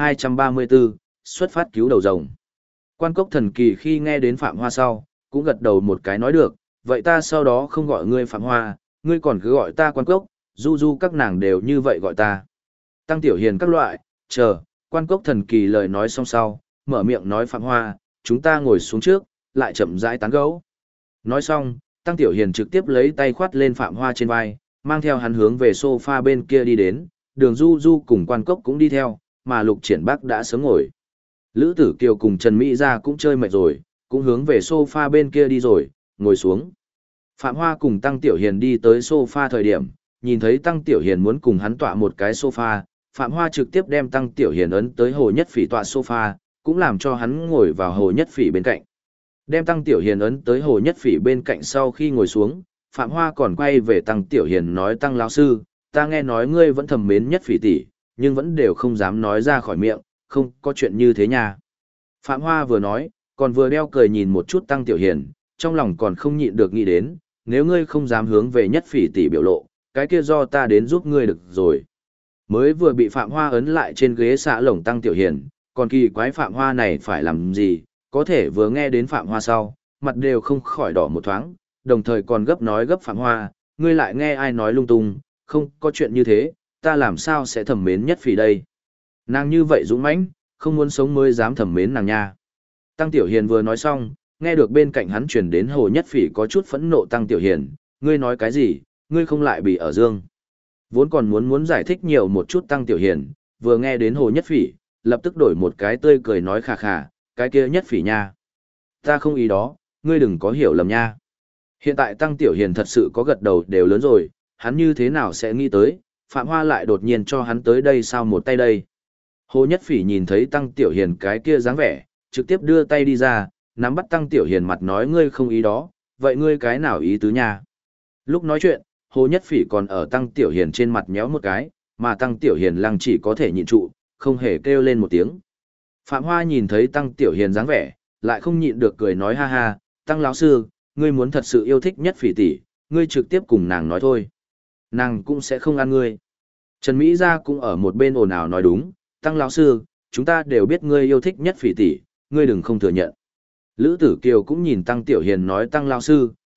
1234, xuất phát cứu đầu rồng. Quan Cốc Thần Kỳ khi nghe đến Phạm Hoa sau, cũng gật đầu một cái nói được, vậy ta sau đó không gọi ngươi Phạm Hoa, ngươi còn cứ gọi ta Quan Cốc, Du Du các nàng đều như vậy gọi ta. Tăng Tiểu Hiền các loại, chờ, Quan Cốc Thần Kỳ lời nói xong sau, mở miệng nói Phạm Hoa, chúng ta ngồi xuống trước, lại chậm rãi tán gẫu. Nói xong, Tăng Tiểu Hiền trực tiếp lấy tay khoát lên Phạm Hoa trên vai, mang theo hắn hướng về sofa bên kia đi đến, Đường Du Du cùng Quan Cốc cũng đi theo, mà Lục Triển Bắc đã sớm ngồi. Lữ Tử Kiều cùng Trần Mỹ Gia cũng chơi mệt rồi, cũng hướng về sofa bên kia đi rồi, ngồi xuống. Phạm Hoa cùng Tăng Tiểu Hiền đi tới sofa thời điểm, nhìn thấy Tăng Tiểu Hiền muốn cùng hắn tọa một cái sofa, Phạm Hoa trực tiếp đem Tăng Tiểu Hiền ấn tới Hồ Nhất Phỉ tọa sofa, cũng làm cho hắn ngồi vào Hồ Nhất Phỉ bên cạnh. Đem Tăng Tiểu Hiền ấn tới Hồ Nhất Phỉ bên cạnh sau khi ngồi xuống, Phạm Hoa còn quay về Tăng Tiểu Hiền nói Tăng lão sư, ta nghe nói ngươi vẫn thầm mến Nhất Phỉ tỷ, nhưng vẫn đều không dám nói ra khỏi miệng, không có chuyện như thế nha. Phạm Hoa vừa nói, còn vừa đeo cười nhìn một chút Tăng Tiểu Hiền, trong lòng còn không nhịn được nghĩ đến, nếu ngươi không dám hướng về Nhất Phỉ tỷ biểu lộ, cái kia do ta đến giúp ngươi được rồi. Mới vừa bị Phạm Hoa ấn lại trên ghế xạ lồng Tăng Tiểu Hiền, còn kỳ quái Phạm Hoa này phải làm gì, có thể vừa nghe đến Phạm Hoa sau, mặt đều không khỏi đỏ một thoáng, đồng thời còn gấp nói gấp Phạm Hoa, ngươi lại nghe ai nói lung tung, không có chuyện như thế, ta làm sao sẽ thầm mến Nhất Phỉ đây. Nàng như vậy dũng mãnh, không muốn sống mới dám thầm mến nàng nha. Tăng Tiểu Hiền vừa nói xong, nghe được bên cạnh hắn truyền đến Hồ Nhất Phỉ có chút phẫn nộ Tăng Tiểu Hiền, ngươi nói cái gì, ngươi không lại bị ở dương. Vốn còn muốn giải thích nhiều một chút Tăng Tiểu Hiền, vừa nghe đến Hồ Nhất Phỉ, lập tức đổi một cái tươi cười nói khà khà, cái kia Nhất Phỉ nha. Ta không ý đó, ngươi đừng có hiểu lầm nha. Hiện tại Tăng Tiểu Hiền thật sự có gật đầu đều lớn rồi, hắn như thế nào sẽ nghĩ tới, Phạm Hoa lại đột nhiên cho hắn tới đây sao một tay đây. Hồ Nhất Phỉ nhìn thấy Tăng Tiểu Hiền cái kia dáng vẻ, trực tiếp đưa tay đi ra, nắm bắt Tăng Tiểu Hiền mặt nói ngươi không ý đó, vậy ngươi cái nào ý tứ nha. Lúc nói chuyện, Hồ Nhất Phỉ còn ở Tăng Tiểu Hiền trên mặt nhéo một cái, mà Tăng Tiểu Hiền lăng chỉ có thể nhịn trụ, không hề kêu lên một tiếng. Phạm Hoa nhìn thấy Tăng Tiểu Hiền dáng vẻ, lại không nhịn được cười nói ha ha, Tăng lão sư, ngươi muốn thật sự yêu thích Nhất Phỉ tỷ, ngươi trực tiếp cùng nàng nói thôi. Nàng cũng sẽ không ăn ngươi. Trần Mỹ Gia cũng ở một bên ồn ào nói đúng, Tăng lão sư, chúng ta đều biết ngươi yêu thích Nhất Phỉ tỷ, ngươi đừng không thừa nhận. Lữ Tử Kiều cũng nhìn Tăng Tiểu Hiền nói Tăng lão sư,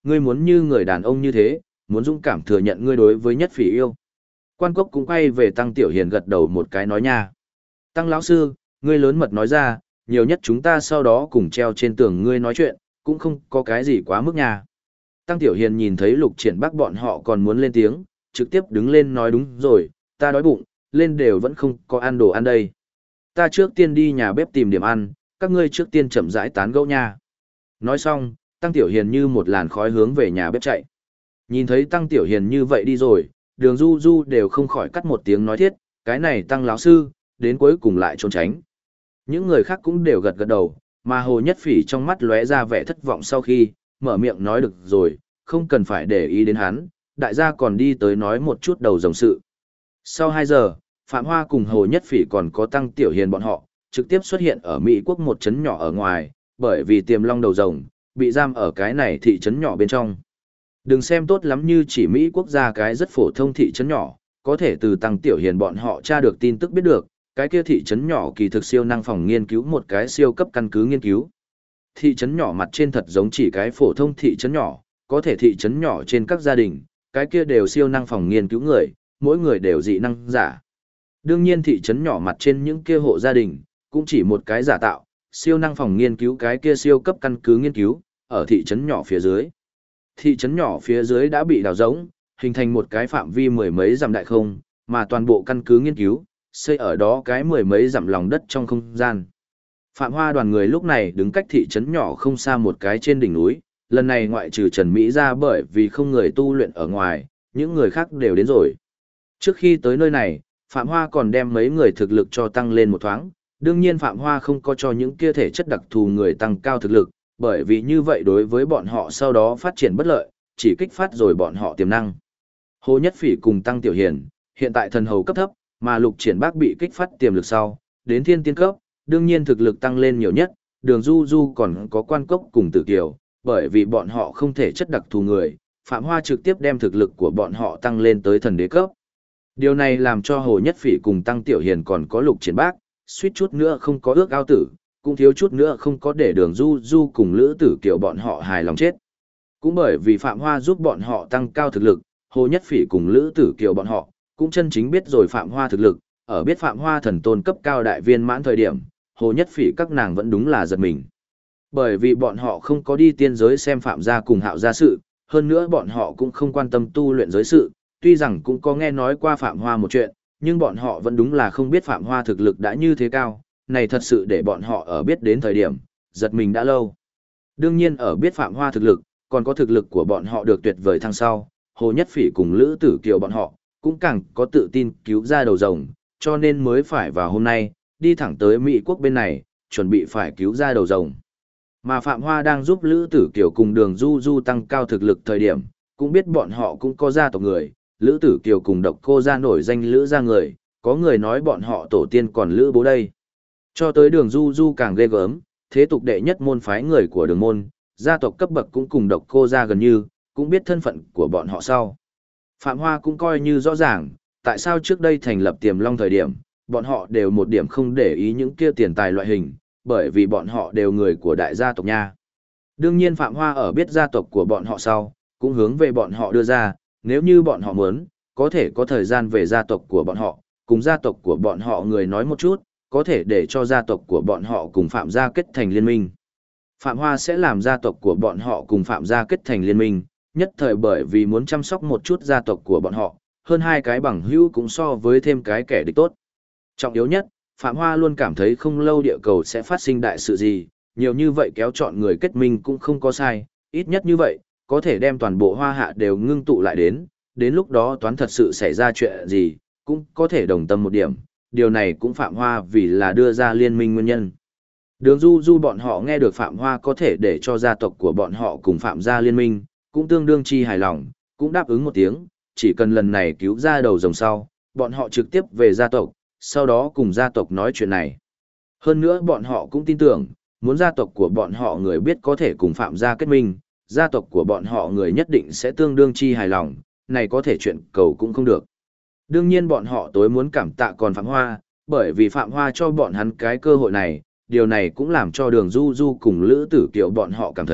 ngươi muốn như người đàn ông như thế, muốn dũng cảm thừa nhận ngươi đối với Nhất Phỉ yêu. Quan Cốc cũng quay về Tăng Tiểu Hiền gật đầu một cái nói nha. Tăng lão sư, ngươi lớn mật nói ra, nhiều nhất chúng ta sau đó cùng treo trên tường ngươi nói chuyện, cũng không có cái gì quá mức nha. Tăng Tiểu Hiền nhìn thấy Lục Triển Bắc bọn họ còn muốn lên tiếng, trực tiếp đứng lên nói đúng rồi, ta đói bụng, lên đều vẫn không có ăn đồ ăn đây. Ta trước tiên đi nhà bếp tìm điểm ăn, các ngươi trước tiên chậm rãi tán gẫu nha. Nói xong, Tăng Tiểu Hiền như một làn khói hướng về nhà bếp chạy. Nhìn thấy Tăng Tiểu Hiền như vậy đi rồi, Đường Du Du đều không khỏi cắt một tiếng nói thiết, cái này Tăng lão sư, đến cuối cùng lại trốn tránh. Những người khác cũng đều gật gật đầu, mà Hồ Nhất Phỉ trong mắt lóe ra vẻ thất vọng sau khi, mở miệng nói được rồi, không cần phải để ý đến hắn, đại gia còn đi tới nói một chút đầu dòng sự. Sau 2 giờ, Phạm Hoa cùng Hồ Nhất Phỉ còn có Tăng Tiểu Hiền bọn họ, trực tiếp xuất hiện ở Mỹ quốc một trấn nhỏ ở ngoài, bởi vì Tiềm Long đầu rồng, bị giam ở cái này thị trấn nhỏ bên trong. Đừng xem tốt lắm như chỉ Mỹ quốc gia cái rất phổ thông thị trấn nhỏ, có thể từ Tăng Tiểu Hiền bọn họ tra được tin tức biết được, cái kia thị trấn nhỏ kỳ thực siêu năng phòng nghiên cứu một cái siêu cấp căn cứ nghiên cứu. Thị trấn nhỏ mặt trên thật giống chỉ cái phổ thông thị trấn nhỏ, có thể thị trấn nhỏ trên các gia đình, cái kia đều siêu năng phòng nghiên cứu người, mỗi người đều dị năng giả. Đương nhiên thị trấn nhỏ mặt trên những kia hộ gia đình, cũng chỉ một cái giả tạo, siêu năng phòng nghiên cứu cái kia siêu cấp căn cứ nghiên cứu, ở thị trấn nhỏ phía dưới. Thị trấn nhỏ phía dưới đã bị đào rỗng, hình thành một cái phạm vi mười mấy dặm đại không, mà toàn bộ căn cứ nghiên cứu, xây ở đó cái mười mấy dặm lòng đất trong không gian. Phạm Hoa đoàn người lúc này đứng cách thị trấn nhỏ không xa một cái trên đỉnh núi, lần này ngoại trừ Trần Mỹ ra bởi vì không người tu luyện ở ngoài, những người khác đều đến rồi. Trước khi tới nơi này, Phạm Hoa còn đem mấy người thực lực cho tăng lên một thoáng, đương nhiên Phạm Hoa không có cho những kia thể chất đặc thù người tăng cao thực lực, bởi vì như vậy đối với bọn họ sau đó phát triển bất lợi, chỉ kích phát rồi bọn họ tiềm năng. Hồ Nhất Phỉ cùng Tăng Tiểu Hiền, hiện tại thần hầu cấp thấp, mà Lục Triển Bác bị kích phát tiềm lực sau, đến thiên tiên cấp, đương nhiên thực lực tăng lên nhiều nhất, Đường Du Du còn có Quan Cốc cùng Tử Kiều, bởi vì bọn họ không thể chất đặc thù người, Phạm Hoa trực tiếp đem thực lực của bọn họ tăng lên tới thần đế cấp. Điều này làm cho Hồ Nhất Phỉ cùng Tăng Tiểu Hiền còn có Lục Triển Bác, suýt chút nữa không có ước ao tử, cũng thiếu chút nữa không có để Đường Du Du cùng Lữ Tử Kiều bọn họ hài lòng chết. Cũng bởi vì Phạm Hoa giúp bọn họ tăng cao thực lực, Hồ Nhất Phỉ cùng Lữ Tử Kiều bọn họ cũng chân chính biết rồi Phạm Hoa thực lực, ở biết Phạm Hoa thần tôn cấp cao đại viên mãn thời điểm, Hồ Nhất Phỉ các nàng vẫn đúng là giật mình. Bởi vì bọn họ không có đi tiên giới xem Phạm gia cùng Hạo gia sự, hơn nữa bọn họ cũng không quan tâm tu luyện giới sự, tuy rằng cũng có nghe nói qua Phạm Hoa một chuyện, nhưng bọn họ vẫn đúng là không biết Phạm Hoa thực lực đã như thế cao, này thật sự để bọn họ ở biết đến thời điểm, giật mình đã lâu. Đương nhiên ở biết Phạm Hoa thực lực, còn có thực lực của bọn họ được tuyệt vời thăng sau, Hồ Nhất Phỉ cùng Lữ Tử Kiều bọn họ, cũng càng có tự tin cứu ra đầu rồng, cho nên mới phải vào hôm nay, đi thẳng tới Mỹ quốc bên này, chuẩn bị phải cứu ra đầu rồng. Mà Phạm Hoa đang giúp Lữ Tử Kiều cùng Đường Du Du tăng cao thực lực thời điểm, cũng biết bọn họ cũng có gia tộc người, Lữ Tử Kiều cùng Độc Cô gia nổi danh Lữ gia người, có người nói bọn họ tổ tiên còn Lữ bố đây. Cho tới Đường Du Du càng ghê gớm, thế tục đệ nhất môn phái người của Đường môn, gia tộc cấp bậc cũng cùng Độc Cô gia gần như, cũng biết thân phận của bọn họ sau. Phạm Hoa cũng coi như rõ ràng, tại sao trước đây thành lập Tiềm Long thời điểm, bọn họ đều một điểm không để ý những kia tiền tài loại hình, bởi vì bọn họ đều người của đại gia tộc nha. Đương nhiên Phạm Hoa ở biết gia tộc của bọn họ sau, cũng hướng về bọn họ đưa ra, nếu như bọn họ muốn, có thể có thời gian về gia tộc của bọn họ, cùng gia tộc của bọn họ người nói một chút, có thể để cho gia tộc của bọn họ cùng Phạm gia kết thành liên minh. Phạm Hoa sẽ làm gia tộc của bọn họ cùng Phạm gia kết thành liên minh, nhất thời bởi vì muốn chăm sóc một chút gia tộc của bọn họ, hơn hai cái bằng hữu cũng so với thêm cái kẻ địch tốt. Trọng yếu nhất, Phạm Hoa luôn cảm thấy không lâu địa cầu sẽ phát sinh đại sự gì, nhiều như vậy kéo chọn người kết minh cũng không có sai, ít nhất như vậy, có thể đem toàn bộ Hoa Hạ đều ngưng tụ lại đến lúc đó toán thật sự xảy ra chuyện gì, cũng có thể đồng tâm một điểm, điều này cũng Phạm Hoa vì là đưa ra liên minh nguyên nhân. Đường Du Du bọn họ nghe được Phạm Hoa có thể để cho gia tộc của bọn họ cùng Phạm gia liên minh, cũng tương đương chi hài lòng, cũng đáp ứng một tiếng, chỉ cần lần này cứu ra đầu rồng sau, bọn họ trực tiếp về gia tộc, sau đó cùng gia tộc nói chuyện này. Hơn nữa bọn họ cũng tin tưởng, muốn gia tộc của bọn họ người biết có thể cùng Phạm gia kết minh, gia tộc của bọn họ người nhất định sẽ tương đương chi hài lòng, này có thể chuyện cầu cũng không được. Đương nhiên bọn họ tối muốn cảm tạ còn Phạm Hoa, bởi vì Phạm Hoa cho bọn hắn cái cơ hội này, điều này cũng làm cho Đường Du Du cùng Lữ Tử Kiều bọn họ cảm thấy,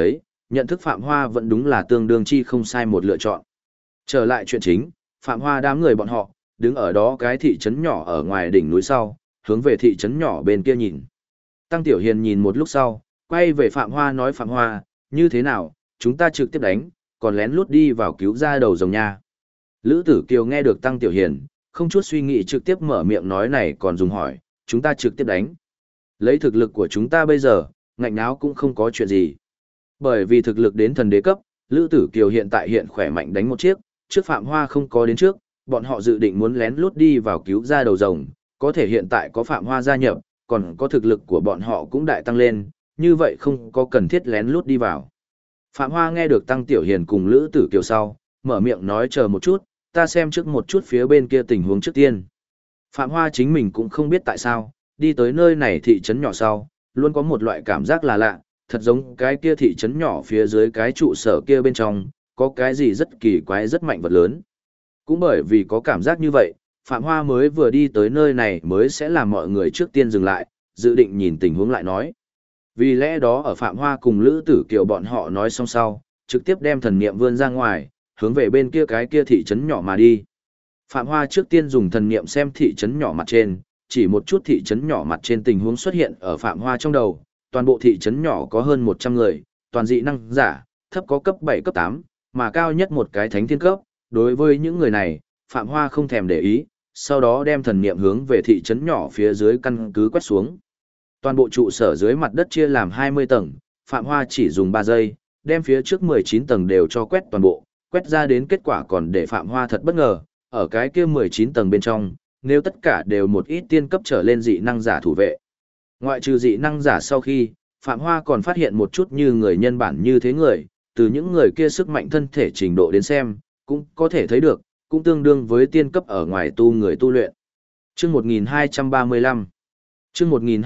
Nhận thức Phạm Hoa vẫn đúng là tương đương chi không sai một lựa chọn. Trở lại chuyện chính, Phạm Hoa đám người bọn họ, đứng ở đó cái thị trấn nhỏ ở ngoài đỉnh núi sau, hướng về thị trấn nhỏ bên kia nhìn. Tăng Tiểu Hiền nhìn một lúc sau, quay về Phạm Hoa nói Phạm Hoa, như thế nào, chúng ta trực tiếp đánh, còn lén lút đi vào cứu ra đầu rồng nha. Lữ Tử Kiều nghe được Tăng Tiểu Hiền, không chút suy nghĩ trực tiếp mở miệng nói này còn dùng hỏi, chúng ta trực tiếp đánh. Lấy thực lực của chúng ta bây giờ, ngạnh náo cũng không có chuyện gì. Bởi vì thực lực đến thần đế cấp, Lữ Tử Kiều hiện tại hiện khỏe mạnh đánh một chiếc, trước Phạm Hoa không có đến trước, bọn họ dự định muốn lén lút đi vào cứu ra đầu rồng, có thể hiện tại có Phạm Hoa gia nhập, còn có thực lực của bọn họ cũng đại tăng lên, như vậy không có cần thiết lén lút đi vào. Phạm Hoa nghe được Tăng Tiểu Hiền cùng Lữ Tử Kiều sau, mở miệng nói chờ một chút, ta xem trước một chút phía bên kia tình huống trước tiên. Phạm Hoa chính mình cũng không biết tại sao, đi tới nơi này thị trấn nhỏ sau, luôn có một loại cảm giác là lạ, thật giống cái kia thị trấn nhỏ phía dưới cái trụ sở kia bên trong, có cái gì rất kỳ quái rất mạnh vật lớn. Cũng bởi vì có cảm giác như vậy, Phạm Hoa mới vừa đi tới nơi này mới sẽ làm mọi người trước tiên dừng lại, dự định nhìn tình huống lại nói. Vì lẽ đó ở Phạm Hoa cùng Lữ Tử Kiều bọn họ nói xong sau, trực tiếp đem thần niệm vươn ra ngoài, hướng về bên kia cái kia thị trấn nhỏ mà đi. Phạm Hoa trước tiên dùng thần niệm xem thị trấn nhỏ mặt trên, chỉ một chút thị trấn nhỏ mặt trên tình huống xuất hiện ở Phạm Hoa trong đầu, toàn bộ thị trấn nhỏ có hơn 100 người, toàn dị năng giả, thấp có cấp 7 cấp 8, mà cao nhất một cái thánh thiên cấp. Đối với những người này, Phạm Hoa không thèm để ý, sau đó đem thần niệm hướng về thị trấn nhỏ phía dưới căn cứ quét xuống. Toàn bộ trụ sở dưới mặt đất chia làm 20 tầng, Phạm Hoa chỉ dùng 3 giây, đem phía trước 19 tầng đều cho quét toàn bộ, quét ra đến kết quả còn để Phạm Hoa thật bất ngờ, ở cái kia 19 tầng bên trong, nếu tất cả đều một ít tiên cấp trở lên dị năng giả thủ vệ. Ngoại trừ dị năng giả sau khi, Phạm Hoa còn phát hiện một chút như người nhân bản như thế người, từ những người kia sức mạnh thân thể trình độ đến xem, cũng có thể thấy được, cũng tương đương với tiên cấp ở ngoài tu người tu luyện. Chương 1235 Chương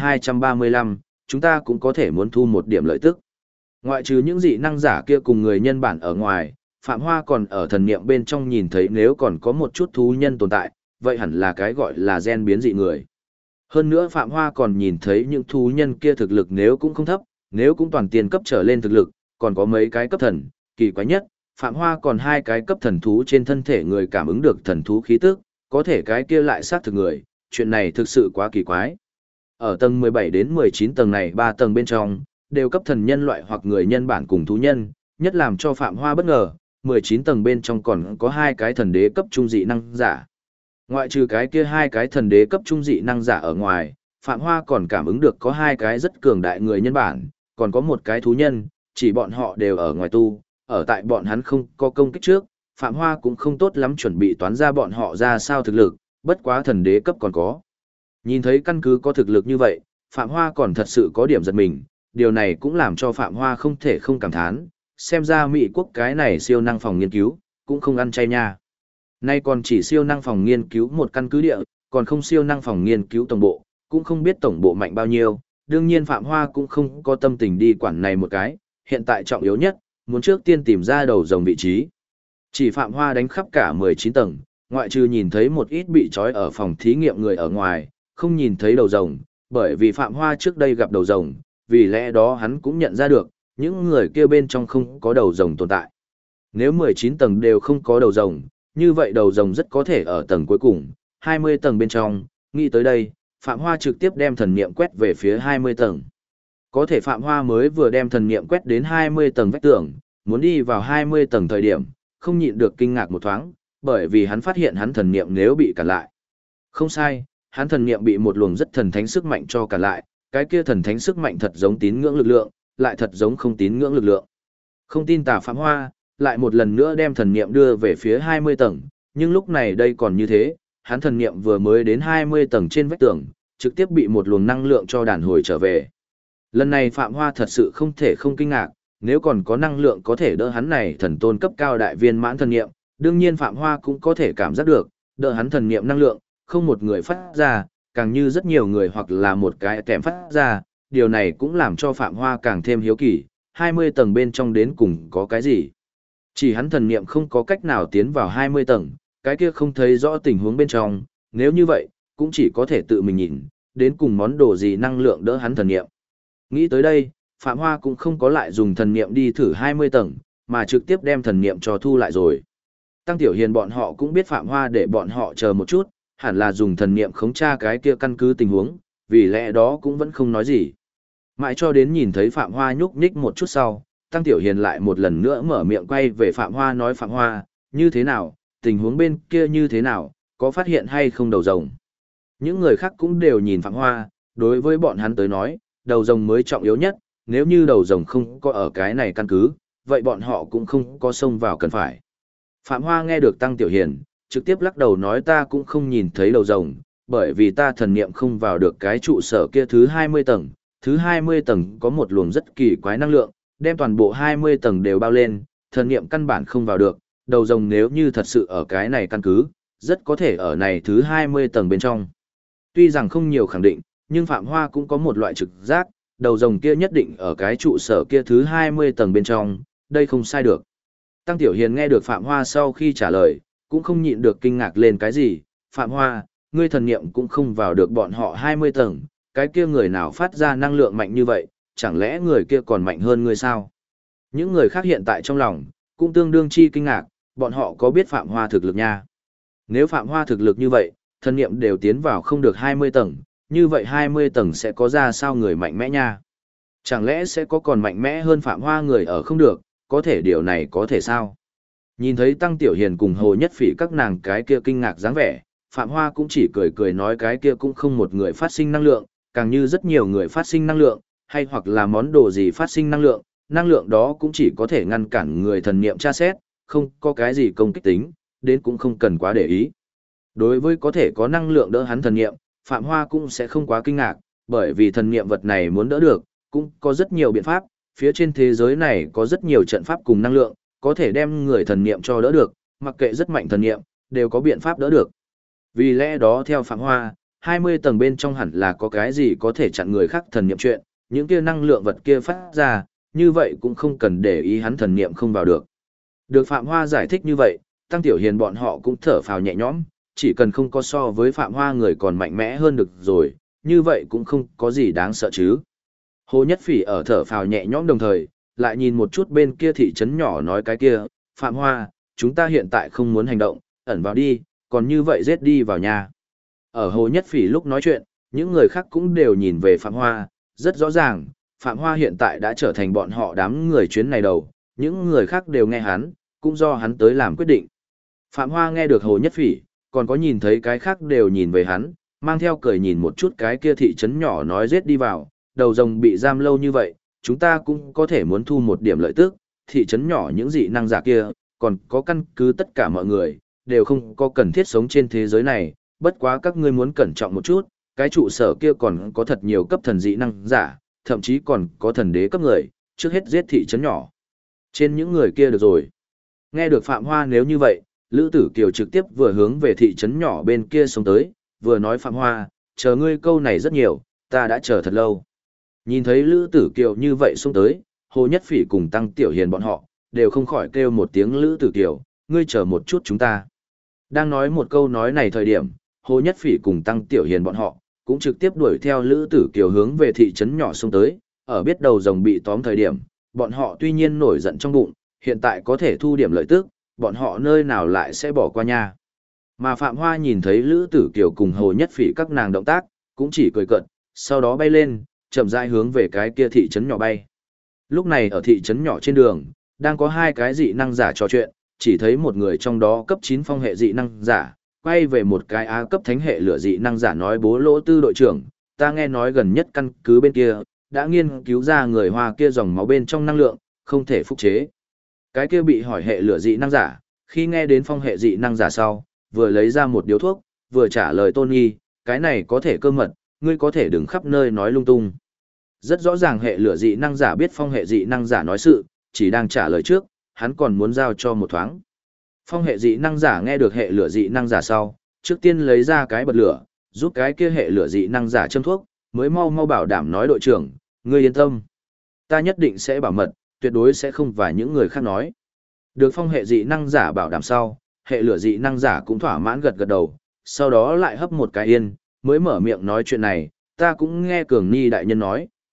1235, chúng ta cũng có thể muốn thu một điểm lợi tức. Ngoại trừ những dị năng giả kia cùng người nhân bản ở ngoài, Phạm Hoa còn ở thần niệm bên trong nhìn thấy nếu còn có một chút thú nhân tồn tại, vậy hẳn là cái gọi là gen biến dị người. Hơn nữa Phạm Hoa còn nhìn thấy những thú nhân kia thực lực nếu cũng không thấp, nếu cũng toàn tiền cấp trở lên thực lực, còn có mấy cái cấp thần, kỳ quái nhất, Phạm Hoa còn 2 cái cấp thần thú trên thân thể người cảm ứng được thần thú khí tức, có thể cái kia lại sát thực người, chuyện này thực sự quá kỳ quái. Ở tầng 17 đến 19 tầng này 3 tầng bên trong, đều cấp thần nhân loại hoặc người nhân bản cùng thú nhân, nhất làm cho Phạm Hoa bất ngờ, 19 tầng bên trong còn có 2 cái thần đế cấp trung dị năng giả. Ngoại trừ cái kia 2 cái thần đế cấp trung dị năng giả ở ngoài, Phạm Hoa còn cảm ứng được có 2 cái rất cường đại người nhân bản, còn có một cái thú nhân, chỉ bọn họ đều ở ngoài tu, ở tại bọn hắn không có công kích trước, Phạm Hoa cũng không tốt lắm chuẩn bị toán ra bọn họ ra sao thực lực, bất quá thần đế cấp còn có. Nhìn thấy căn cứ có thực lực như vậy, Phạm Hoa còn thật sự có điểm giật mình, điều này cũng làm cho Phạm Hoa không thể không cảm thán, xem ra Mỹ quốc cái này siêu năng phòng nghiên cứu, cũng không ăn chay nha. Nay còn chỉ siêu năng phòng nghiên cứu một căn cứ địa, còn không siêu năng phòng nghiên cứu tổng bộ, cũng không biết tổng bộ mạnh bao nhiêu, đương nhiên Phạm Hoa cũng không có tâm tình đi quản này một cái, hiện tại trọng yếu nhất, muốn trước tiên tìm ra đầu rồng vị trí. Chỉ Phạm Hoa đánh khắp cả 19 tầng, ngoại trừ nhìn thấy một ít bị trói ở phòng thí nghiệm người ở ngoài, không nhìn thấy đầu rồng, bởi vì Phạm Hoa trước đây gặp đầu rồng, vì lẽ đó hắn cũng nhận ra được, những người kia bên trong không có đầu rồng tồn tại. Nếu 19 tầng đều không có đầu rồng, như vậy đầu rồng rất có thể ở tầng cuối cùng, 20 tầng bên trong, nghĩ tới đây, Phạm Hoa trực tiếp đem thần niệm quét về phía 20 tầng. Có thể Phạm Hoa mới vừa đem thần niệm quét đến 20 tầng vách tường, muốn đi vào 20 tầng thời điểm, không nhịn được kinh ngạc một thoáng, bởi vì hắn phát hiện hắn thần niệm nếu bị cản lại. Không sai, hắn thần niệm bị một luồng rất thần thánh sức mạnh cho cản lại, cái kia thần thánh sức mạnh thật giống tín ngưỡng lực lượng, lại thật giống không tín ngưỡng lực lượng. Không tin tà Phạm Hoa, lại một lần nữa đem thần niệm đưa về phía 20 tầng, nhưng lúc này đây còn như thế, hắn thần niệm vừa mới đến 20 tầng trên vách tường, trực tiếp bị một luồng năng lượng cho đàn hồi trở về. Lần này Phạm Hoa thật sự không thể không kinh ngạc, nếu còn có năng lượng có thể đỡ hắn này thần tôn cấp cao đại viên mãn thần niệm, đương nhiên Phạm Hoa cũng có thể cảm giác được, đỡ hắn thần niệm năng lượng, không một người phát ra, càng như rất nhiều người hoặc là một cái kèm phát ra, điều này cũng làm cho Phạm Hoa càng thêm hiếu kỳ, 20 tầng bên trong đến cùng có cái gì. Chỉ hắn thần niệm không có cách nào tiến vào 20 tầng, cái kia không thấy rõ tình huống bên trong, nếu như vậy, cũng chỉ có thể tự mình nhìn, đến cùng món đồ gì năng lượng đỡ hắn thần niệm. Nghĩ tới đây, Phạm Hoa cũng không có lại dùng thần niệm đi thử 20 tầng, mà trực tiếp đem thần niệm cho thu lại rồi. Tăng Tiểu Hiền bọn họ cũng biết Phạm Hoa để bọn họ chờ một chút, hẳn là dùng thần niệm khống tra cái kia căn cứ tình huống, vì lẽ đó cũng vẫn không nói gì. Mãi cho đến nhìn thấy Phạm Hoa nhúc nhích một chút sau, Tăng Tiểu Hiền lại một lần nữa mở miệng quay về Phạm Hoa nói Phạm Hoa, như thế nào, tình huống bên kia như thế nào, có phát hiện hay không đầu rồng. Những người khác cũng đều nhìn Phạm Hoa, đối với bọn hắn tới nói, đầu rồng mới trọng yếu nhất, nếu như đầu rồng không có ở cái này căn cứ, vậy bọn họ cũng không có xông vào cần phải. Phạm Hoa nghe được Tăng Tiểu Hiền, trực tiếp lắc đầu nói ta cũng không nhìn thấy đầu rồng, bởi vì ta thần niệm không vào được cái trụ sở kia thứ 20 tầng, thứ 20 tầng có một luồng rất kỳ quái năng lượng, đem toàn bộ 20 tầng đều bao lên, thần niệm căn bản không vào được, đầu rồng nếu như thật sự ở cái này căn cứ, rất có thể ở này thứ 20 tầng bên trong. Tuy rằng không nhiều khẳng định, nhưng Phạm Hoa cũng có một loại trực giác, đầu rồng kia nhất định ở cái trụ sở kia thứ 20 tầng bên trong, đây không sai được. Tăng Tiểu Hiền nghe được Phạm Hoa sau khi trả lời, cũng không nhịn được kinh ngạc lên cái gì, Phạm Hoa, ngươi thần niệm cũng không vào được bọn họ 20 tầng, cái kia người nào phát ra năng lượng mạnh như vậy, chẳng lẽ người kia còn mạnh hơn ngươi sao? Những người khác hiện tại trong lòng, cũng tương đương chi kinh ngạc, bọn họ có biết Phạm Hoa thực lực nha. Nếu Phạm Hoa thực lực như vậy, thần niệm đều tiến vào không được 20 tầng, như vậy 20 tầng sẽ có ra sao người mạnh mẽ nha? Chẳng lẽ sẽ có còn mạnh mẽ hơn Phạm Hoa người ở không được, có thể điều này có thể sao? Nhìn thấy Tăng Tiểu Hiền cùng Hồ Nhất Phỉ các nàng cái kia kinh ngạc dáng vẻ, Phạm Hoa cũng chỉ cười cười nói cái kia cũng không một người phát sinh năng lượng, càng như rất nhiều người phát sinh năng lượng, hay hoặc là món đồ gì phát sinh năng lượng đó cũng chỉ có thể ngăn cản người thần niệm tra xét, không có cái gì công kích tính, đến cũng không cần quá để ý. Đối với có thể có năng lượng đỡ hắn thần niệm, Phạm Hoa cũng sẽ không quá kinh ngạc, bởi vì thần niệm vật này muốn đỡ được, cũng có rất nhiều biện pháp, phía trên thế giới này có rất nhiều trận pháp cùng năng lượng, có thể đem người thần niệm cho đỡ được, mặc kệ rất mạnh thần niệm, đều có biện pháp đỡ được. Vì lẽ đó theo Phạm Hoa, 20 tầng bên trong hẳn là có cái gì có thể chặn người khác thần niệm chuyện, những kia năng lượng vật kia phát ra, như vậy cũng không cần để ý hắn thần niệm không vào được. Được Phạm Hoa giải thích như vậy, Tăng Tiểu Hiền bọn họ cũng thở phào nhẹ nhõm, chỉ cần không có so với Phạm Hoa người còn mạnh mẽ hơn được rồi, như vậy cũng không có gì đáng sợ chứ. Hồ Nhất Phỉ ở thở phào nhẹ nhõm đồng thời, lại nhìn một chút bên kia thị trấn nhỏ nói cái kia, Phạm Hoa, chúng ta hiện tại không muốn hành động, ẩn vào đi, còn như vậy giết đi vào nhà. Ở Hồ Nhất Phỉ lúc nói chuyện, những người khác cũng đều nhìn về Phạm Hoa, rất rõ ràng, Phạm Hoa hiện tại đã trở thành bọn họ đám người chuyến này đầu, những người khác đều nghe hắn, cũng do hắn tới làm quyết định. Phạm Hoa nghe được Hồ Nhất Phỉ, còn có nhìn thấy cái khác đều nhìn về hắn, mang theo cười nhìn một chút cái kia thị trấn nhỏ nói giết đi vào, đầu rồng bị giam lâu như vậy, chúng ta cũng có thể muốn thu một điểm lợi tức, thị trấn nhỏ những dị năng giả kia, còn có căn cứ tất cả mọi người, đều không có cần thiết sống trên thế giới này, bất quá các ngươi muốn cẩn trọng một chút, cái trụ sở kia còn có thật nhiều cấp thần dị năng giả, thậm chí còn có thần đế cấp người, trước hết giết thị trấn nhỏ. Trên những người kia được rồi. Nghe được Phạm Hoa nếu như vậy, Lữ Tử Kiều trực tiếp vừa hướng về thị trấn nhỏ bên kia sống tới, vừa nói Phạm Hoa, chờ ngươi câu này rất nhiều, ta đã chờ thật lâu. Nhìn thấy Lữ Tử Kiều như vậy xuống tới, Hồ Nhất Phỉ cùng Tăng Tiểu Hiền bọn họ, đều không khỏi kêu một tiếng Lữ Tử Kiều, ngươi chờ một chút chúng ta. Đang nói một câu nói này thời điểm, Hồ Nhất Phỉ cùng Tăng Tiểu Hiền bọn họ, cũng trực tiếp đuổi theo Lữ Tử Kiều hướng về thị trấn nhỏ xuống tới, ở biết đầu rồng bị tóm thời điểm, bọn họ tuy nhiên nổi giận trong bụng, hiện tại có thể thu điểm lợi tức, bọn họ nơi nào lại sẽ bỏ qua nha. Mà Phạm Hoa nhìn thấy Lữ Tử Kiều cùng Hồ Nhất Phỉ các nàng động tác, cũng chỉ cười cợt, sau đó bay lên, chậm rãi hướng về cái kia thị trấn nhỏ bay. Lúc này ở thị trấn nhỏ trên đường, đang có hai cái dị năng giả trò chuyện, chỉ thấy một người trong đó cấp 9 phong hệ dị năng giả, quay về một cái A cấp thánh hệ lửa dị năng giả nói bố Lỗ Tư đội trưởng, ta nghe nói gần nhất căn cứ bên kia, đã nghiên cứu ra người Hoa kia dòng máu bên trong năng lượng, không thể phục chế. Cái kia bị hỏi hệ lửa dị năng giả, khi nghe đến phong hệ dị năng giả sau, vừa lấy ra một điếu thuốc, vừa trả lời Tony, cái này có thể cơ mật, ngươi có thể đừng khắp nơi nói lung tung. Rất rõ ràng hệ lửa dị năng giả biết phong hệ dị năng giả nói sự, chỉ đang trả lời trước, hắn còn muốn giao cho một thoáng. Phong hệ dị năng giả nghe được hệ lửa dị năng giả sau, trước tiên lấy ra cái bật lửa, giúp cái kia hệ lửa dị năng giả châm thuốc, mới mau mau bảo đảm nói đội trưởng, ngươi yên tâm. Ta nhất định sẽ bảo mật, tuyệt đối sẽ không và những người khác nói. Được phong hệ dị năng giả bảo đảm sau, hệ lửa dị năng giả cũng thỏa mãn gật gật đầu, sau đó lại hấp một cái yên, mới mở miệng nói chuyện này, ta cũng nghe Cường Ni đại nhân nói,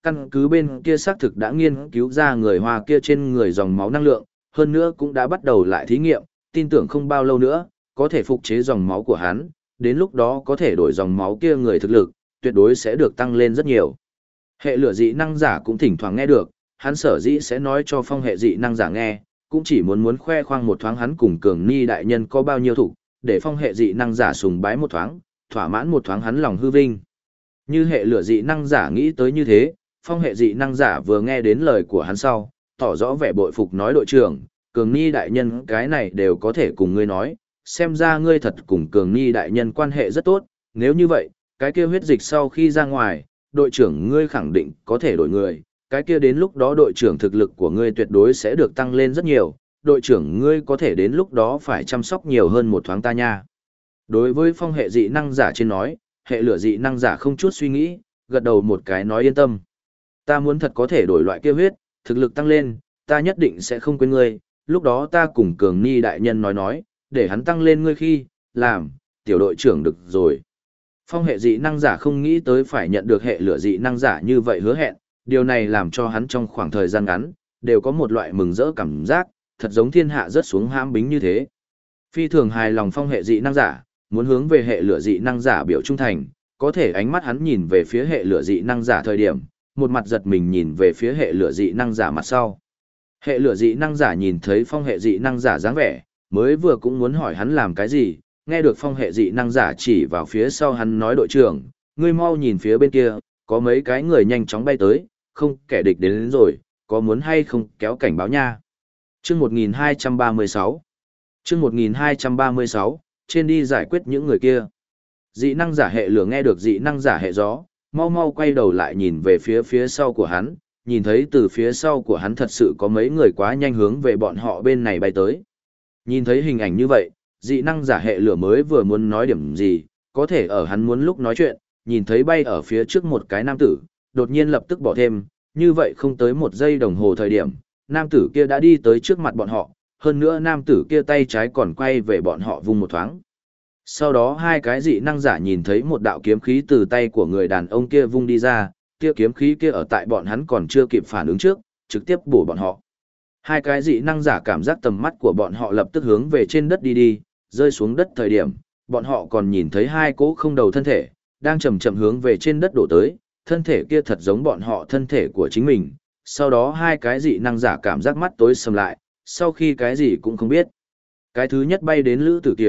căn cứ bên kia xác thực đã nghiên cứu ra người Hoa kia trên người dòng máu năng lượng, hơn nữa cũng đã bắt đầu lại thí nghiệm, tin tưởng không bao lâu nữa, có thể phục chế dòng máu của hắn, đến lúc đó có thể đổi dòng máu kia người thực lực, tuyệt đối sẽ được tăng lên rất nhiều. Hệ lửa dị năng giả cũng thỉnh thoảng nghe được, hắn sở dĩ sẽ nói cho phong hệ dị năng giả nghe, cũng chỉ muốn khoe khoang một thoáng hắn cùng cường ni đại nhân có bao nhiêu thủ, để phong hệ dị năng giả sùng bái một thoáng, thỏa mãn một thoáng hắn lòng hư vinh. Như hệ lửa dị năng giả nghĩ tới như thế, phong hệ dị năng giả vừa nghe đến lời của hắn sau, tỏ rõ vẻ bội phục nói đội trưởng, cường ni đại nhân cái này đều có thể cùng ngươi nói, xem ra ngươi thật cùng cường ni đại nhân quan hệ rất tốt, nếu như vậy, cái kia huyết dịch sau khi ra ngoài, đội trưởng ngươi khẳng định có thể đổi người, cái kia đến lúc đó đội trưởng thực lực của ngươi tuyệt đối sẽ được tăng lên rất nhiều, đội trưởng ngươi có thể đến lúc đó phải chăm sóc nhiều hơn một thoáng ta nha. Đối với phong hệ dị năng giả trên nói, hệ lửa dị năng giả không chút suy nghĩ, gật đầu một cái nói yên tâm. Ta muốn thật có thể đổi loại kia huyết, thực lực tăng lên, ta nhất định sẽ không quên ngươi, lúc đó ta cùng cường ni đại nhân nói, để hắn tăng lên ngươi khi, làm, tiểu đội trưởng được rồi. Phong hệ dị năng giả không nghĩ tới phải nhận được hệ lửa dị năng giả như vậy hứa hẹn, điều này làm cho hắn trong khoảng thời gian ngắn, đều có một loại mừng rỡ cảm giác, thật giống thiên hạ rớt xuống hãm bính như thế. Phi thường hài lòng phong hệ dị năng giả, muốn hướng về hệ lửa dị năng giả biểu trung thành, có thể ánh mắt hắn nhìn về phía hệ lửa dị năng giả thời điểm, một mặt giật mình nhìn về phía hệ lửa dị năng giả mặt sau. Hệ lửa dị năng giả nhìn thấy phong hệ dị năng giả dáng vẻ, mới vừa cũng muốn hỏi hắn làm cái gì, nghe được phong hệ dị năng giả chỉ vào phía sau hắn nói đội trưởng, ngươi mau nhìn phía bên kia, có mấy cái người nhanh chóng bay tới, không kẻ địch đến rồi, có muốn hay không kéo cảnh báo nha. Chương 1236 Chương 1236, trên đi giải quyết những người kia. Dị năng giả hệ lửa nghe được dị năng giả hệ gió, mau mau quay đầu lại nhìn về phía sau của hắn, nhìn thấy từ phía sau của hắn thật sự có mấy người quá nhanh hướng về bọn họ bên này bay tới. Nhìn thấy hình ảnh như vậy, dị năng giả hệ lửa mới vừa muốn nói điểm gì, có thể ở hắn muốn lúc nói chuyện, nhìn thấy bay ở phía trước một cái nam tử, đột nhiên lập tức bỏ thêm, như vậy không tới một giây đồng hồ thời điểm, nam tử kia đã đi tới trước mặt bọn họ, hơn nữa nam tử kia tay trái còn quay về bọn họ vung một thoáng. Sau đó hai cái dị năng giả nhìn thấy một đạo kiếm khí từ tay của người đàn ông kia vung đi ra, kia kiếm khí kia ở tại bọn hắn còn chưa kịp phản ứng trước, trực tiếp bổ bọn họ. Hai cái dị năng giả cảm giác tầm mắt của bọn họ lập tức hướng về trên đất đi, rơi xuống đất thời điểm, bọn họ còn nhìn thấy hai cỗ không đầu thân thể, đang chậm chậm hướng về trên đất đổ tới, thân thể kia thật giống bọn họ thân thể của chính mình. Sau đó hai cái dị năng giả cảm giác mắt tối sầm lại, sau khi cái gì cũng không biết. Cái thứ nhất bay đến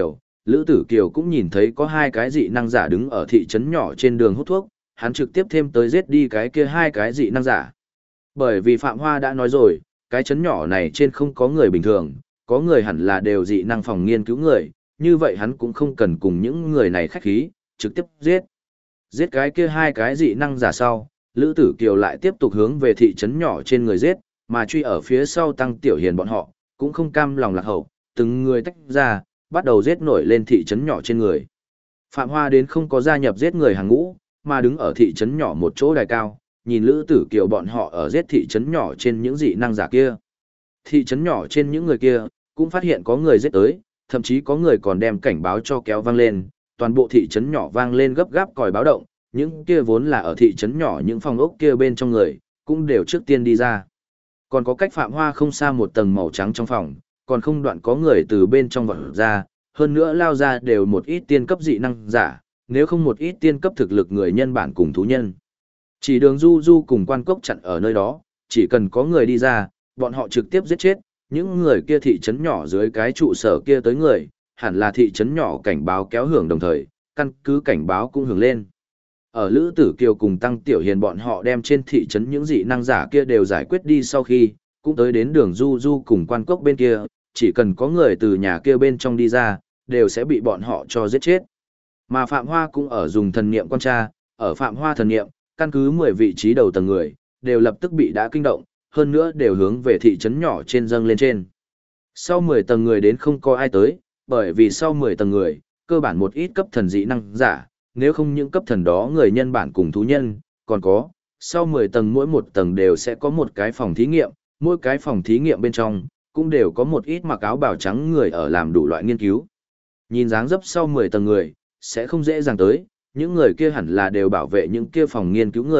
Lữ Tử Kiều cũng nhìn thấy có hai cái dị năng giả đứng ở thị trấn nhỏ trên đường hút thuốc, hắn trực tiếp thêm tới giết đi cái kia hai cái dị năng giả. Bởi vì Phạm Hoa đã nói rồi, cái trấn nhỏ này trên không có người bình thường, có người hẳn là đều dị năng phòng nghiên cứu người, như vậy hắn cũng không cần cùng những người này khách khí, trực tiếp giết. Giết cái kia hai cái dị năng giả sau, Lữ Tử Kiều lại tiếp tục hướng về thị trấn nhỏ trên người giết, mà truy ở phía sau Tăng Tiểu Hiền bọn họ, cũng không cam lòng lạc hậu, từng người tách ra, bắt đầu giết nổi lên thị trấn nhỏ trên người. Phạm Hoa đến không có gia nhập giết người hàng ngũ, mà đứng ở thị trấn nhỏ một chỗ đài cao, nhìn Lữ Tử Kiều bọn họ ở giết thị trấn nhỏ trên những dị năng giả kia. Thị trấn nhỏ trên những người kia, cũng phát hiện có người giết tới, thậm chí có người còn đem cảnh báo cho kéo vang lên, toàn bộ thị trấn nhỏ vang lên gấp gáp còi báo động, những kia vốn là ở thị trấn nhỏ những phòng ốc kia bên trong người, cũng đều trước tiên đi ra. Còn có cách Phạm Hoa không xa một tầng màu trắng trong phòng, còn không đoạn có người từ bên trong vọt ra, hơn nữa lao ra đều một ít tiên cấp dị năng giả, nếu không một ít tiên cấp thực lực người nhân bản cùng thú nhân. Chỉ Đường Du Du cùng Quan Cốc chặn ở nơi đó, chỉ cần có người đi ra, bọn họ trực tiếp giết chết, những người kia thị trấn nhỏ dưới cái trụ sở kia tới người, hẳn là thị trấn nhỏ cảnh báo kéo hưởng đồng thời, căn cứ cảnh báo cũng hưởng lên. Ở Lữ Tử Kiều cùng Tăng Tiểu Hiền bọn họ đem trên thị trấn những dị năng giả kia đều giải quyết đi sau khi, cũng tới đến Đường Du Du cùng Quan Cốc bên kia, chỉ cần có người từ nhà kia bên trong đi ra, đều sẽ bị bọn họ cho giết chết. Mà Phạm Hoa cũng ở dùng thần niệm quan tra, ở Phạm Hoa thần niệm, căn cứ 10 vị trí đầu tầng người, đều lập tức bị đã kinh động, hơn nữa đều hướng về thị trấn nhỏ trên dâng lên trên. Sau 10 tầng người đến không có ai tới, bởi vì sau 10 tầng người, cơ bản một ít cấp thần dị năng giả, nếu không những cấp thần đó người nhân bản cùng thú nhân, còn có, sau 10 tầng mỗi một tầng đều sẽ có một cái phòng thí nghiệm, mỗi cái phòng thí nghiệm bên trong, cũng đều có một ít mặc áo bào trắng người ở làm đủ loại nghiên cứu. Nhìn dáng dấp sau 10 tầng người, sẽ không dễ dàng tới, những người kia hẳn là đều bảo vệ những kia phòng nghiên cứu người,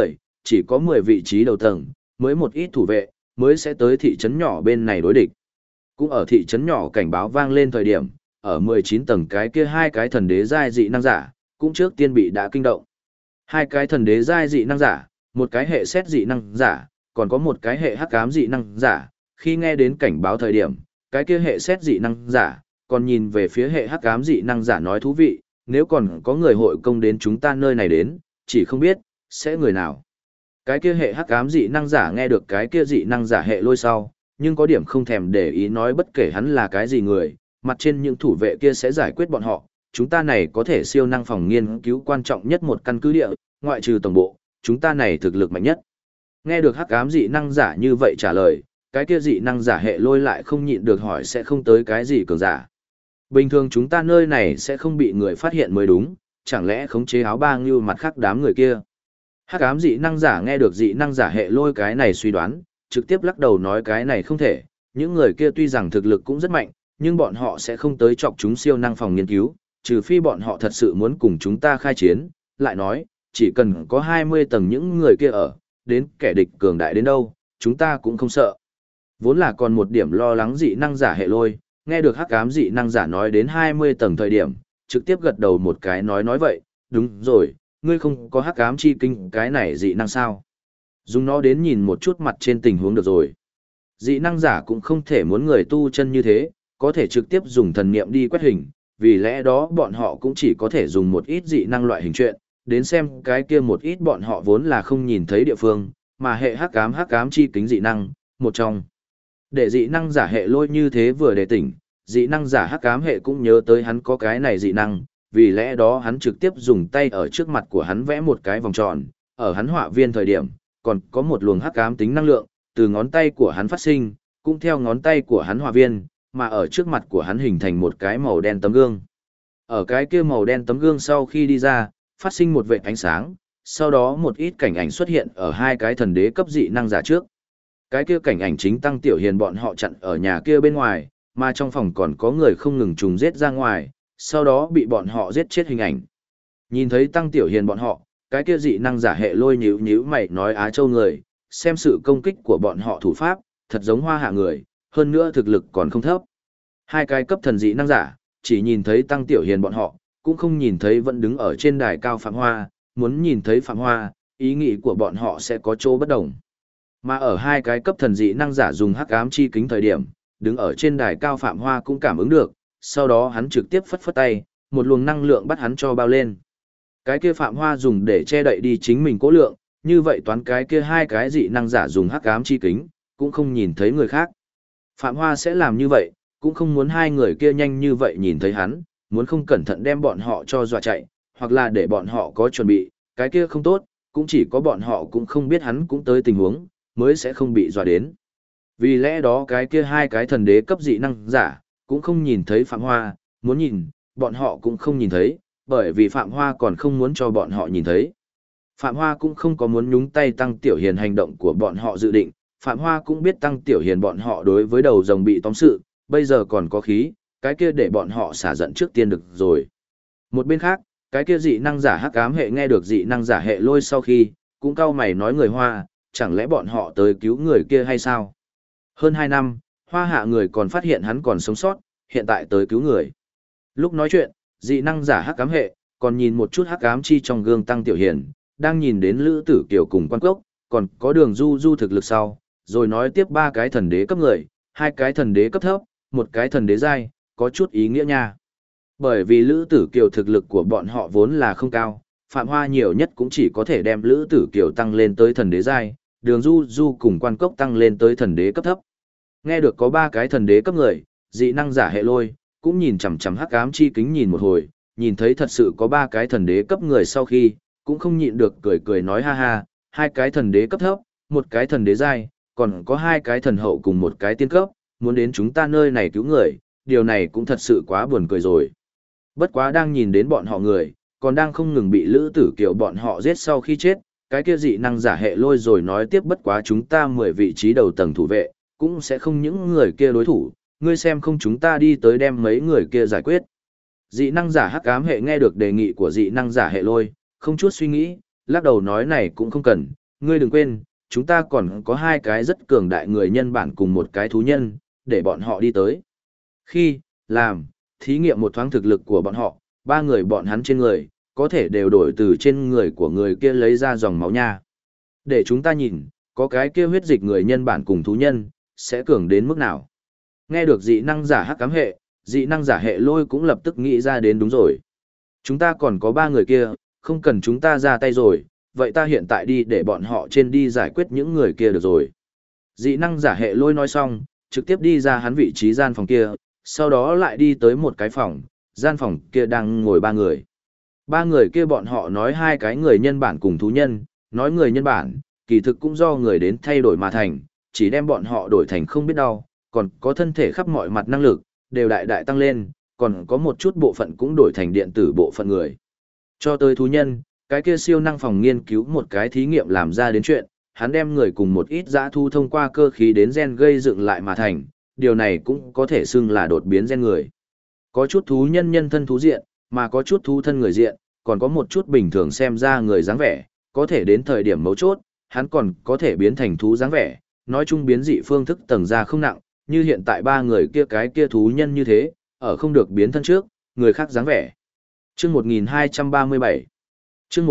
chỉ có 10 vị trí đầu tầng, mới một ít thủ vệ, mới sẽ tới thị trấn nhỏ bên này đối địch. Cũng ở thị trấn nhỏ cảnh báo vang lên thời điểm, ở 19 tầng cái kia hai cái thần đế giai dị năng giả, cũng trước tiên bị đã kinh động. Hai cái thần đế giai dị năng giả, một cái hệ xét dị năng giả, còn có một cái hệ hắc ám dị năng giả, khi nghe đến cảnh báo thời điểm, cái kia hệ xét dị năng giả, còn nhìn về phía hệ hắc ám dị năng giả nói thú vị, nếu còn có người hội công đến chúng ta nơi này đến, chỉ không biết, sẽ người nào. Cái kia hệ hắc ám dị năng giả nghe được cái kia dị năng giả hệ lôi sau, nhưng có điểm không thèm để ý nói bất kể hắn là cái gì người, mặt trên những thủ vệ kia sẽ giải quyết bọn họ, chúng ta này có thể siêu năng phòng nghiên cứu quan trọng nhất một căn cứ địa, ngoại trừ tổng bộ, chúng ta này thực lực mạnh nhất. Nghe được hắc ám dị năng giả như vậy trả lời, cái kia dị năng giả hệ lôi lại không nhịn được hỏi sẽ không tới cái gì cường giả. Bình thường chúng ta nơi này sẽ không bị người phát hiện mới đúng, chẳng lẽ khống chế áo ba như mặt khác đám người kia. Hắc ám dị năng giả nghe được dị năng giả hệ lôi cái này suy đoán, trực tiếp lắc đầu nói cái này không thể, những người kia tuy rằng thực lực cũng rất mạnh, nhưng bọn họ sẽ không tới chọc chúng siêu năng phòng nghiên cứu, trừ phi bọn họ thật sự muốn cùng chúng ta khai chiến, lại nói, chỉ cần có 20 tầng những người kia ở, đến kẻ địch cường đại đến đâu, chúng ta cũng không sợ. Vốn là còn một điểm lo lắng dị năng giả hệ lôi, nghe được hắc ám dị năng giả nói đến 20 tầng thời điểm, trực tiếp gật đầu một cái nói vậy, đúng rồi, ngươi không có hắc ám chi kinh cái này dị năng sao? Dùng nó đến nhìn một chút mặt trên tình huống được rồi. Dị năng giả cũng không thể muốn người tu chân như thế, có thể trực tiếp dùng thần niệm đi quét hình, vì lẽ đó bọn họ cũng chỉ có thể dùng một ít dị năng loại hình chuyện, đến xem cái kia một ít bọn họ vốn là không nhìn thấy địa phương, mà hệ hắc ám chi kính dị năng, một trong. Để dị năng giả hệ lôi như thế vừa để tỉnh, dị năng giả hắc ám hệ cũng nhớ tới hắn có cái này dị năng, vì lẽ đó hắn trực tiếp dùng tay ở trước mặt của hắn vẽ một cái vòng tròn, ở hắn họa viên thời điểm, còn có một luồng hắc ám tính năng lượng, từ ngón tay của hắn phát sinh, cũng theo ngón tay của hắn họa viên, mà ở trước mặt của hắn hình thành một cái màu đen tấm gương. Ở cái kia màu đen tấm gương sau khi đi ra, phát sinh một vệt ánh sáng, sau đó một ít cảnh ảnh xuất hiện ở hai cái thần đế cấp dị năng giả trước. Cái kia cảnh ảnh chính Tăng Tiểu Hiền bọn họ chặn ở nhà kia bên ngoài, mà trong phòng còn có người không ngừng trùng giết ra ngoài, sau đó bị bọn họ giết chết hình ảnh. Nhìn thấy Tăng Tiểu Hiền bọn họ, cái kia dị năng giả hệ lôi nhíu nhíu mày nói Á Châu người, xem sự công kích của bọn họ thủ pháp, thật giống Hoa Hạ người, hơn nữa thực lực còn không thấp. Hai cái cấp thần dị năng giả, chỉ nhìn thấy Tăng Tiểu Hiền bọn họ, cũng không nhìn thấy vẫn đứng ở trên đài cao Phạm Hoa, muốn nhìn thấy Phạm Hoa, ý nghĩ của bọn họ sẽ có chỗ bất đồng. Mà ở hai cái cấp thần dị năng giả dùng hắc ám chi kính thời điểm, đứng ở trên đài cao Phạm Hoa cũng cảm ứng được, sau đó hắn trực tiếp phất phất tay, một luồng năng lượng bắt hắn cho bao lên. Cái kia Phạm Hoa dùng để che đậy đi chính mình cố lượng, như vậy toán cái kia hai cái dị năng giả dùng hắc ám chi kính, cũng không nhìn thấy người khác. Phạm Hoa sẽ làm như vậy, cũng không muốn hai người kia nhanh như vậy nhìn thấy hắn, muốn không cẩn thận đem bọn họ cho dọa chạy, hoặc là để bọn họ có chuẩn bị, cái kia không tốt, cũng chỉ có bọn họ cũng không biết hắn cũng tới tình huống, mới sẽ không bị dọa đến. Vì lẽ đó cái kia hai cái thần đế cấp dị năng giả, cũng không nhìn thấy Phạm Hoa, muốn nhìn, bọn họ cũng không nhìn thấy, bởi vì Phạm Hoa còn không muốn cho bọn họ nhìn thấy. Phạm Hoa cũng không có muốn nhúng tay Tăng Tiểu Hiền hành động của bọn họ dự định, Phạm Hoa cũng biết Tăng Tiểu Hiền bọn họ đối với đầu rồng bị tóm sự, bây giờ còn có khí, cái kia để bọn họ xả giận trước tiên được rồi. Một bên khác, cái kia dị năng giả hắc ám hệ nghe được dị năng giả hệ lôi sau khi, cũng cau mày nói người Hoa, chẳng lẽ bọn họ tới cứu người kia hay sao? Hơn 2 năm, Hoa Hạ người còn phát hiện hắn còn sống sót, hiện tại tới cứu người. Lúc nói chuyện, dị năng giả hắc ám hệ, còn nhìn một chút hắc ám chi trong gương Tăng Tiểu Hiền, đang nhìn đến Lữ Tử Kiều cùng Quan Cốc, còn có Đường Du Du thực lực sau, rồi nói tiếp ba cái thần đế cấp người, hai cái thần đế cấp thấp, một cái thần đế giai, có chút ý nghĩa nha. Bởi vì Lữ Tử Kiều thực lực của bọn họ vốn là không cao, Phạm Hoa nhiều nhất cũng chỉ có thể đem Lữ Tử Kiều tăng lên tới thần đế giai, Đường Du Du cùng Quan Cốc tăng lên tới thần đế cấp thấp. Nghe được có ba cái thần đế cấp người, dị năng giả hệ lôi, cũng nhìn chằm chằm hắc ám chi kính nhìn một hồi, nhìn thấy thật sự có ba cái thần đế cấp người sau khi, cũng không nhịn được cười cười nói ha ha, hai cái thần đế cấp thấp, một cái thần đế giai, còn có hai cái thần hậu cùng một cái tiên cấp, muốn đến chúng ta nơi này cứu người, điều này cũng thật sự quá buồn cười rồi. Bất quá đang nhìn đến bọn họ người, còn đang không ngừng bị Lữ Tử Kiều bọn họ giết sau khi chết, cái kia dị năng giả hệ lôi rồi nói tiếp bất quá chúng ta 10 vị trí đầu tầng thủ vệ, cũng sẽ không những người kia đối thủ, ngươi xem không chúng ta đi tới đem mấy người kia giải quyết. Dị năng giả hắc ám hệ nghe được đề nghị của dị năng giả hệ lôi, không chút suy nghĩ, lắc đầu nói này cũng không cần, ngươi đừng quên, chúng ta còn có hai cái rất cường đại người nhân bản cùng một cái thú nhân, để bọn họ đi tới. Khi, làm, thí nghiệm một thoáng thực lực của bọn họ, ba người bọn hắn trên người, có thể đều đổi từ trên người của người kia lấy ra dòng máu nha. Để chúng ta nhìn, có cái kia huyết dịch người nhân bản cùng thú nhân, sẽ cường đến mức nào. Nghe được dị năng giả hắc ám hệ, dị năng giả hệ lôi cũng lập tức nghĩ ra đến đúng rồi. Chúng ta còn có ba người kia, không cần chúng ta ra tay rồi, vậy ta hiện tại đi để bọn họ trên đi giải quyết những người kia được rồi. Dị năng giả hệ lôi nói xong, trực tiếp đi ra hắn vị trí gian phòng kia, sau đó lại đi tới một cái phòng, gian phòng kia đang ngồi ba người. Ba người kia bọn họ nói hai cái người nhân bản cùng thú nhân, nói người nhân bản, kỳ thực cũng do người đến thay đổi mà thành, chỉ đem bọn họ đổi thành không biết đau, còn có thân thể khắp mọi mặt năng lực, đều đại đại tăng lên, còn có một chút bộ phận cũng đổi thành điện tử bộ phận người. Cho tới thú nhân, cái kia siêu năng phòng nghiên cứu một cái thí nghiệm làm ra đến chuyện, hắn đem người cùng một ít dã thu thông qua cơ khí đến gen gây dựng lại mà thành, điều này cũng có thể xưng là đột biến gen người. Có chút thú nhân nhân thân thú diện, mà có chút thú thân người diện, còn có một chút bình thường xem ra người dáng vẻ, có thể đến thời điểm mấu chốt, hắn còn có thể biến thành thú dáng vẻ, nói chung biến dị phương thức tầng ra không nặng, như hiện tại ba người kia cái kia thú nhân như thế, ở không được biến thân trước, người khác dáng vẻ. Chương 1237 Chương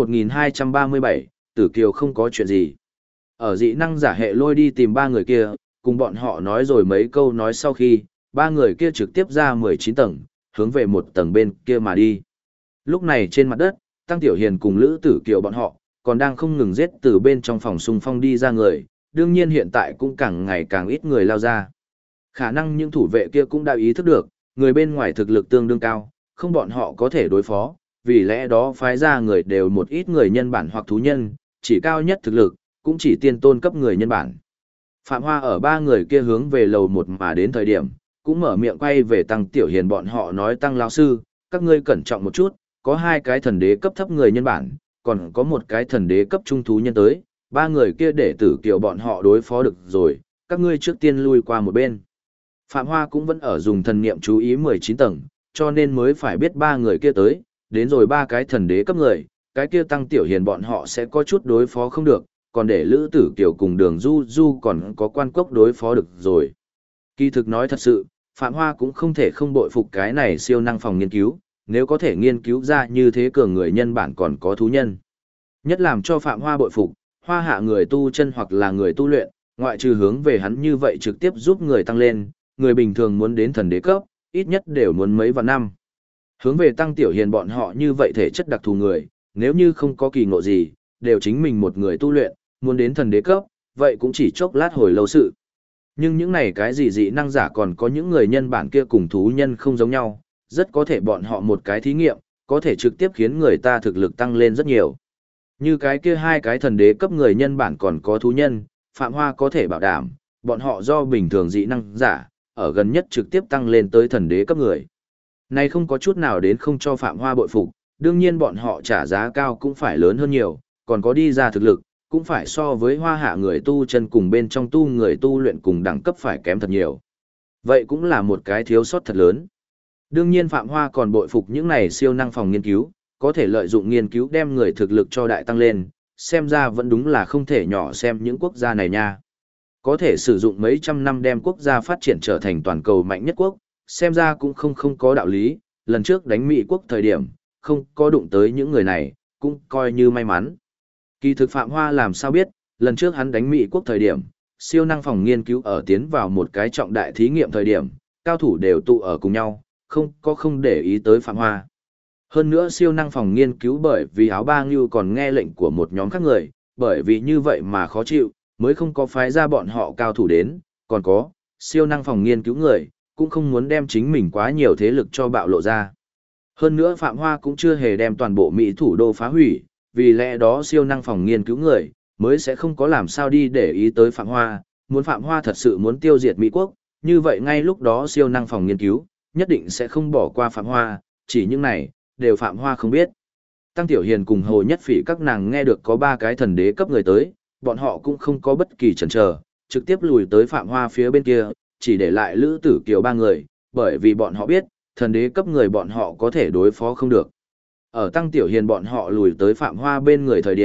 1237, Tử Kiều không có chuyện gì. Ở dị năng giả hệ lôi đi tìm ba người kia, cùng bọn họ nói rồi mấy câu nói sau khi, ba người kia trực tiếp ra 19 tầng, hướng về một tầng bên kia mà đi. Lúc này trên mặt đất, Tăng Tiểu Hiền cùng Lữ Tử Kiều bọn họ, còn đang không ngừng giết từ bên trong phòng xung phong đi ra người, đương nhiên hiện tại cũng càng ngày càng ít người lao ra. Khả năng những thủ vệ kia cũng đã ý thức được, người bên ngoài thực lực tương đương cao, không bọn họ có thể đối phó, vì lẽ đó phái ra người đều một ít người nhân bản hoặc thú nhân, chỉ cao nhất thực lực, cũng chỉ tiên tôn cấp người nhân bản. Phạm Hoa ở ba người kia hướng về lầu một mà đến thời điểm, cũng mở miệng quay về Tăng Tiểu Hiền bọn họ nói Tăng lão sư, các ngươi cẩn trọng một chút, có hai cái thần đế cấp thấp người nhân bản, còn có một cái thần đế cấp trung thú nhân tới, ba người kia để Tử Kiều bọn họ đối phó được rồi, các ngươi trước tiên lui qua một bên. Phạm Hoa cũng vẫn ở dùng thần niệm chú ý 19 tầng, cho nên mới phải biết ba người kia tới, đến rồi ba cái thần đế cấp người, cái kia Tăng Tiểu Hiền bọn họ sẽ có chút đối phó không được, còn để Lữ Tử Kiều cùng Đường Du Du còn có Quan Cốc đối phó được rồi. Kỳ thực nói thật sự, Phạm Hoa cũng không thể không bội phục cái này siêu năng phòng nghiên cứu, nếu có thể nghiên cứu ra như thế cường người nhân bản còn có thú nhân. Nhất làm cho Phạm Hoa bội phục, Hoa hạ người tu chân hoặc là người tu luyện, ngoại trừ hướng về hắn như vậy trực tiếp giúp người tăng lên, người bình thường muốn đến thần đế cấp, ít nhất đều muốn mấy vạn năm. Hướng về Tăng Tiểu Hiền bọn họ như vậy thể chất đặc thù người, nếu như không có kỳ ngộ gì, đều chính mình một người tu luyện, muốn đến thần đế cấp, vậy cũng chỉ chốc lát hồi lâu sự. Nhưng những này cái gì dị năng giả còn có những người nhân bản kia cùng thú nhân không giống nhau, rất có thể bọn họ một cái thí nghiệm, có thể trực tiếp khiến người ta thực lực tăng lên rất nhiều. Như cái kia hai cái thần đế cấp người nhân bản còn có thú nhân, Phạm Hoa có thể bảo đảm, bọn họ do bình thường dị năng giả, ở gần nhất trực tiếp tăng lên tới thần đế cấp người. Này không có chút nào đến không cho Phạm Hoa bội phục, đương nhiên bọn họ trả giá cao cũng phải lớn hơn nhiều, còn có đi ra thực lực, cũng phải so với Hoa hạ người tu chân cùng bên trong tu người tu luyện cùng đẳng cấp phải kém thật nhiều. Vậy cũng là một cái thiếu sót thật lớn. Đương nhiên Phạm Hoa còn bội phục những này siêu năng phòng nghiên cứu, có thể lợi dụng nghiên cứu đem người thực lực cho đại tăng lên, xem ra vẫn đúng là không thể nhỏ xem những quốc gia này nha. Có thể sử dụng mấy trăm năm đem quốc gia phát triển trở thành toàn cầu mạnh nhất quốc, xem ra cũng không có đạo lý, lần trước đánh Mỹ quốc thời điểm, không có đụng tới những người này, cũng coi như may mắn. Kỳ thực Phạm Hoa làm sao biết, lần trước hắn đánh Mỹ quốc thời điểm, siêu năng phòng nghiên cứu ở tiến vào một cái trọng đại thí nghiệm thời điểm, cao thủ đều tụ ở cùng nhau, không để ý tới Phạm Hoa. Hơn nữa siêu năng phòng nghiên cứu bởi vì áo ba ngưu còn nghe lệnh của một nhóm khác người, bởi vì như vậy mà khó chịu, mới không có phái ra bọn họ cao thủ đến, còn có, siêu năng phòng nghiên cứu người, cũng không muốn đem chính mình quá nhiều thế lực cho bạo lộ ra. Hơn nữa Phạm Hoa cũng chưa hề đem toàn bộ Mỹ thủ đô phá hủy, vì lẽ đó siêu năng phòng nghiên cứu người, mới sẽ không có làm sao đi để ý tới Phạm Hoa, muốn Phạm Hoa thật sự muốn tiêu diệt Mỹ quốc, như vậy ngay lúc đó siêu năng phòng nghiên cứu, nhất định sẽ không bỏ qua Phạm Hoa, chỉ những này, đều Phạm Hoa không biết. Tăng Tiểu Hiền cùng Hồ Nhất Phỉ các nàng nghe được có 3 cái thần đế cấp người tới, bọn họ cũng không có bất kỳ chần chờ, trực tiếp lùi tới Phạm Hoa phía bên kia, chỉ để lại Lữ Tử Kiều 3 người, bởi vì bọn họ biết, thần đế cấp người bọn họ có thể đối phó không được. Ở Tăng Tiểu Hiền bọn họ lùi tới Phạm Hoa bên người thời điểm,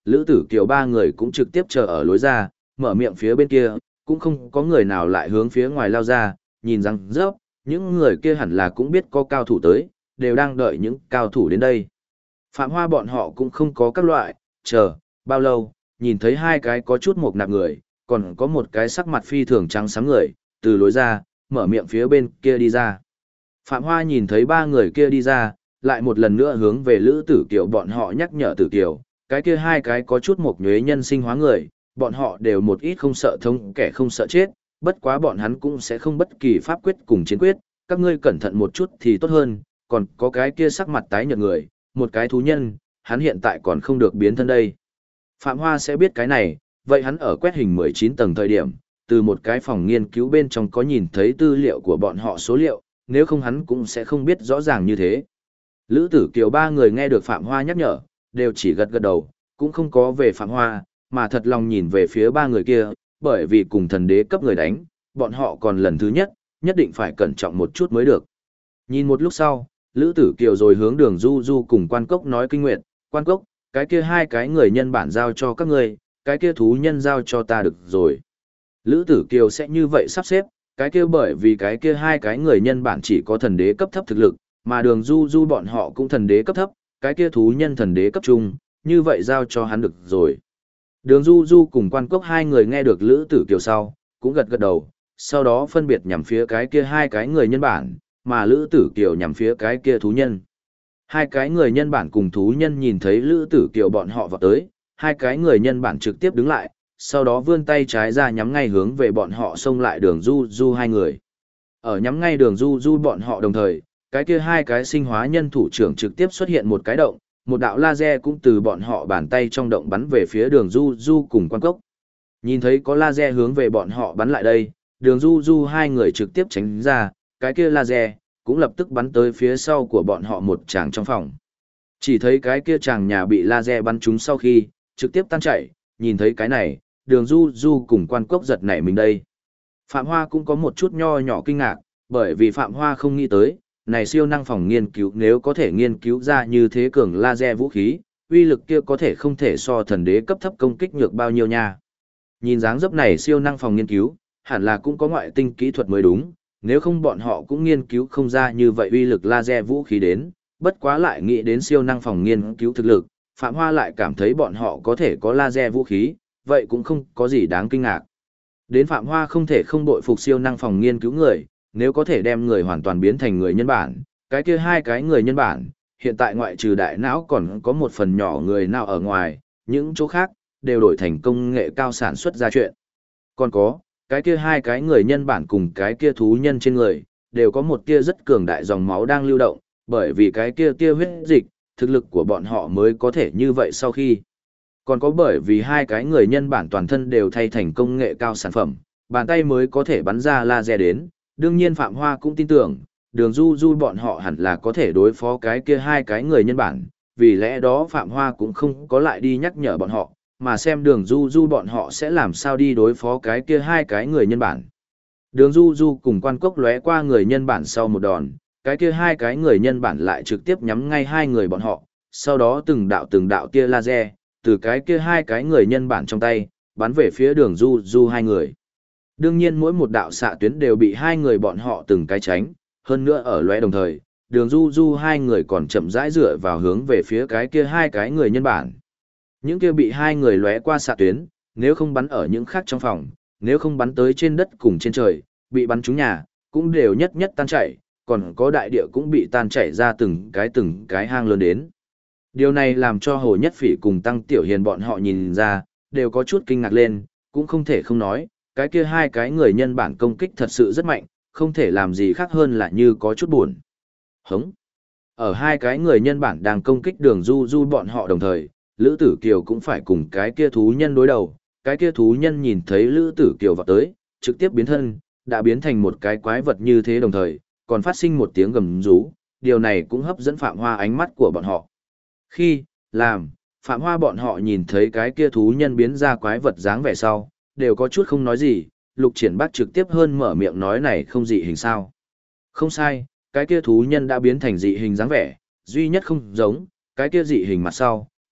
Lữ Tử Kiều ba người cũng trực tiếp chờ ở lối ra, mở miệng phía bên kia, cũng không có người nào lại hướng phía ngoài lao ra, nhìn rằng rớp, những người kia hẳn là cũng biết có cao thủ tới, đều đang đợi những cao thủ đến đây. Phạm Hoa bọn họ cũng không có các loại, chờ, bao lâu, nhìn thấy hai cái có chút mộc nạp người, còn có một cái sắc mặt phi thường trắng sáng người, từ lối ra, mở miệng phía bên kia đi ra. Phạm Hoa nhìn thấy ba người kia đi ra, lại một lần nữa hướng về Lữ Tử Kiều bọn họ nhắc nhở Tử Kiều, cái kia hai cái có chút mộc nhuế nhân sinh hóa người, bọn họ đều một ít không sợ thông kẻ không sợ chết, bất quá bọn hắn cũng sẽ không bất kỳ pháp quyết cùng chiến quyết, các ngươi cẩn thận một chút thì tốt hơn, còn có cái kia sắc mặt tái nhợt người, một cái thú nhân, hắn hiện tại còn không được biến thân đây. Phạm Hoa sẽ biết cái này, vậy hắn ở quét hình 19 tầng thời điểm, từ một cái phòng nghiên cứu bên trong có nhìn thấy tư liệu của bọn họ số liệu, nếu không hắn cũng sẽ không biết rõ ràng như thế. Lữ Tử Kiều ba người nghe được Phạm Hoa nhắc nhở, đều chỉ gật gật đầu, cũng không có về Phạm Hoa, mà thật lòng nhìn về phía ba người kia, bởi vì cùng thần đế cấp người đánh, bọn họ còn lần thứ nhất, nhất định phải cẩn trọng một chút mới được. Nhìn một lúc sau, Lữ Tử Kiều rồi hướng Đường Du Du cùng Quan Cốc nói kinh nguyện, Quan Cốc, cái kia hai cái người nhân bản giao cho các ngươi, cái kia thú nhân giao cho ta được rồi. Lữ Tử Kiều sẽ như vậy sắp xếp, cái kia bởi vì cái kia hai cái người nhân bản chỉ có thần đế cấp thấp thực lực, mà Đường Du Du bọn họ cũng thần đế cấp thấp, cái kia thú nhân thần đế cấp trung, như vậy giao cho hắn được rồi. Đường Du Du cùng Quan Cốc hai người nghe được Lữ Tử Kiều sau, cũng gật gật đầu, sau đó phân biệt nhằm phía cái kia hai cái người nhân bản, mà Lữ Tử Kiều nhằm phía cái kia thú nhân. Hai cái người nhân bản cùng thú nhân nhìn thấy Lữ Tử Kiều bọn họ vào tới, hai cái người nhân bản trực tiếp đứng lại, sau đó vươn tay trái ra nhắm ngay hướng về bọn họ xông lại Đường Du Du hai người. Ở nhắm ngay Đường Du Du bọn họ đồng thời, cái kia hai cái sinh hóa nhân thủ trưởng trực tiếp xuất hiện một cái động, một đạo laser cũng từ bọn họ bàn tay trong động bắn về phía Đường Du Du cùng Quan Cốc. Nhìn thấy có laser hướng về bọn họ bắn lại đây, Đường Du Du hai người trực tiếp tránh ra, cái kia laser cũng lập tức bắn tới phía sau của bọn họ một tràng trong phòng. Chỉ thấy cái kia chàng nhà bị laser bắn trúng sau khi, trực tiếp tan chảy, nhìn thấy cái này, Đường Du Du cùng Quan Cốc giật nảy mình đây. Phạm Hoa cũng có một chút nho nhỏ kinh ngạc, bởi vì Phạm Hoa không nghĩ tới, này siêu năng phòng nghiên cứu nếu có thể nghiên cứu ra như thế cường laser vũ khí, uy lực kia có thể không thể so thần đế cấp thấp công kích nhược bao nhiêu nha. Nhìn dáng dấp này siêu năng phòng nghiên cứu, hẳn là cũng có ngoại tinh kỹ thuật mới đúng, nếu không bọn họ cũng nghiên cứu không ra như vậy uy lực laser vũ khí đến, bất quá lại nghĩ đến siêu năng phòng nghiên cứu thực lực, Phạm Hoa lại cảm thấy bọn họ có thể có laser vũ khí, vậy cũng không có gì đáng kinh ngạc. Đến Phạm Hoa không thể không bội phục siêu năng phòng nghiên cứu người, nếu có thể đem người hoàn toàn biến thành người nhân bản, cái kia hai cái người nhân bản, hiện tại ngoại trừ đại não còn có một phần nhỏ người nào ở ngoài, những chỗ khác, đều đổi thành công nghệ cao sản xuất ra chuyện. Còn có, cái kia hai cái người nhân bản cùng cái kia thú nhân trên người, đều có một tia rất cường đại dòng máu đang lưu động, bởi vì cái kia tia huyết dịch, thực lực của bọn họ mới có thể như vậy sau khi. Còn có bởi vì hai cái người nhân bản toàn thân đều thay thành công nghệ cao sản phẩm, bàn tay mới có thể bắn ra laser đến, đương nhiên Phạm Hoa cũng tin tưởng, Đường Du Du bọn họ hẳn là có thể đối phó cái kia hai cái người nhân bản, vì lẽ đó Phạm Hoa cũng không có lại đi nhắc nhở bọn họ, mà xem Đường Du Du bọn họ sẽ làm sao đi đối phó cái kia hai cái người nhân bản. Đường Du Du cùng Quan Cốc lóe qua người nhân bản sau một đòn, cái kia hai cái người nhân bản lại trực tiếp nhắm ngay hai người bọn họ, sau đó từng đạo tia laser, từ cái kia hai cái người nhân bản trong tay, bắn về phía Đường Du Du hai người. Đương nhiên mỗi một đạo xạ tuyến đều bị hai người bọn họ từng cái tránh, hơn nữa ở lóe đồng thời, Đường Du Du hai người còn chậm rãi dựa vào hướng về phía cái kia hai cái người nhân bản. Những kia bị hai người lóe qua xạ tuyến, nếu không bắn ở những khác trong phòng, nếu không bắn tới trên đất cùng trên trời, bị bắn trúng nhà, cũng đều nhất nhất tan chảy, còn có đại địa cũng bị tan chảy ra từng cái hang lớn đến. Điều này làm cho Hồ Nhất Phỉ cùng Tăng Tiểu Hiền bọn họ nhìn ra, đều có chút kinh ngạc lên, cũng không thể không nói, cái kia hai cái người nhân bản công kích thật sự rất mạnh, không thể làm gì khác hơn là như có chút buồn. Hống! Ở hai cái người nhân bản đang công kích Đường Du Du bọn họ đồng thời, Lữ Tử Kiều cũng phải cùng cái kia thú nhân đối đầu, cái kia thú nhân nhìn thấy Lữ Tử Kiều vào tới, trực tiếp biến thân, đã biến thành một cái quái vật như thế đồng thời, còn phát sinh một tiếng gầm rú, điều này cũng hấp dẫn Phạm Hoa ánh mắt của bọn họ. Khi, Phạm Hoa bọn họ nhìn thấy cái kia thú nhân biến ra quái vật dáng vẻ sau, đều có chút không nói gì, Lục Triển Bác trực tiếp hơn mở miệng nói này không dị hình sao. Không sai, cái kia thú nhân đã biến thành dị hình dáng vẻ, duy nhất không giống, cái kia dị hình mặt sau,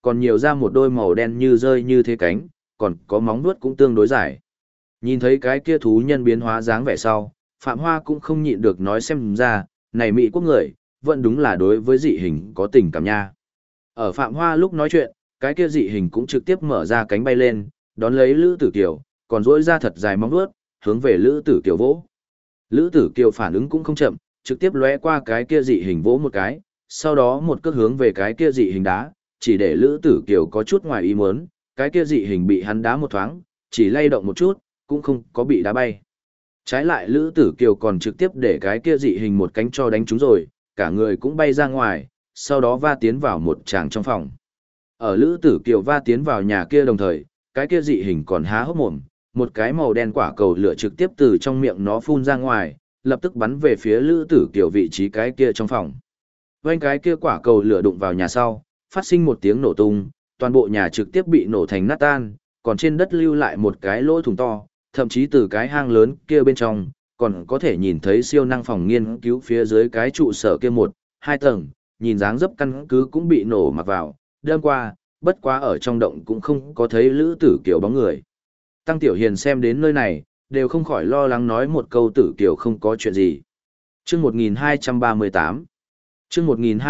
còn nhiều ra một đôi màu đen như rơi như thế cánh, còn có móng vuốt cũng tương đối dài. Nhìn thấy cái kia thú nhân biến hóa dáng vẻ sau, Phạm Hoa cũng không nhịn được nói xem ra, này Mỹ quốc người, vẫn đúng là đối với dị hình có tình cảm nha. Ở Phạm Hoa lúc nói chuyện, cái kia dị hình cũng trực tiếp mở ra cánh bay lên, đón lấy Lữ Tử Kiều, còn duỗi ra thật dài móng vuốt, hướng về Lữ Tử Kiều vỗ. Lữ Tử Kiều phản ứng cũng không chậm, trực tiếp lóe qua cái kia dị hình vỗ một cái, sau đó một cước hướng về cái kia dị hình đá, chỉ để Lữ Tử Kiều có chút ngoài ý muốn, cái kia dị hình bị hắn đá một thoáng, chỉ lay động một chút, cũng không có bị đá bay. Trái lại Lữ Tử Kiều còn trực tiếp để cái kia dị hình một cánh cho đánh trúng rồi, cả người cũng bay ra ngoài, sau đó va tiến vào một tràng trong phòng. Ở Lữ Tử Kiều va tiến vào nhà kia đồng thời, cái kia dị hình còn há hốc mồm, một cái màu đen quả cầu lửa trực tiếp từ trong miệng nó phun ra ngoài, lập tức bắn về phía Lữ Tử Kiều vị trí cái kia trong phòng. Vành cái kia quả cầu lửa đụng vào nhà sau, phát sinh một tiếng nổ tung, toàn bộ nhà trực tiếp bị nổ thành nát tan, còn trên đất lưu lại một cái lỗ thủng to, thậm chí từ cái hang lớn kia bên trong, còn có thể nhìn thấy siêu năng phòng nghiên cứu phía dưới cái trụ sở kia 1, 2 tầng, nhìn dáng dấp căn cứ cũng bị nổ mặc vào, đâm qua, bất quá ở trong động cũng không có thấy Lữ Tử Kiều bóng người. Tăng Tiểu Hiền xem đến nơi này, đều không khỏi lo lắng nói một câu Tử Kiều không có chuyện gì. Chương 1238 Chương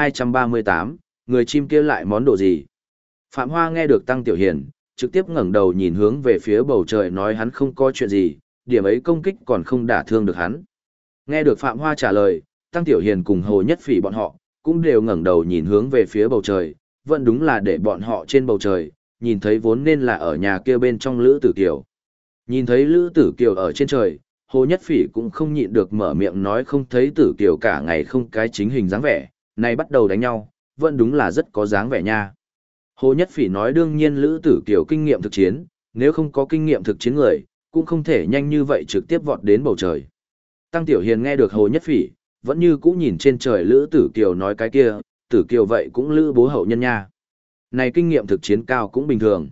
1238, người chim kia lại món đồ gì? Phạm Hoa nghe được Tăng Tiểu Hiền, trực tiếp ngẩng đầu nhìn hướng về phía bầu trời nói hắn không có chuyện gì, điểm ấy công kích còn không đả thương được hắn. Nghe được Phạm Hoa trả lời, Tăng Tiểu Hiền cùng Hồ Nhất Phỉ bọn họ, cũng đều ngẩng đầu nhìn hướng về phía bầu trời, vẫn đúng là để bọn họ trên bầu trời, nhìn thấy vốn nên là ở nhà kia bên trong Lữ Tử Kiều. Nhìn thấy Lữ Tử Kiều ở trên trời, Hồ Nhất Phỉ cũng không nhịn được mở miệng nói không thấy Tử Kiều cả ngày không cái chính hình dáng vẻ, này bắt đầu đánh nhau, vẫn đúng là rất có dáng vẻ nha. Hồ Nhất Phỉ nói đương nhiên Lữ Tử Kiều kinh nghiệm thực chiến, nếu không có kinh nghiệm thực chiến người, cũng không thể nhanh như vậy trực tiếp vọt đến bầu trời. Tăng Tiểu Hiền nghe được Hồ Nhất Phỉ, vẫn như cũ nhìn trên trời Lữ Tử Kiều nói cái kia, Tử Kiều vậy cũng Lữ bố hậu nhân nha. Này kinh nghiệm thực chiến cao cũng bình thường.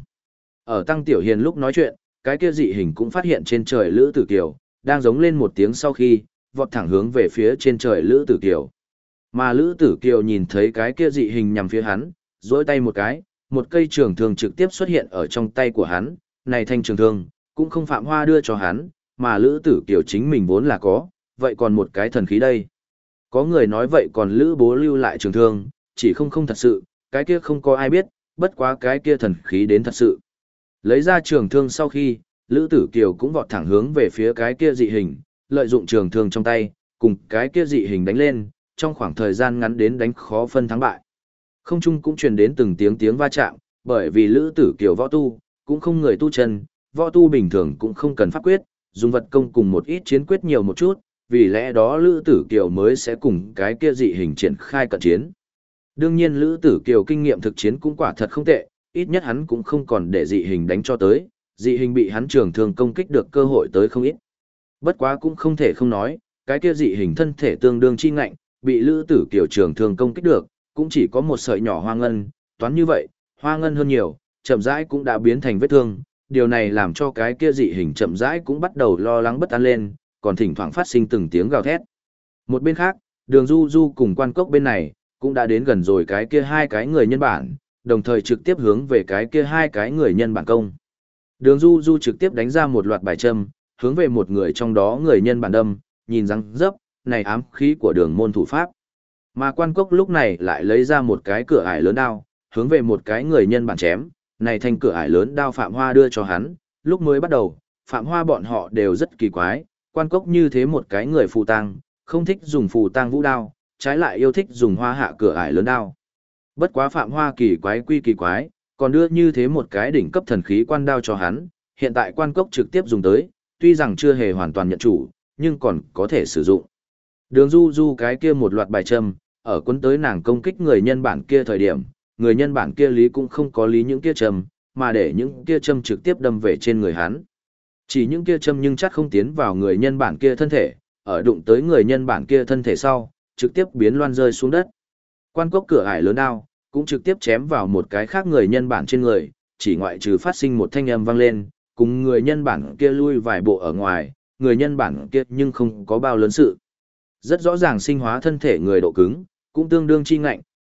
Ở Tăng Tiểu Hiền lúc nói chuyện, cái kia dị hình cũng phát hiện trên trời Lữ Tử Kiều, đang giống lên một tiếng sau khi, vọt thẳng hướng về phía trên trời Lữ Tử Kiều. Mà Lữ Tử Kiều nhìn thấy cái kia dị hình nhằm phía hắn, duỗi tay một cái, một cây trường thương trực tiếp xuất hiện ở trong tay của hắn, này thanh trường thương, cũng không Phạm Hoa đưa cho hắn, mà Lữ Tử Kiều chính mình vốn là có, vậy còn một cái thần khí đây. Có người nói vậy còn Lữ bố lưu lại trường thương, chỉ không thật sự, cái kia không có ai biết, bất quá cái kia thần khí đến thật sự. Lấy ra trường thương sau khi, Lữ Tử Kiều cũng vọt thẳng hướng về phía cái kia dị hình, lợi dụng trường thương trong tay, cùng cái kia dị hình đánh lên, trong khoảng thời gian ngắn đến đánh khó phân thắng bại. Không trung cũng truyền đến từng tiếng tiếng va chạm, bởi vì Lữ Tử Kiều võ tu, cũng không người tu chân, võ tu bình thường cũng không cần pháp quyết, dùng vật công cùng một ít chiến quyết nhiều một chút, vì lẽ đó Lữ Tử Kiều mới sẽ cùng cái kia dị hình triển khai cận chiến. Đương nhiên Lữ Tử Kiều kinh nghiệm thực chiến cũng quả thật không tệ, ít nhất hắn cũng không còn để dị hình đánh cho tới, dị hình bị hắn trường thương công kích được cơ hội tới không ít. Bất quá cũng không thể không nói, cái kia dị hình thân thể tương đương chi ngạnh, bị Lữ Tử Kiều trường thương công kích được, cũng chỉ có một sợi nhỏ hoa ngân, toán như vậy, hoa ngân hơn nhiều, chậm rãi cũng đã biến thành vết thương, điều này làm cho cái kia dị hình chậm rãi cũng bắt đầu lo lắng bất an lên, còn thỉnh thoảng phát sinh từng tiếng gào thét. Một bên khác, Đường Du Du cùng Quan Cốc bên này, cũng đã đến gần rồi cái kia hai cái người nhân bản, đồng thời trực tiếp hướng về cái kia hai cái người nhân bản công. Đường Du Du trực tiếp đánh ra một loạt bài châm, hướng về một người trong đó người nhân bản đâm, nhìn răng dấp, này ám khí của đường môn thủ pháp. Mà Quan Cốc lúc này lại lấy ra một cái cửa ải lớn đao, hướng về một cái người nhân bản chém, này thành cửa ải lớn đao Phạm Hoa đưa cho hắn, lúc mới bắt đầu, Phạm Hoa bọn họ đều rất kỳ quái, Quan Cốc như thế một cái người phù tang, không thích dùng phù tang vũ đao, trái lại yêu thích dùng hoa hạ cửa ải lớn đao. Bất quá Phạm Hoa kỳ quái quy kỳ quái, còn đưa như thế một cái đỉnh cấp thần khí quan đao cho hắn, hiện tại Quan Cốc trực tiếp dùng tới, tuy rằng chưa hề hoàn toàn nhận chủ, nhưng còn có thể sử dụng. Đường Du Du cái kia một loạt bài châm, ở cuốn tới nàng công kích người nhân bản kia thời điểm, người nhân bản kia lý cũng không có lý những kia châm, mà để những kia châm trực tiếp đâm về trên người hắn. Chỉ những kia châm nhưng chắc không tiến vào người nhân bản kia thân thể, ở đụng tới người nhân bản kia thân thể sau, trực tiếp biến loan rơi xuống đất. Quan Cốc cửa ải lớn đao, cũng trực tiếp chém vào một cái khác người nhân bản trên người, chỉ ngoại trừ phát sinh một thanh âm vang lên, cùng người nhân bản kia lui vài bộ ở ngoài, người nhân bản kia nhưng không có bao lớn sự. Rất rõ ràng sinh hóa thân thể người độ cứng, cũng tương đương chi ngạnh,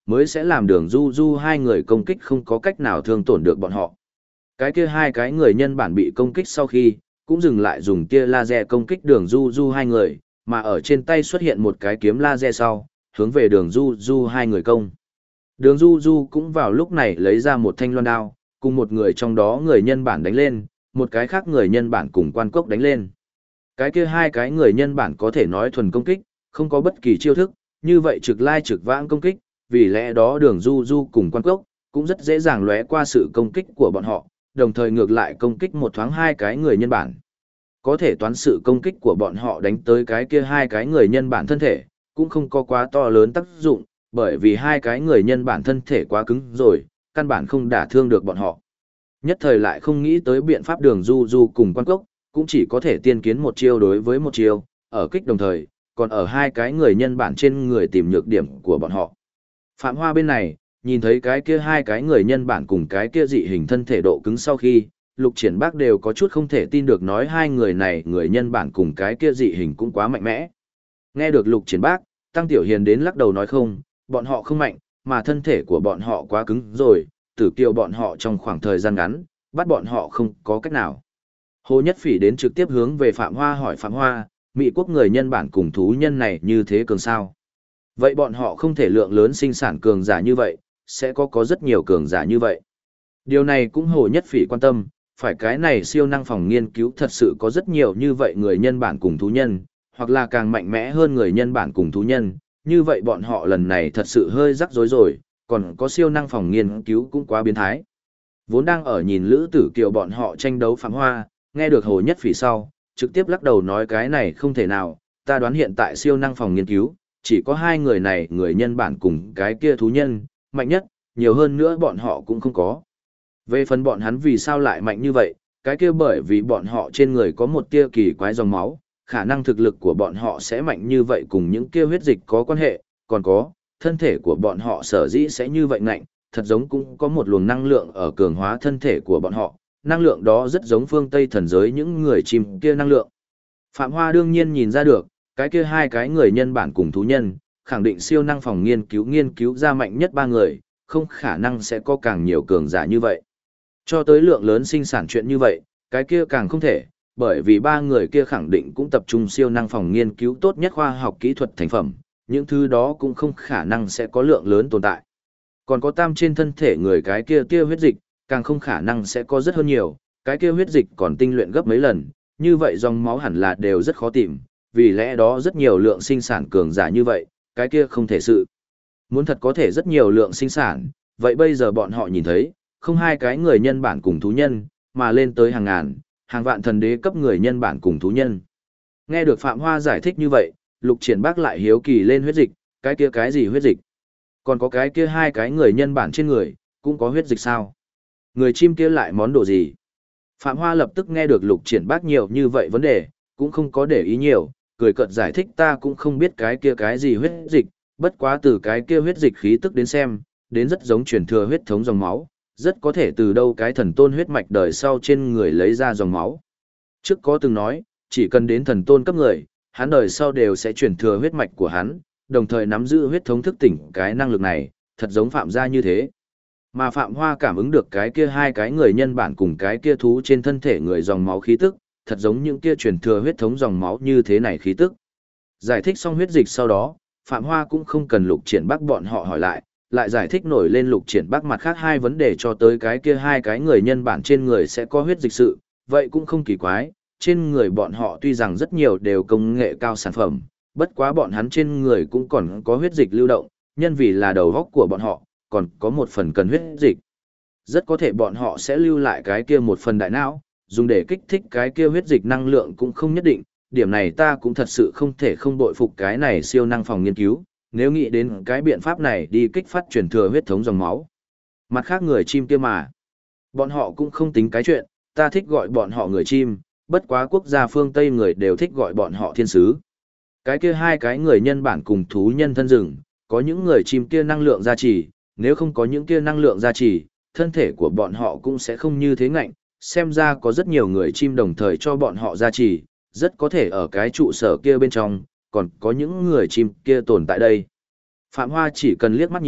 mới sẽ làm Đường Du Du hai người công kích không có cách nào thương tổn được bọn họ. Cái kia hai cái người nhân bản bị công kích sau khi, cũng dừng lại dùng tia laser công kích Đường Du Du hai người, mà ở trên tay xuất hiện một cái kiếm laser sau, hướng về Đường Du Du hai người công. Đường Du Du cũng vào lúc này lấy ra một thanh loan đao, cùng một người trong đó người nhân bản đánh lên, một cái khác người nhân bản cùng quan cốc đánh lên. Cái kia hai cái người nhân bản có thể nói thuần công kích, không có bất kỳ chiêu thức, như vậy trực lai trực vãng công kích, vì lẽ đó Đường Du Du cùng quan cốc cũng rất dễ dàng lóe qua sự công kích của bọn họ, đồng thời ngược lại công kích một thoáng hai cái người nhân bản. Có thể toán sự công kích của bọn họ đánh tới cái kia hai cái người nhân bản thân thể, cũng không có quá to lớn tác dụng, bởi vì hai cái người nhân bản thân thể quá cứng rồi, căn bản không đả thương được bọn họ. Nhất thời lại không nghĩ tới biện pháp Đường Du Du cùng quan cốc, cũng chỉ có thể tiên kiến một chiêu đối với một chiêu, ở kích đồng thời, còn ở hai cái người nhân bản trên người tìm nhược điểm của bọn họ. Phạm Hoa bên này, nhìn thấy cái kia hai cái người nhân bản cùng cái kia dị hình thân thể độ cứng sau khi, Lục Triển Bác đều có chút không thể tin được nói hai người này người nhân bản cùng cái kia dị hình cũng quá mạnh mẽ. Nghe được Lục Triển Bác, Tăng Tiểu Hiền đến lắc đầu nói không, bọn họ không mạnh, mà thân thể của bọn họ quá cứng rồi, Tử Kiều bọn họ trong khoảng thời gian ngắn, bắt bọn họ không có cách nào. Hồ Nhất Phỉ đến trực tiếp hướng về Phạm Hoa hỏi Phạm Hoa, Mỹ quốc người nhân bản cùng thú nhân này như thế cường sao? Vậy bọn họ không thể lượng lớn sinh sản cường giả như vậy, sẽ có rất nhiều cường giả như vậy. Điều này cũng Hồ Nhất Phỉ quan tâm, phải cái này siêu năng phòng nghiên cứu thật sự có rất nhiều như vậy người nhân bản cùng thú nhân, hoặc là càng mạnh mẽ hơn người nhân bản cùng thú nhân, như vậy bọn họ lần này thật sự hơi rắc rối rồi, còn có siêu năng phòng nghiên cứu cũng quá biến thái. Vốn đang ở nhìn Lữ Tử Kiều bọn họ tranh đấu Phạm Hoa, nghe được Hồ Nhất Phỉ sau, trực tiếp lắc đầu nói cái này không thể nào, ta đoán hiện tại siêu năng phòng nghiên cứu, chỉ có hai người này người nhân bản cùng cái kia thú nhân, mạnh nhất, nhiều hơn nữa bọn họ cũng không có. Về phần bọn hắn vì sao lại mạnh như vậy, cái kia bởi vì bọn họ trên người có một tia kỳ quái dòng máu, khả năng thực lực của bọn họ sẽ mạnh như vậy cùng những kia huyết dịch có quan hệ, còn có, thân thể của bọn họ sở dĩ sẽ như vậy ngạnh, thật giống cũng có một luồng năng lượng ở cường hóa thân thể của bọn họ, năng lượng đó rất giống phương Tây thần giới những người chim kia năng lượng. Phạm Hoa đương nhiên nhìn ra được, cái kia hai cái người nhân bản cùng thú nhân, khẳng định siêu năng phòng nghiên cứu ra mạnh nhất ba người, không khả năng sẽ có càng nhiều cường giả như vậy. Cho tới lượng lớn sinh sản chuyện như vậy, cái kia càng không thể, bởi vì ba người kia khẳng định cũng tập trung siêu năng phòng nghiên cứu tốt nhất khoa học kỹ thuật thành phẩm, những thứ đó cũng không khả năng sẽ có lượng lớn tồn tại. Còn có tam trên thân thể người cái kia tia huyết dịch, càng không khả năng sẽ có rất hơn nhiều, cái kia huyết dịch còn tinh luyện gấp mấy lần, như vậy dòng máu hẳn là đều rất khó tìm, vì lẽ đó rất nhiều lượng sinh sản cường giả như vậy, cái kia không thể sự. Muốn thật có thể rất nhiều lượng sinh sản, vậy bây giờ bọn họ nhìn thấy, không hai cái người nhân bản cùng thú nhân, mà lên tới hàng ngàn, hàng vạn thần đế cấp người nhân bản cùng thú nhân. Nghe được Phạm Hoa giải thích như vậy, Lục Triển Bác lại hiếu kỳ lên huyết dịch, cái kia cái gì huyết dịch? Còn có cái kia hai cái người nhân bản trên người, cũng có huyết dịch sao? Người chim kia lại món đồ gì? Phạm Hoa lập tức nghe được Lục Triển Bác nhiều như vậy vấn đề, cũng không có để ý nhiều, cười cợt giải thích ta cũng không biết cái kia cái gì huyết dịch, bất quá từ cái kia huyết dịch khí tức đến xem, đến rất giống truyền thừa huyết thống dòng máu, rất có thể từ đâu cái thần tôn huyết mạch đời sau trên người lấy ra dòng máu. Trước có từng nói, chỉ cần đến thần tôn cấp người, hắn đời sau đều sẽ truyền thừa huyết mạch của hắn, đồng thời nắm giữ huyết thống thức tỉnh cái năng lực này, thật giống Phạm gia như thế. Mà Phạm Hoa cảm ứng được cái kia hai cái người nhân bản cùng cái kia thú trên thân thể người dòng máu khí tức, thật giống những kia truyền thừa huyết thống dòng máu như thế này khí tức. Giải thích xong huyết dịch sau đó, Phạm Hoa cũng không cần Lục Triển Bác bọn họ hỏi lại giải thích nổi lên Lục Triển Bác mặt khác hai vấn đề cho tới cái kia hai cái người nhân bản trên người sẽ có huyết dịch sự, vậy cũng không kỳ quái, trên người bọn họ tuy rằng rất nhiều đều công nghệ cao sản phẩm, bất quá bọn hắn trên người cũng còn có huyết dịch lưu động, nhân vì là đầu óc của bọn họ, còn có một phần cần huyết dịch. Rất có thể bọn họ sẽ lưu lại cái kia một phần đại não, dùng để kích thích cái kia huyết dịch năng lượng cũng không nhất định, điểm này ta cũng thật sự không thể không bội phục cái này siêu năng phòng nghiên cứu, nếu nghĩ đến cái biện pháp này đi kích phát truyền thừa huyết thống dòng máu. Mặt khác người chim kia mà, bọn họ cũng không tính cái chuyện, ta thích gọi bọn họ người chim, bất quá quốc gia phương Tây người đều thích gọi bọn họ thiên sứ. Cái kia hai cái người nhân bản cùng thú nhân thân rừng, có những người chim kia năng lượng gia trì, nếu không có những kia năng lượng gia trì, thân thể của bọn họ cũng sẽ không như thế ngạnh, xem ra có rất nhiều người chim đồng thời cho bọn họ gia trì, rất có thể ở cái trụ sở kia bên trong, còn có những người chim kia tồn tại đây. Phạm Hoa chỉ cần liếc mắt nhìn,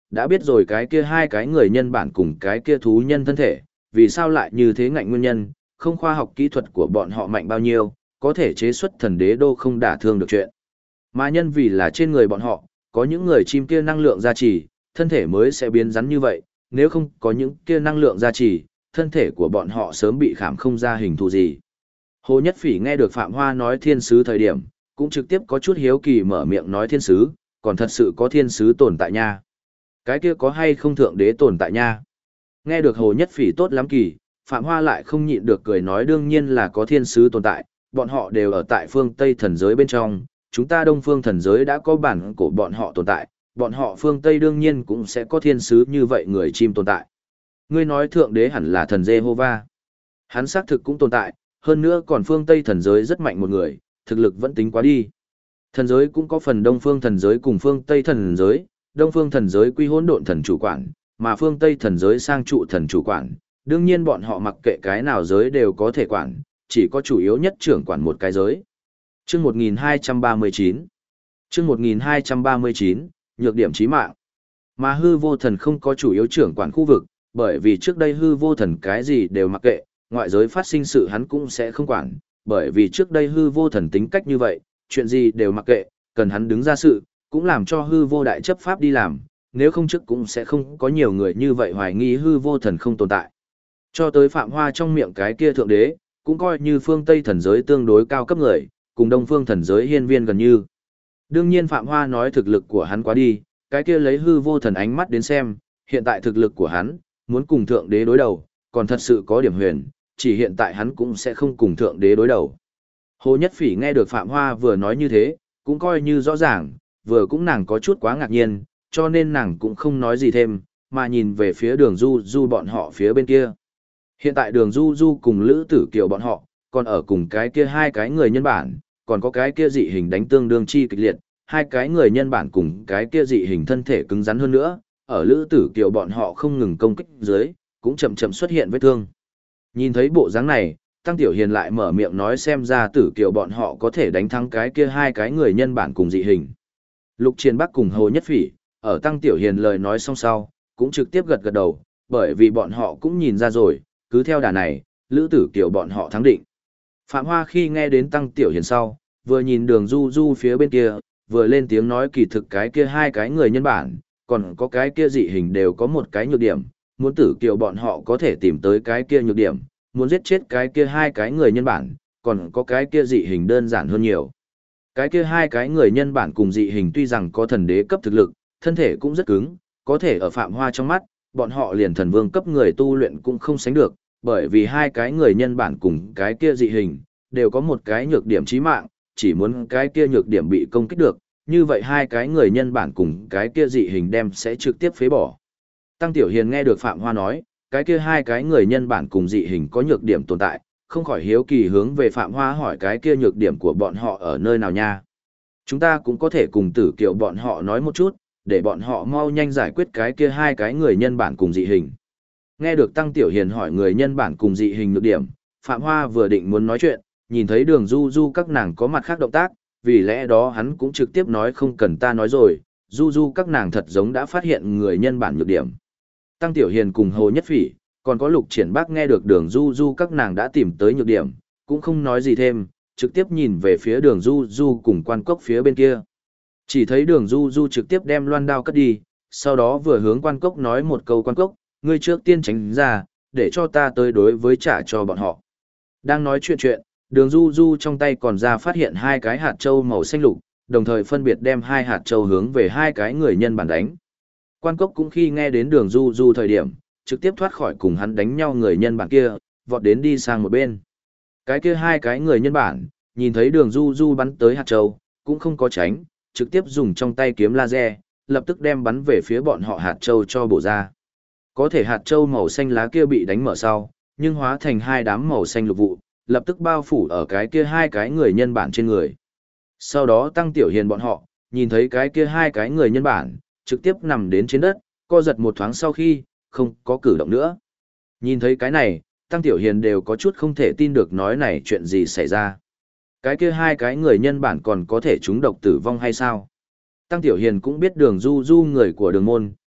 đã biết rồi cái kia hai cái người nhân bản cùng cái kia thú nhân thân thể, vì sao lại như thế ngạnh nguyên nhân, không khoa học kỹ thuật của bọn họ mạnh bao nhiêu, có thể chế xuất thần đế đô không đả thương được chuyện. Mà nhân vì là trên người bọn họ, có những người chim kia năng lượng gia trì, thân thể mới sẽ biến rắn như vậy, nếu không có những kia năng lượng gia trì, thân thể của bọn họ sớm bị khảm không ra hình thù gì. Hồ Nhất Phỉ nghe được Phạm Hoa nói thiên sứ thời điểm, cũng trực tiếp có chút hiếu kỳ mở miệng nói thiên sứ, còn thật sự có thiên sứ tồn tại nha. Cái kia có hay không thượng đế tồn tại nha. Nghe được Hồ Nhất Phỉ tốt lắm kỳ, Phạm Hoa lại không nhịn được cười nói đương nhiên là có thiên sứ tồn tại, bọn họ đều ở tại phương Tây thần giới bên trong, chúng ta đông phương thần giới đã có bản của bọn họ tồn tại, bọn họ phương Tây đương nhiên cũng sẽ có thiên sứ như vậy người chim tồn tại. Ngươi nói thượng đế hẳn là thần Giê-hô-va. Hắn xác thực cũng tồn tại, hơn nữa còn phương Tây thần giới rất mạnh một người, thực lực vẫn tính quá đi. Thần giới cũng có phần đông phương thần giới cùng phương Tây thần giới, đông phương thần giới quy hỗn độn thần chủ quản, mà phương Tây thần giới sang trụ thần chủ quản, đương nhiên bọn họ mặc kệ cái nào giới đều có thể quản, chỉ có chủ yếu nhất trưởng quản một cái giới. Chương 1239 Chương 1239, nhược điểm chí mạng. Mà hư vô thần không có chủ yếu trưởng quản khu vực, bởi vì trước đây hư vô thần cái gì đều mặc kệ, ngoại giới phát sinh sự hắn cũng sẽ không quản, bởi vì trước đây hư vô thần tính cách như vậy, chuyện gì đều mặc kệ, cần hắn đứng ra sự, cũng làm cho hư vô đại chấp pháp đi làm, nếu không trước cũng sẽ không có nhiều người như vậy hoài nghi hư vô thần không tồn tại. Cho tới Phạm Hoa trong miệng cái kia thượng đế, cũng coi như phương Tây thần giới tương đối cao cấp người, cùng đông phương thần giới hiên viên gần như. Đương nhiên Phạm Hoa nói thực lực của hắn quá đi, cái kia lấy hư vô thần ánh mắt đến xem, hiện tại thực lực của hắn, muốn cùng thượng đế đối đầu, còn thật sự có điểm huyền, chỉ hiện tại hắn cũng sẽ không cùng thượng đế đối đầu. Hồ Nhất Phỉ nghe được Phạm Hoa vừa nói như thế, cũng coi như rõ ràng, vừa cũng nàng có chút quá ngạc nhiên, cho nên nàng cũng không nói gì thêm, mà nhìn về phía đường Du Du bọn họ phía bên kia. Hiện tại đường Du Du cùng Lữ Tử Kiều bọn họ, còn ở cùng cái kia hai cái người nhân bản, còn có cái kia dị hình đánh tương đương chi kịch liệt, hai cái người nhân bản cùng cái kia dị hình thân thể cứng rắn hơn nữa, ở Lữ Tử Kiều bọn họ không ngừng công kích dưới, cũng chậm chậm xuất hiện vết thương. Nhìn thấy bộ dáng này, Tăng Tiểu Hiền lại mở miệng nói xem ra Tử Kiều bọn họ có thể đánh thắng cái kia hai cái người nhân bản cùng dị hình. Lục Triền Bắc cùng Hồ Nhất Phỉ, ở Tăng Tiểu Hiền lời nói xong sau, cũng trực tiếp gật gật đầu, bởi vì bọn họ cũng nhìn ra rồi, cứ theo đà này, Lữ Tử Kiều bọn họ thắng định. Phạm Hoa khi nghe đến Tăng Tiểu Hiền sau, vừa nhìn đường Du Du phía bên kia, vừa lên tiếng nói kỳ thực cái kia hai cái người nhân bản, còn có cái kia dị hình đều có một cái nhược điểm, muốn Tử Kiều bọn họ có thể tìm tới cái kia nhược điểm, muốn giết chết cái kia hai cái người nhân bản, còn có cái kia dị hình đơn giản hơn nhiều. Cái kia hai cái người nhân bản cùng dị hình tuy rằng có thần đế cấp thực lực, thân thể cũng rất cứng, có thể ở Phạm Hoa trong mắt, bọn họ liền thần vương cấp người tu luyện cũng không sánh được, bởi vì hai cái người nhân bản cùng cái kia dị hình, đều có một cái nhược điểm chí mạng, chỉ muốn cái kia nhược điểm bị công kích được, như vậy hai cái người nhân bản cùng cái kia dị hình đem sẽ trực tiếp phế bỏ. Tăng Tiểu Hiền nghe được Phạm Hoa nói, cái kia hai cái người nhân bản cùng dị hình có nhược điểm tồn tại, không khỏi hiếu kỳ hướng về Phạm Hoa hỏi cái kia nhược điểm của bọn họ ở nơi nào nha. Chúng ta cũng có thể cùng Tử Kiều bọn họ nói một chút, để bọn họ mau nhanh giải quyết cái kia hai cái người nhân bản cùng dị hình. Nghe được Tăng Tiểu Hiền hỏi người nhân bản cùng dị hình nhược điểm, Phạm Hoa vừa định muốn nói chuyện, nhìn thấy đường Du Du các nàng có mặt khác động tác, vì lẽ đó hắn cũng trực tiếp nói không cần ta nói rồi, Du Du các nàng thật giống đã phát hiện người nhân bản nhược điểm. Tăng Tiểu Hiền cùng Hồ Nhất Phỉ, còn có Lục Triển Bắc nghe được đường Du Du các nàng đã tìm tới nhược điểm, cũng không nói gì thêm, trực tiếp nhìn về phía đường Du Du cùng quan cốc phía bên kia. Chỉ thấy đường Du Du trực tiếp đem loan đao cất đi, sau đó vừa hướng quan cốc nói một câu quan cốc, ngươi trước tiên tránh ra, để cho ta tới đối với trả cho bọn họ. Đang nói chuyện, đường Du Du trong tay còn ra phát hiện hai cái hạt châu màu xanh lục, đồng thời phân biệt đem hai hạt châu hướng về hai cái người nhân bản đánh. Quan cốc cũng khi nghe đến đường Du Du thời điểm, trực tiếp thoát khỏi cùng hắn đánh nhau người nhân bản kia, vọt đến đi sang một bên. Cái kia hai cái người nhân bản, nhìn thấy đường Du Du bắn tới hạt châu, cũng không có tránh, trực tiếp dùng trong tay kiếm laser, lập tức đem bắn về phía bọn họ hạt châu cho bổ ra. Có thể hạt châu màu xanh lá kia bị đánh mở sau, nhưng hóa thành hai đám màu xanh lục vụ, lập tức bao phủ ở cái kia hai cái người nhân bản trên người. Sau đó Tăng Tiểu Hiền bọn họ, nhìn thấy cái kia hai cái người nhân bản, trực tiếp nằm đến trên đất, co giật một thoáng sau khi, không có cử động nữa. Nhìn thấy cái này, Tăng Tiểu Hiền đều có chút không thể tin được nói này chuyện gì xảy ra. Cái kia hai cái người nhân bản còn có thể trúng độc tử vong hay sao? Tăng Tiểu Hiền cũng biết đường Du Du người của đường môn,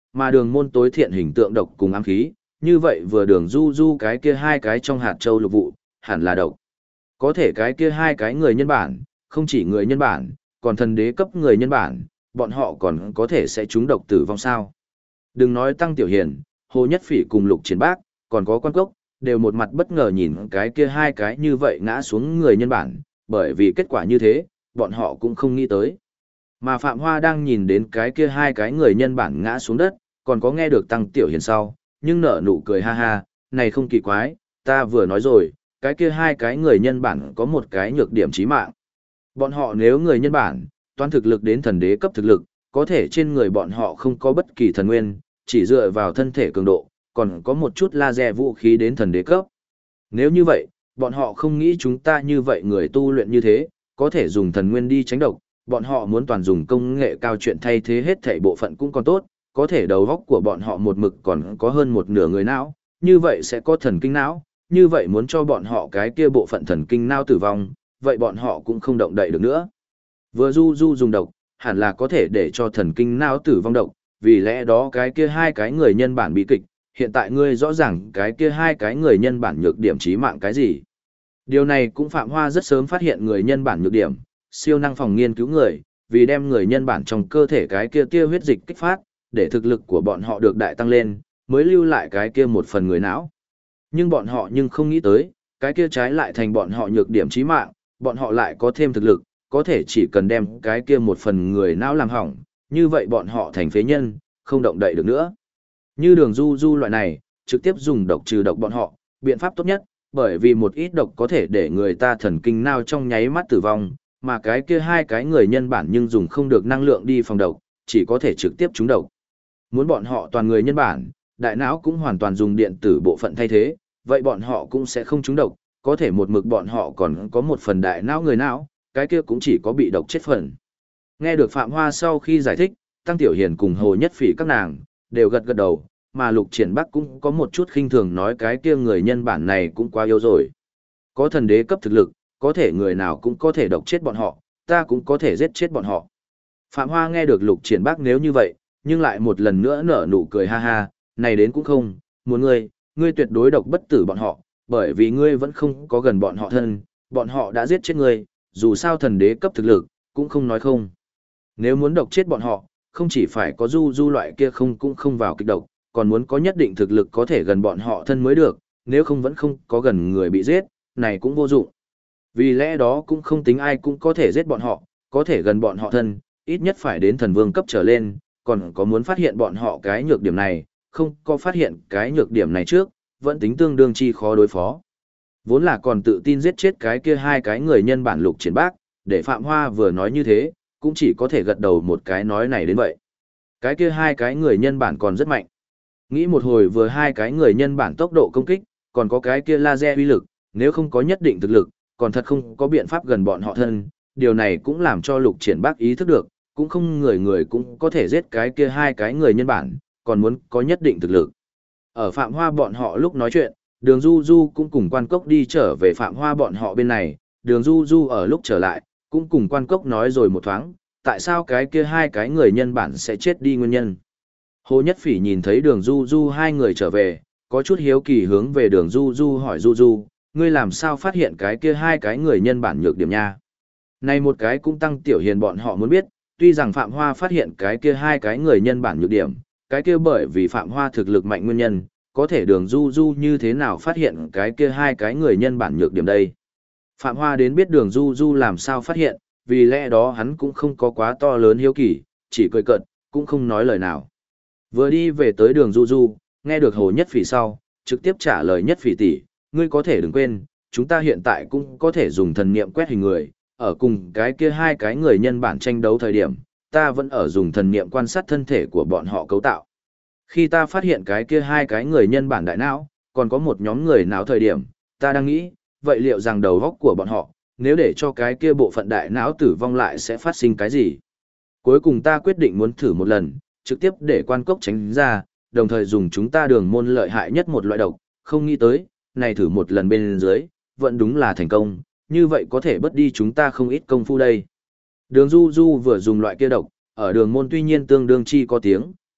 mà đường môn tối thiện hình tượng độc cùng ám khí, như vậy vừa đường du du cái kia hai cái trong hạt châu lục vụ, hẳn là độc. Có thể cái kia hai cái người nhân bản, không chỉ người nhân bản, còn thần đế cấp người nhân bản, bọn họ còn có thể sẽ trúng độc tử vong sao. Đừng nói Tăng Tiểu Hiền, Hồ Nhất Phỉ cùng Lục Triển Bác, còn có Quan Cốc, đều một mặt bất ngờ nhìn cái kia hai cái như vậy ngã xuống người nhân bản, bởi vì kết quả như thế, bọn họ cũng không nghĩ tới. Mà Phạm Hoa đang nhìn đến cái kia hai cái người nhân bản ngã xuống đất, còn có nghe được Tăng Tiểu Hiền sau, nhưng nở nụ cười ha ha, này không kỳ quái, ta vừa nói rồi, cái kia hai cái người nhân bản có một cái nhược điểm chí mạng. Bọn họ nếu người nhân bản, toán thực lực đến thần đế cấp thực lực, có thể trên người bọn họ không có bất kỳ thần nguyên, chỉ dựa vào thân thể cường độ, còn có một chút laser vũ khí đến thần đế cấp. Nếu như vậy, bọn họ không nghĩ chúng ta như vậy người tu luyện như thế, có thể dùng thần nguyên đi tránh độc, bọn họ muốn toàn dùng công nghệ cao chuyện thay thế hết thảy bộ phận cũng còn tốt, có thể đầu óc của bọn họ một mực còn có hơn một nửa người não, như vậy sẽ có thần kinh não, như vậy muốn cho bọn họ cái kia bộ phận thần kinh não tử vong, vậy bọn họ cũng không động đậy được nữa. Vừa du du dùng độc, hẳn là có thể để cho thần kinh não tử vong độc, vì lẽ đó cái kia hai cái người nhân bản bị kịch, hiện tại ngươi rõ ràng cái kia hai cái người nhân bản nhược điểm chí mạng cái gì. Điều này cũng Phạm Hoa rất sớm phát hiện người nhân bản nhược điểm, siêu năng phòng nghiên cứu người, vì đem người nhân bản trong cơ thể cái kia tia huyết dịch kích phát, để thực lực của bọn họ được đại tăng lên, mới lưu lại cái kia một phần người não. Nhưng bọn họ nhưng không nghĩ tới, cái kia trái lại thành bọn họ nhược điểm chí mạng, bọn họ lại có thêm thực lực, có thể chỉ cần đem cái kia một phần người não làm hỏng, như vậy bọn họ thành phế nhân, không động đậy được nữa. Như đường du du loại này, trực tiếp dùng độc trừ độc bọn họ, biện pháp tốt nhất, bởi vì một ít độc có thể để người ta thần kinh nao trong nháy mắt tử vong, mà cái kia hai cái người nhân bản nhưng dùng không được năng lượng đi phòng độc, chỉ có thể trực tiếp trúng độc. Muốn bọn họ toàn người nhân bản, đại não cũng hoàn toàn dùng điện tử bộ phận thay thế, vậy bọn họ cũng sẽ không trúng độc, có thể một mực bọn họ còn có một phần đại não người não, cái kia cũng chỉ có bị độc chết phần. Nghe được Phạm Hoa sau khi giải thích, Tăng Tiểu Hiền cùng Hồ Nhất Phỉ các nàng, đều gật gật đầu, mà Lục Triển Bắc cũng có một chút khinh thường nói cái kia người nhân bản này cũng quá yếu rồi. Có thần đế cấp thực lực, có thể người nào cũng có thể độc chết bọn họ, ta cũng có thể giết chết bọn họ. Phạm Hoa nghe được Lục Triển Bắc nếu như vậy, nhưng lại một lần nữa nở nụ cười ha ha, này đến cũng không, muốn ngươi tuyệt đối độc bất tử bọn họ, bởi vì ngươi vẫn không có gần bọn họ thân, bọn họ đã giết chết ngươi, dù sao thần đế cấp thực lực, cũng không nói không. Nếu muốn độc chết bọn họ, không chỉ phải có du du loại kia không cũng không vào kịch độc, còn muốn có nhất định thực lực có thể gần bọn họ thân mới được, nếu không vẫn không có gần người bị giết, này cũng vô dụng. Vì lẽ đó cũng không tính ai cũng có thể giết bọn họ, có thể gần bọn họ thân, ít nhất phải đến thần vương cấp trở lên, còn có muốn phát hiện bọn họ cái nhược điểm này, không có phát hiện cái nhược điểm này trước, vẫn tính tương đương chi khó đối phó. Vốn là còn tự tin giết chết cái kia hai cái người nhân bản Lục Triển Bác, để Phạm Hoa vừa nói như thế, cũng chỉ có thể gật đầu một cái nói này đến vậy. Cái kia hai cái người nhân bản còn rất mạnh. Nghĩ một hồi vừa hai cái người nhân bản tốc độ công kích, còn có cái kia laser uy lực, nếu không có nhất định thực lực, còn thật không có biện pháp gần bọn họ thân, điều này cũng làm cho Lục Triển Bác ý thức được, cũng không người người cũng có thể giết cái kia hai cái người nhân bản, còn muốn có nhất định thực lực. Ở Phạm Hoa bọn họ lúc nói chuyện, Đường Du Du cũng cùng Quan Cốc đi trở về Phạm Hoa bọn họ bên này, Đường Du Du ở lúc trở lại, cũng cùng Quan Cốc nói rồi một thoáng, tại sao cái kia hai cái người nhân bản sẽ chết đi nguyên nhân. Hồ Nhất Phỉ nhìn thấy Đường Du Du hai người trở về, có chút hiếu kỳ hướng về Đường Du Du hỏi Du Du, ngươi làm sao phát hiện cái kia hai cái người nhân bản nhược điểm nha. Này một cái cũng Tăng Tiểu Hiền bọn họ muốn biết, tuy rằng Phạm Hoa phát hiện cái kia hai cái người nhân bản nhược điểm, cái kia bởi vì Phạm Hoa thực lực mạnh nguyên nhân, có thể Đường Du Du như thế nào phát hiện cái kia hai cái người nhân bản nhược điểm đây. Phạm Hoa đến biết Đường Du Du làm sao phát hiện, vì lẽ đó hắn cũng không có quá to lớn hiếu kỳ, chỉ cười cợt, cũng không nói lời nào. Vừa đi về tới Đường Du Du, nghe được Hồ Nhất Phỉ sau, trực tiếp trả lời Nhất Phỉ tỷ, ngươi có thể đừng quên, chúng ta hiện tại cũng có thể dùng thần niệm quét hình người, ở cùng cái kia hai cái người nhân bản tranh đấu thời điểm, ta vẫn ở dùng thần niệm quan sát thân thể của bọn họ cấu tạo. Khi ta phát hiện cái kia hai cái người nhân bản đại não, còn có một nhóm người não thời điểm, ta đang nghĩ, vậy liệu rằng đầu óc của bọn họ, nếu để cho cái kia bộ phận đại não tử vong lại sẽ phát sinh cái gì? Cuối cùng ta quyết định muốn thử một lần, trực tiếp để Quan Cốc tránh ra, đồng thời dùng chúng ta Đường môn lợi hại nhất một loại độc, không nghĩ tới, này thử một lần bên dưới, vẫn đúng là thành công, như vậy có thể bớt đi chúng ta không ít công phu đây. Đường Du Du vừa dùng loại kia độc, ở Đường môn tuy nhiên tương đương chi có tiếng,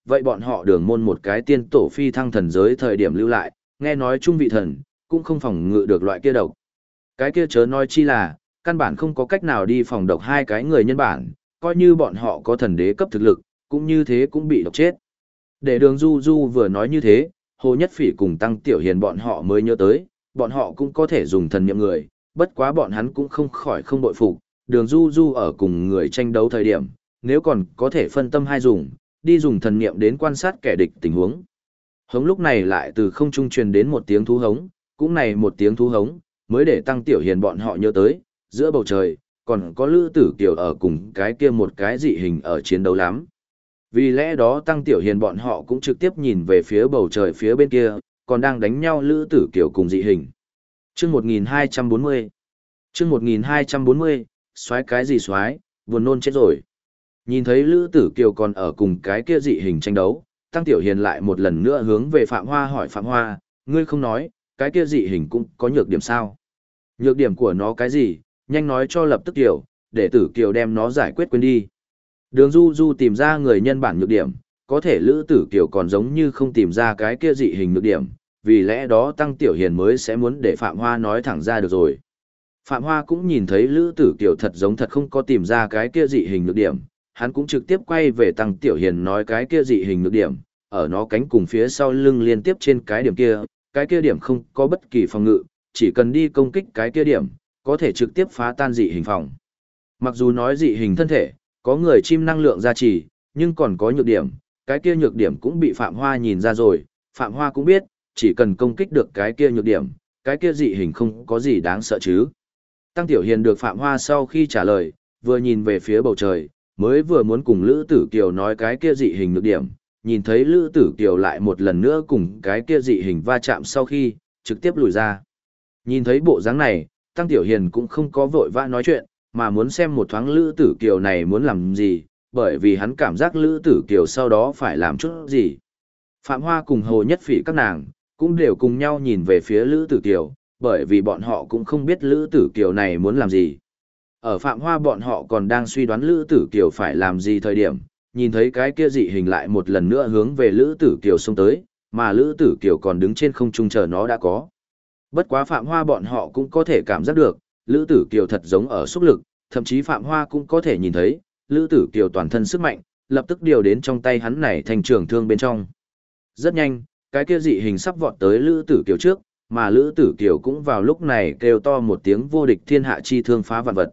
vậy bọn họ đường môn một cái tiên tổ phi thăng thần giới thời điểm lưu lại, nghe nói trung vị thần, cũng không phòng ngự được loại kia độc. Cái kia chớ nói chi là, căn bản không có cách nào đi phòng độc hai cái người nhân bản, coi như bọn họ có thần đế cấp thực lực, cũng như thế cũng bị độc chết. Để đường Du Du vừa nói như thế, Hồ Nhất Phỉ cùng Tăng Tiểu Hiền bọn họ mới nhớ tới, bọn họ cũng có thể dùng thần niệm người, bất quá bọn hắn cũng không khỏi không bội phục, đường Du Du ở cùng người tranh đấu thời điểm, nếu còn có thể phân tâm hai dùng, đi dùng thần niệm đến quan sát kẻ địch tình huống. Hống lúc này lại từ không trung truyền đến một tiếng thú hống, cũng này một tiếng thú hống, mới để Tăng Tiểu Hiền bọn họ nhớ tới, giữa bầu trời, còn có Lữ Tử Kiều ở cùng cái kia một cái dị hình ở chiến đấu lắm. Vì lẽ đó Tăng Tiểu Hiền bọn họ cũng trực tiếp nhìn về phía bầu trời phía bên kia, còn đang đánh nhau Lữ Tử Kiều cùng dị hình. Chương 1240. Chương 1240, xoái cái gì xoái, buồn nôn chết rồi. Nhìn thấy Lữ Tử Kiều còn ở cùng cái kia dị hình tranh đấu, Tăng Tiểu Hiền lại một lần nữa hướng về Phạm Hoa hỏi Phạm Hoa, ngươi không nói, cái kia dị hình cũng có nhược điểm sao? Nhược điểm của nó cái gì, nhanh nói cho lập tức Kiều, để Tử Kiều đem nó giải quyết quên đi. Đường Du Du tìm ra người nhân bản nhược điểm, có thể Lữ Tử Kiều còn giống như không tìm ra cái kia dị hình nhược điểm, vì lẽ đó Tăng Tiểu Hiền mới sẽ muốn để Phạm Hoa nói thẳng ra được rồi. Phạm Hoa cũng nhìn thấy Lữ Tử Kiều thật giống thật không có tìm ra cái kia dị hình nhược điểm, hắn cũng trực tiếp quay về Tăng Tiểu Hiền nói cái kia dị hình nhược điểm, ở nó cánh cùng phía sau lưng liên tiếp trên cái kia điểm không có bất kỳ phòng ngự, chỉ cần đi công kích cái kia điểm, có thể trực tiếp phá tan dị hình phòng. Mặc dù nói dị hình thân thể, có người chim năng lượng gia trì, nhưng còn có nhược điểm, cái kia nhược điểm cũng bị Phạm Hoa nhìn ra rồi, Phạm Hoa cũng biết, chỉ cần công kích được cái kia nhược điểm, cái kia dị hình không có gì đáng sợ chứ. Tăng Tiểu Hiền được Phạm Hoa sau khi trả lời, vừa nhìn về phía bầu trời, mới vừa muốn cùng Lữ Tử Kiều nói cái kia dị hình nhược điểm, nhìn thấy Lữ Tử Kiều lại một lần nữa cùng cái kia dị hình va chạm sau khi, trực tiếp lùi ra. Nhìn thấy bộ dáng này, Tăng Tiểu Hiền cũng không có vội vã nói chuyện, mà muốn xem một thoáng Lữ Tử Kiều này muốn làm gì, bởi vì hắn cảm giác Lữ Tử Kiều sau đó phải làm chút gì. Phạm Hoa cùng Hồ Nhất Phỉ các nàng, cũng đều cùng nhau nhìn về phía Lữ Tử Kiều, bởi vì bọn họ cũng không biết Lữ Tử Kiều này muốn làm gì. Ở Phạm Hoa bọn họ còn đang suy đoán Lữ Tử Kiều phải làm gì thời điểm, nhìn thấy cái kia dị hình lại một lần nữa hướng về Lữ Tử Kiều xông tới, mà Lữ Tử Kiều còn đứng trên không trung chờ nó đã có. Bất quá Phạm Hoa bọn họ cũng có thể cảm giác được, Lữ Tử Kiều thật giống ở xúc lực, thậm chí Phạm Hoa cũng có thể nhìn thấy, Lữ Tử Kiều toàn thân sức mạnh, lập tức điều đến trong tay hắn này thành trường thương bên trong. Rất nhanh, cái kia dị hình sắp vọt tới Lữ Tử Kiều trước, mà Lữ Tử Kiều cũng vào lúc này kêu to một tiếng vô địch thiên hạ chi thương phá vạn vật.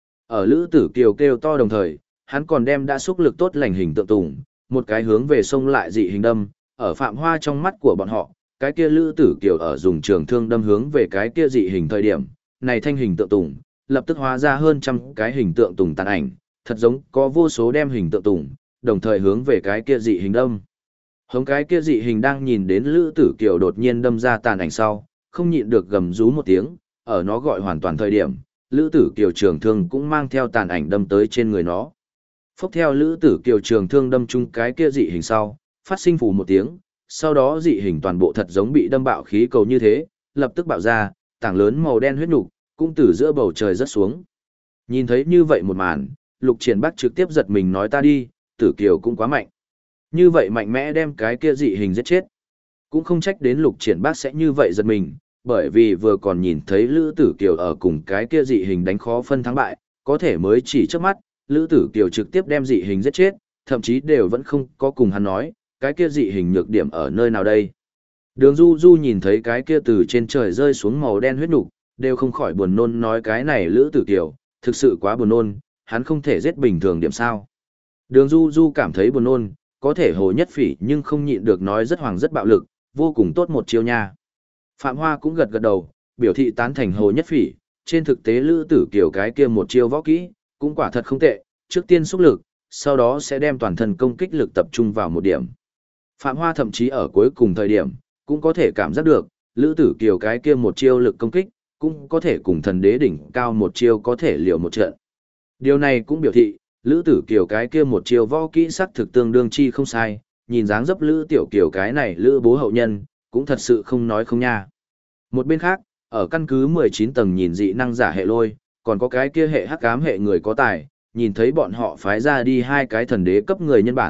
Ở Lữ Tử Kiều kêu to đồng thời, hắn còn đem đã xúc lực tốt lành hình tượng tùng, một cái hướng về sông lại dị hình đâm, ở Phạm Hoa trong mắt của bọn họ, cái kia Lữ Tử Kiều ở dùng trường thương đâm hướng về cái kia dị hình thời điểm, này thanh hình tượng tùng, lập tức hóa ra hơn trăm cái hình tượng tùng tàn ảnh, thật giống có vô số đem hình tượng tùng, đồng thời hướng về cái kia dị hình đâm. Hống cái kia dị hình đang nhìn đến Lữ Tử Kiều đột nhiên đâm ra tàn ảnh sau, không nhịn được gầm rú một tiếng, ở nó gọi hoàn toàn thời điểm, Lữ Tử Kiều trường thương cũng mang theo tàn ảnh đâm tới trên người nó. Phốc theo Lữ Tử Kiều trường thương đâm chung cái kia dị hình sau, phát sinh phù một tiếng, sau đó dị hình toàn bộ thật giống bị đâm bạo khí cầu như thế, lập tức bạo ra, tảng lớn màu đen huyết nục cũng từ giữa bầu trời rớt xuống. Nhìn thấy như vậy một màn, Lục Triển Bắc trực tiếp giật mình nói ta đi, Tử Kiều cũng quá mạnh. Như vậy mạnh mẽ đem cái kia dị hình giết chết. Cũng không trách đến Lục Triển Bắc sẽ như vậy giật mình, bởi vì vừa còn nhìn thấy Lữ Tử Kiều ở cùng cái kia dị hình đánh khó phân thắng bại, có thể mới chỉ trước mắt, Lữ Tử Kiều trực tiếp đem dị hình giết chết, thậm chí đều vẫn không có cùng hắn nói, cái kia dị hình nhược điểm ở nơi nào đây. Đường Du Du nhìn thấy cái kia từ trên trời rơi xuống màu đen huyết nục, đều không khỏi buồn nôn nói cái này Lữ Tử Kiều, thực sự quá buồn nôn, hắn không thể giết bình thường điểm sao. Đường Du Du cảm thấy buồn nôn, có thể Hồ Nhất Phỉ nhưng không nhịn được nói rất hoàng rất bạo lực, vô cùng tốt một chiêu nha. Phạm Hoa cũng gật gật đầu, biểu thị tán thành Hồ Nhất Phỉ, trên thực tế Lữ Tử Kiều cái kia một chiêu võ kỹ, cũng quả thật không tệ, trước tiên xúc lực, sau đó sẽ đem toàn thân công kích lực tập trung vào một điểm. Phạm Hoa thậm chí ở cuối cùng thời điểm, cũng có thể cảm giác được, Lữ Tử Kiều cái kia một chiêu lực công kích, cũng có thể cùng thần đế đỉnh cao một chiêu có thể liều một trận. Điều này cũng biểu thị, Lữ Tử Kiều cái kia một chiêu võ kỹ sắc thực tương đương chi không sai, nhìn dáng dấp Lữ Tiểu Kiều cái này Lữ bố hậu nhân, cũng thật sự không nói không nha. Một bên khác, ở căn cứ 19 tầng nhìn dị năng giả hệ lôi, còn có cái kia hệ hắc ám hệ người có tài, nhìn thấy bọn họ phái ra đi hai cái thần đế cấp người nhân bản,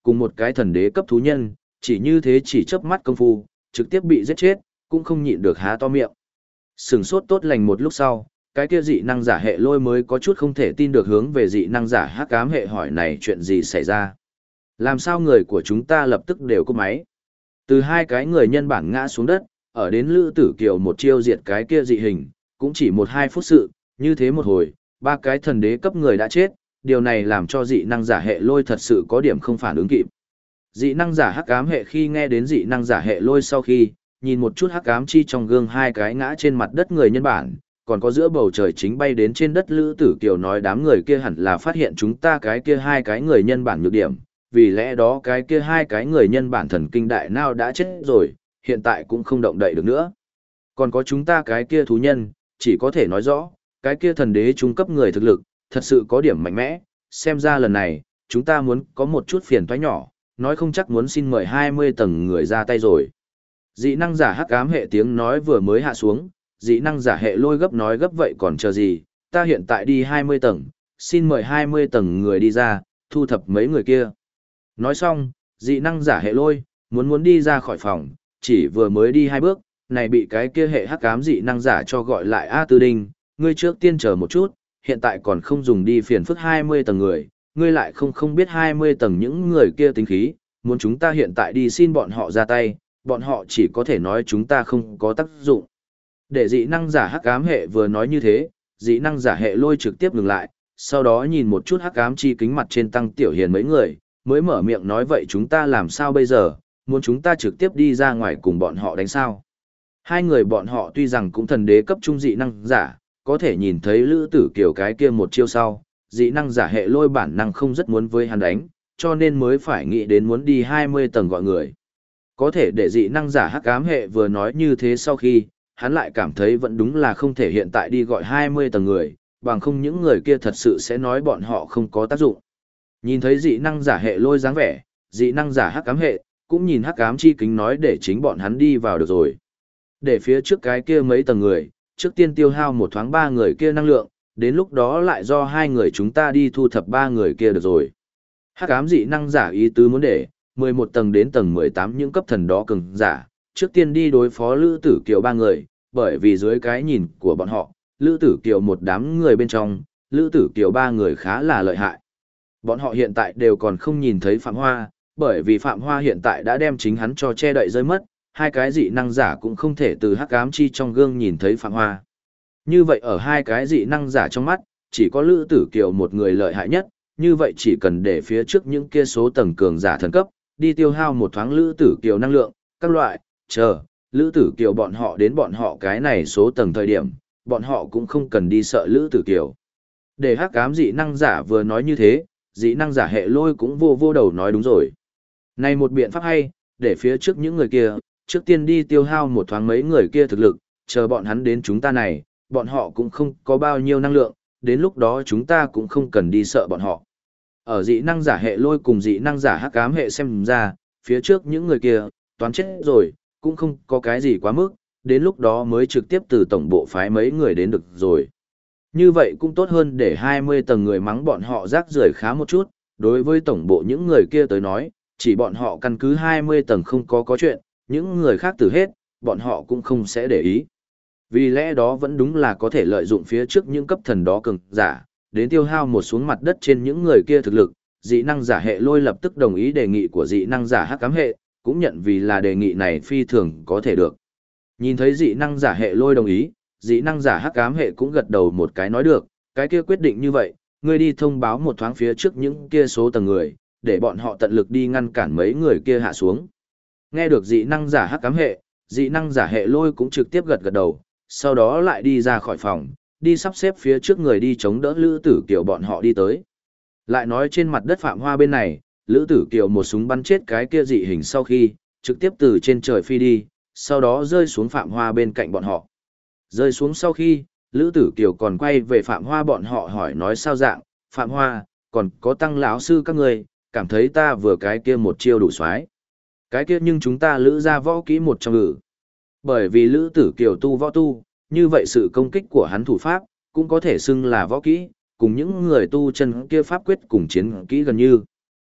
cùng một cái thần đế cấp thú nhân, chỉ như thế chỉ chớp mắt công phu, trực tiếp bị giết chết, cũng không nhịn được há to miệng. Sừng sốt tốt lành một lúc sau, cái kia dị năng giả hệ lôi mới có chút không thể tin được hướng về dị năng giả hắc ám hệ hỏi này chuyện gì xảy ra. Làm sao người của chúng ta lập tức đều cúp máy. Từ hai cái người nhân bản ngã xuống đất, ở đến Lữ Tử Kiều một chiêu diệt cái kia dị hình, cũng chỉ 1-2 phút sự, như thế một hồi, ba cái thần đế cấp người đã chết, điều này làm cho dị năng giả hệ lôi thật sự có điểm không phản ứng kịp. Dị năng giả hắc ám hệ khi nghe đến dị năng giả hệ lôi sau khi, nhìn một chút hắc ám chi trong gương hai cái ngã trên mặt đất người nhân bản, còn có giữa bầu trời chính bay đến trên đất Lữ Tử Kiều nói đám người kia hẳn là phát hiện chúng ta cái kia hai cái người nhân bản nhược điểm, vì lẽ đó cái kia hai cái người nhân bản thần kinh đại não đã chết rồi, hiện tại cũng không động đậy được nữa. Còn có chúng ta cái kia thú nhân, chỉ có thể nói rõ, cái kia thần đế trung cấp người thực lực, thật sự có điểm mạnh mẽ, xem ra lần này, chúng ta muốn có một chút phiền toái nhỏ, nói không chắc muốn xin mời 20 tầng người ra tay rồi. Dị năng giả hắc ám hệ tiếng nói vừa mới hạ xuống, dị năng giả hệ lôi gấp nói gấp vậy còn chờ gì, ta hiện tại đi 20 tầng, xin mời 20 tầng người đi ra, thu thập mấy người kia. Nói xong, dị năng giả hệ lôi, muốn đi ra khỏi phòng, chỉ vừa mới đi 2 bước, này bị cái kia hệ hắc ám dị năng giả cho gọi lại A Tư Đinh, ngươi trước tiên chờ một chút, hiện tại còn không dùng đi phiền phức 20 tầng người, ngươi lại không biết 20 tầng những người kia tính khí, muốn chúng ta hiện tại đi xin bọn họ ra tay, bọn họ chỉ có thể nói chúng ta không có tác dụng. Để dị năng giả hắc ám hệ vừa nói như thế, dị năng giả hệ lôi trực tiếp ngừng lại, sau đó nhìn một chút hắc ám chi kính mặt trên Tăng Tiểu Hiền mấy người, mới mở miệng nói vậy chúng ta làm sao bây giờ, muốn chúng ta trực tiếp đi ra ngoài cùng bọn họ đánh sao. Hai người bọn họ tuy rằng cũng thần đế cấp trung dị năng giả, có thể nhìn thấy Lữ Tử Kiều cái kia một chiêu sau, dị năng giả hệ lôi bản năng không rất muốn với hắn đánh, cho nên mới phải nghĩ đến muốn đi 20 tầng gọi người. Có thể để dị năng giả hắc ám hệ vừa nói như thế sau khi, hắn lại cảm thấy vẫn đúng là không thể hiện tại đi gọi 20 tầng người, bằng không những người kia thật sự sẽ nói bọn họ không có tác dụng. Nhìn thấy dị năng giả hệ lôi dáng vẻ, dị năng giả hắc ám hệ, cũng nhìn hắc ám chi kính nói để chính bọn hắn đi vào được rồi. Để phía trước cái kia mấy tầng người, trước tiên tiêu hao một thoáng 3 người kia năng lượng, đến lúc đó lại do 2 người chúng ta đi thu thập 3 người kia được rồi. Hắc ám dị năng giả ý tứ muốn để 11 tầng đến tầng 18 những cấp thần đó cường giả, trước tiên đi đối phó Lữ Tử Kiều 3 người, bởi vì dưới cái nhìn của bọn họ, Lữ Tử Kiều một đám người bên trong, Lữ Tử Kiều 3 người khá là lợi hại. Bọn họ hiện tại đều còn không nhìn thấy Phạm Hoa, bởi vì Phạm Hoa hiện tại đã đem chính hắn cho che đậy rơi mất, hai cái dị năng giả cũng không thể từ hắc ám chi trong gương nhìn thấy Phạm Hoa. Như vậy ở hai cái dị năng giả trong mắt, chỉ có Lữ Tử Kiều một người lợi hại nhất, như vậy chỉ cần để phía trước những kia số tầng cường giả thần cấp, đi tiêu hao một thoáng Lữ Tử Kiều năng lượng, các loại, chờ, Lữ Tử Kiều bọn họ đến bọn họ cái này số tầng thời điểm, bọn họ cũng không cần đi sợ Lữ Tử Kiều. Để hắc ám dị năng giả vừa nói như thế, dị năng giả hệ lôi cũng vô đầu nói đúng rồi. Này một biện pháp hay, để phía trước những người kia, trước tiên đi tiêu hao một thoáng mấy người kia thực lực, chờ bọn hắn đến chúng ta này, bọn họ cũng không có bao nhiêu năng lượng, đến lúc đó chúng ta cũng không cần đi sợ bọn họ. Ở dị năng giả hệ lôi cùng dị năng giả hắc ám hệ xem ra, phía trước những người kia, toán chết rồi, cũng không có cái gì quá mức, đến lúc đó mới trực tiếp từ tổng bộ phái mấy người đến được rồi. Như vậy cũng tốt hơn để 20 tầng người mắng bọn họ rác rưởi khá một chút, đối với tổng bộ những người kia tới nói, chỉ bọn họ căn cứ 20 tầng không có chuyện, những người khác tử hết, bọn họ cũng không sẽ để ý. Vì lẽ đó vẫn đúng là có thể lợi dụng phía trước những cấp thần đó cường giả, đến tiêu hao một xuống mặt đất trên những người kia thực lực, dị năng giả hệ lôi lập tức đồng ý đề nghị của dị năng giả hắc ám hệ, cũng nhận vì là đề nghị này phi thường có thể được. Nhìn thấy dị năng giả hệ lôi đồng ý, dị năng giả hắc ám hệ cũng gật đầu một cái nói được, cái kia quyết định như vậy, ngươi đi thông báo một thoáng phía trước những kia số tầng người, để bọn họ tận lực đi ngăn cản mấy người kia hạ xuống. Nghe được dị năng giả hắc ám hệ, dị năng giả hệ lôi cũng trực tiếp gật đầu, sau đó lại đi ra khỏi phòng, đi sắp xếp phía trước người đi chống đỡ Lữ Tử Kiều bọn họ đi tới. Lại nói trên mặt đất Phạm Hoa bên này, Lữ Tử Kiều một súng bắn chết cái kia dị hình sau khi, trực tiếp từ trên trời phi đi, sau đó rơi xuống Phạm Hoa bên cạnh bọn họ. Rơi xuống sau khi, Lữ Tử Kiều còn quay về Phạm Hoa bọn họ hỏi nói sao dạng, Phạm Hoa, còn có Tăng lão sư các người, cảm thấy ta vừa cái kia một chiêu đủ xoái. Cái kia nhưng chúng ta Lữ ra võ kỹ một trong ngữ. Bởi vì Lữ Tử Kiều tu võ tu, như vậy sự công kích của hắn thủ pháp, cũng có thể xưng là võ kỹ, cùng những người tu chân kia pháp quyết cùng chiến kỹ gần như.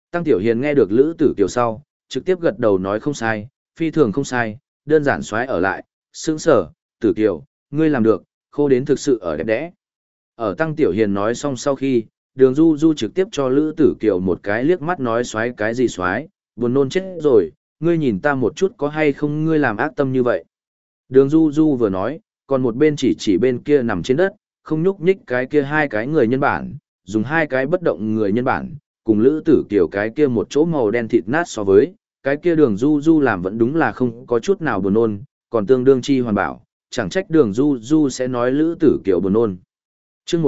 Tăng Tiểu Hiền nghe được Lữ Tử Kiều sau, trực tiếp gật đầu nói không sai, phi thường không sai, đơn giản xoáy ở lại, sững sở, Tử Kiều, ngươi làm được, khô đến thực sự ở đẹp đẽ. Ở Tăng Tiểu Hiền nói xong sau khi, Đường Du Du trực tiếp cho Lữ Tử Kiều một cái liếc mắt nói xoáy cái gì xoáy, buồn nôn chết rồi, ngươi nhìn ta một chút có hay không ngươi làm ác tâm như vậy. Đường Du Du vừa nói, còn một bên chỉ bên kia nằm trên đất, không nhúc nhích cái kia hai cái người nhân bản, dùng hai cái bất động người nhân bản, cùng Lữ Tử Kiều cái kia một chỗ màu đen thịt nát so với, cái kia Đường Du Du làm vẫn đúng là không có chút nào buồn nôn, còn tương đương chi hoàn bảo, chẳng trách Đường Du Du sẽ nói Lữ Tử Kiều buồn nôn. Chương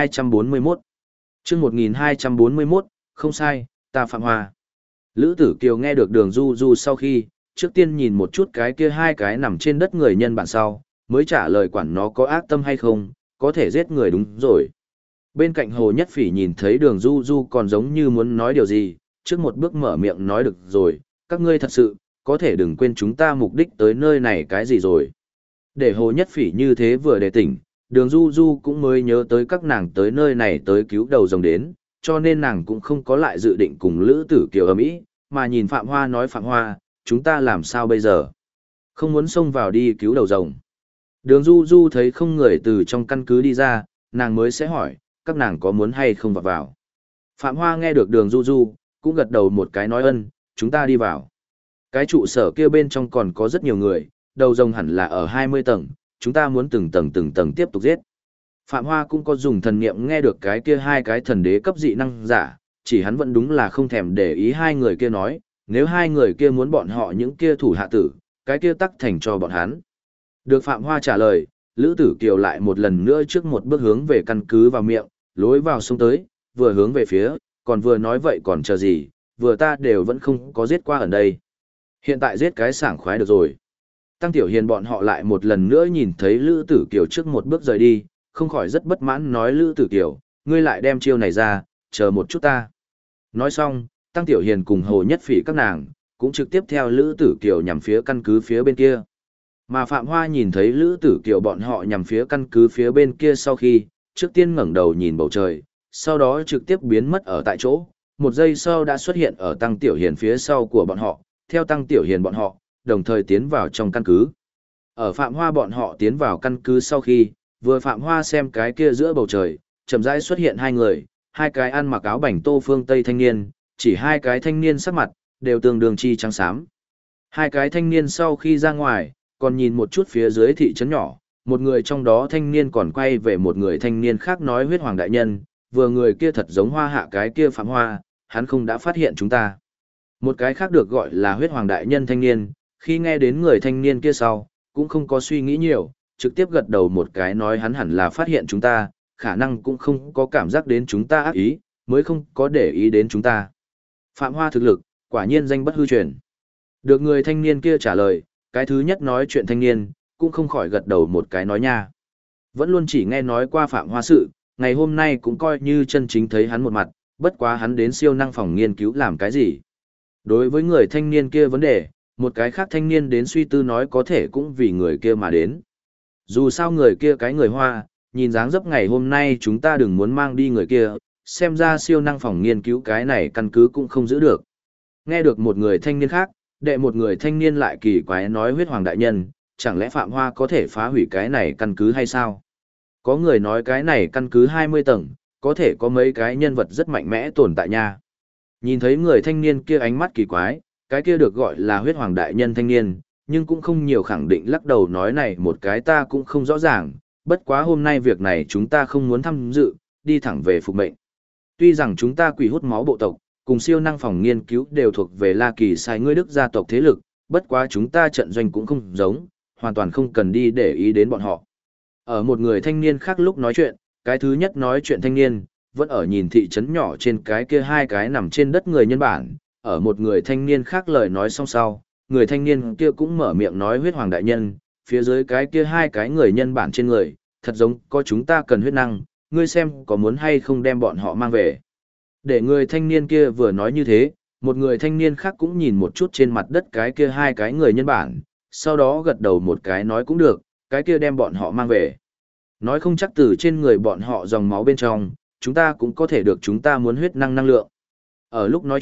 1241. Chương 1241, không sai, ta Phạm Hoa. Lữ Tử Kiều nghe được Đường Du Du sau khi, trước tiên nhìn một chút cái kia hai cái nằm trên đất người nhân bản sau, mới trả lời quản nó có ác tâm hay không, có thể giết người đúng rồi. Bên cạnh Hồ Nhất Phỉ nhìn thấy Đường Du Du còn giống như muốn nói điều gì, trước một bước mở miệng nói được rồi, các ngươi thật sự, có thể đừng quên chúng ta mục đích tới nơi này cái gì rồi. Để Hồ Nhất Phỉ như thế vừa đề tỉnh, Đường Du Du cũng mới nhớ tới các nàng tới nơi này tới cứu đầu rồng đến, cho nên nàng cũng không có lại dự định cùng Lữ Tử Kiều ầm ĩ, mà nhìn Phạm Hoa nói Phạm Hoa, chúng ta làm sao bây giờ? Không muốn xông vào đi cứu đầu rồng. Đường Du Du thấy không người từ trong căn cứ đi ra, nàng mới sẽ hỏi, các nàng có muốn hay không vào. Phạm Hoa nghe được Đường Du Du, cũng gật đầu một cái nói ân, chúng ta đi vào. Cái trụ sở kia bên trong còn có rất nhiều người, đầu rồng hẳn là ở 20 tầng, chúng ta muốn từng tầng tiếp tục giết. Phạm Hoa cũng có dùng thần niệm nghe được cái kia hai cái thần đế cấp dị năng giả, chỉ hắn vẫn đúng là không thèm để ý hai người kia nói, nếu hai người kia muốn bọn họ những kia thủ hạ tử, cái kia tắc thành cho bọn hắn. Được Phạm Hoa trả lời, Lữ Tử Kiều lại một lần nữa trước một bước hướng về căn cứ vào miệng, lối vào sông tới, vừa hướng về phía, còn vừa nói vậy còn chờ gì, vừa ta đều vẫn không có giết qua ở đây. Hiện tại giết cái sảng khoái được rồi. Tăng Tiểu Hiền bọn họ lại một lần nữa nhìn thấy Lữ Tử Kiều trước một bước rời đi, không khỏi rất bất mãn nói Lữ Tử Kiều, ngươi lại đem chiêu này ra, chờ một chút ta. Nói xong, Tăng Tiểu Hiền cùng Hồ Nhất Phỉ các nàng, cũng trực tiếp theo Lữ Tử Kiều nhằm phía căn cứ phía bên kia. Mà Phạm Hoa nhìn thấy Lữ Tử Kiều bọn họ nhằm phía căn cứ phía bên kia sau khi, trước tiên ngẩng đầu nhìn bầu trời, sau đó trực tiếp biến mất ở tại chỗ, một giây sau đã xuất hiện ở Tăng Tiểu Hiền phía sau của bọn họ, theo Tăng Tiểu Hiền bọn họ, đồng thời tiến vào trong căn cứ. Ở Phạm Hoa bọn họ tiến vào căn cứ sau khi, vừa Phạm Hoa xem cái kia giữa bầu trời, chậm rãi xuất hiện hai người, hai cái ăn mặc áo bảnh tô phương Tây thanh niên, chỉ hai cái thanh niên sắc mặt, đều tương đương chi trắng xám. Hai cái thanh niên sau khi ra ngoài, còn nhìn một chút phía dưới thị trấn nhỏ, một người trong đó thanh niên còn quay về một người thanh niên khác nói huyết hoàng đại nhân, vừa người kia thật giống Hoa Hạ cái kia Phạm Hoa, hắn không đã phát hiện chúng ta. Một cái khác được gọi là huyết hoàng đại nhân thanh niên, khi nghe đến người thanh niên kia sau, cũng không có suy nghĩ nhiều, trực tiếp gật đầu một cái nói hắn hẳn là phát hiện chúng ta, khả năng cũng không có cảm giác đến chúng ta ác ý, mới không có để ý đến chúng ta. Phạm Hoa thực lực, quả nhiên danh bất hư truyền. Được người thanh niên kia trả lời, cái thứ nhất nói chuyện thanh niên, cũng không khỏi gật đầu một cái nói nha. Vẫn luôn chỉ nghe nói qua Phạm Hoa sự, ngày hôm nay cũng coi như chân chính thấy hắn một mặt, bất quá hắn đến siêu năng phòng nghiên cứu làm cái gì. Đối với người thanh niên kia vấn đề, một cái khác thanh niên đến suy tư nói có thể cũng vì người kia mà đến. Dù sao người kia cái người Hoa, nhìn dáng dấp ngày hôm nay chúng ta đừng muốn mang đi người kia, xem ra siêu năng phòng nghiên cứu cái này căn cứ cũng không giữ được. Nghe được một người thanh niên khác, đệ một người thanh niên lại kỳ quái nói huyết hoàng đại nhân, chẳng lẽ Phạm Hoa có thể phá hủy cái này căn cứ hay sao? Có người nói cái này căn cứ 20 tầng, có thể có mấy cái nhân vật rất mạnh mẽ tồn tại nha. Nhìn thấy người thanh niên kia ánh mắt kỳ quái, cái kia được gọi là huyết hoàng đại nhân thanh niên, nhưng cũng không nhiều khẳng định lắc đầu nói này một cái ta cũng không rõ ràng, bất quá hôm nay việc này chúng ta không muốn tham dự, đi thẳng về phục mệnh. Tuy rằng chúng ta quỷ hút máu bộ tộc, cùng siêu năng phòng nghiên cứu đều thuộc về La Kỳ sai ngươi Đức gia tộc thế lực, bất quá chúng ta trận doanh cũng không giống, hoàn toàn không cần đi để ý đến bọn họ. Ở một người thanh niên khác lúc nói chuyện, cái thứ nhất nói chuyện thanh niên, vẫn ở nhìn thị trấn nhỏ trên cái kia hai cái nằm trên đất người nhân bản, ở một người thanh niên khác lời nói xong sau, người thanh niên kia cũng mở miệng nói huyết hoàng đại nhân, phía dưới cái kia hai cái người nhân bản trên người, thật giống có chúng ta cần huyết năng, ngươi xem có muốn hay không đem bọn họ mang về. Để người thanh niên kia vừa nói như thế, một người thanh niên khác cũng nhìn một chút trên mặt đất cái kia hai cái người nhân bản, sau đó gật đầu một cái nói cũng được, cái kia đem bọn họ mang về. Nói không chắc từ trên người bọn họ dòng máu bên trong, chúng ta cũng có thể được chúng ta muốn huyết năng năng lượng. Ở lúc nói chuyện,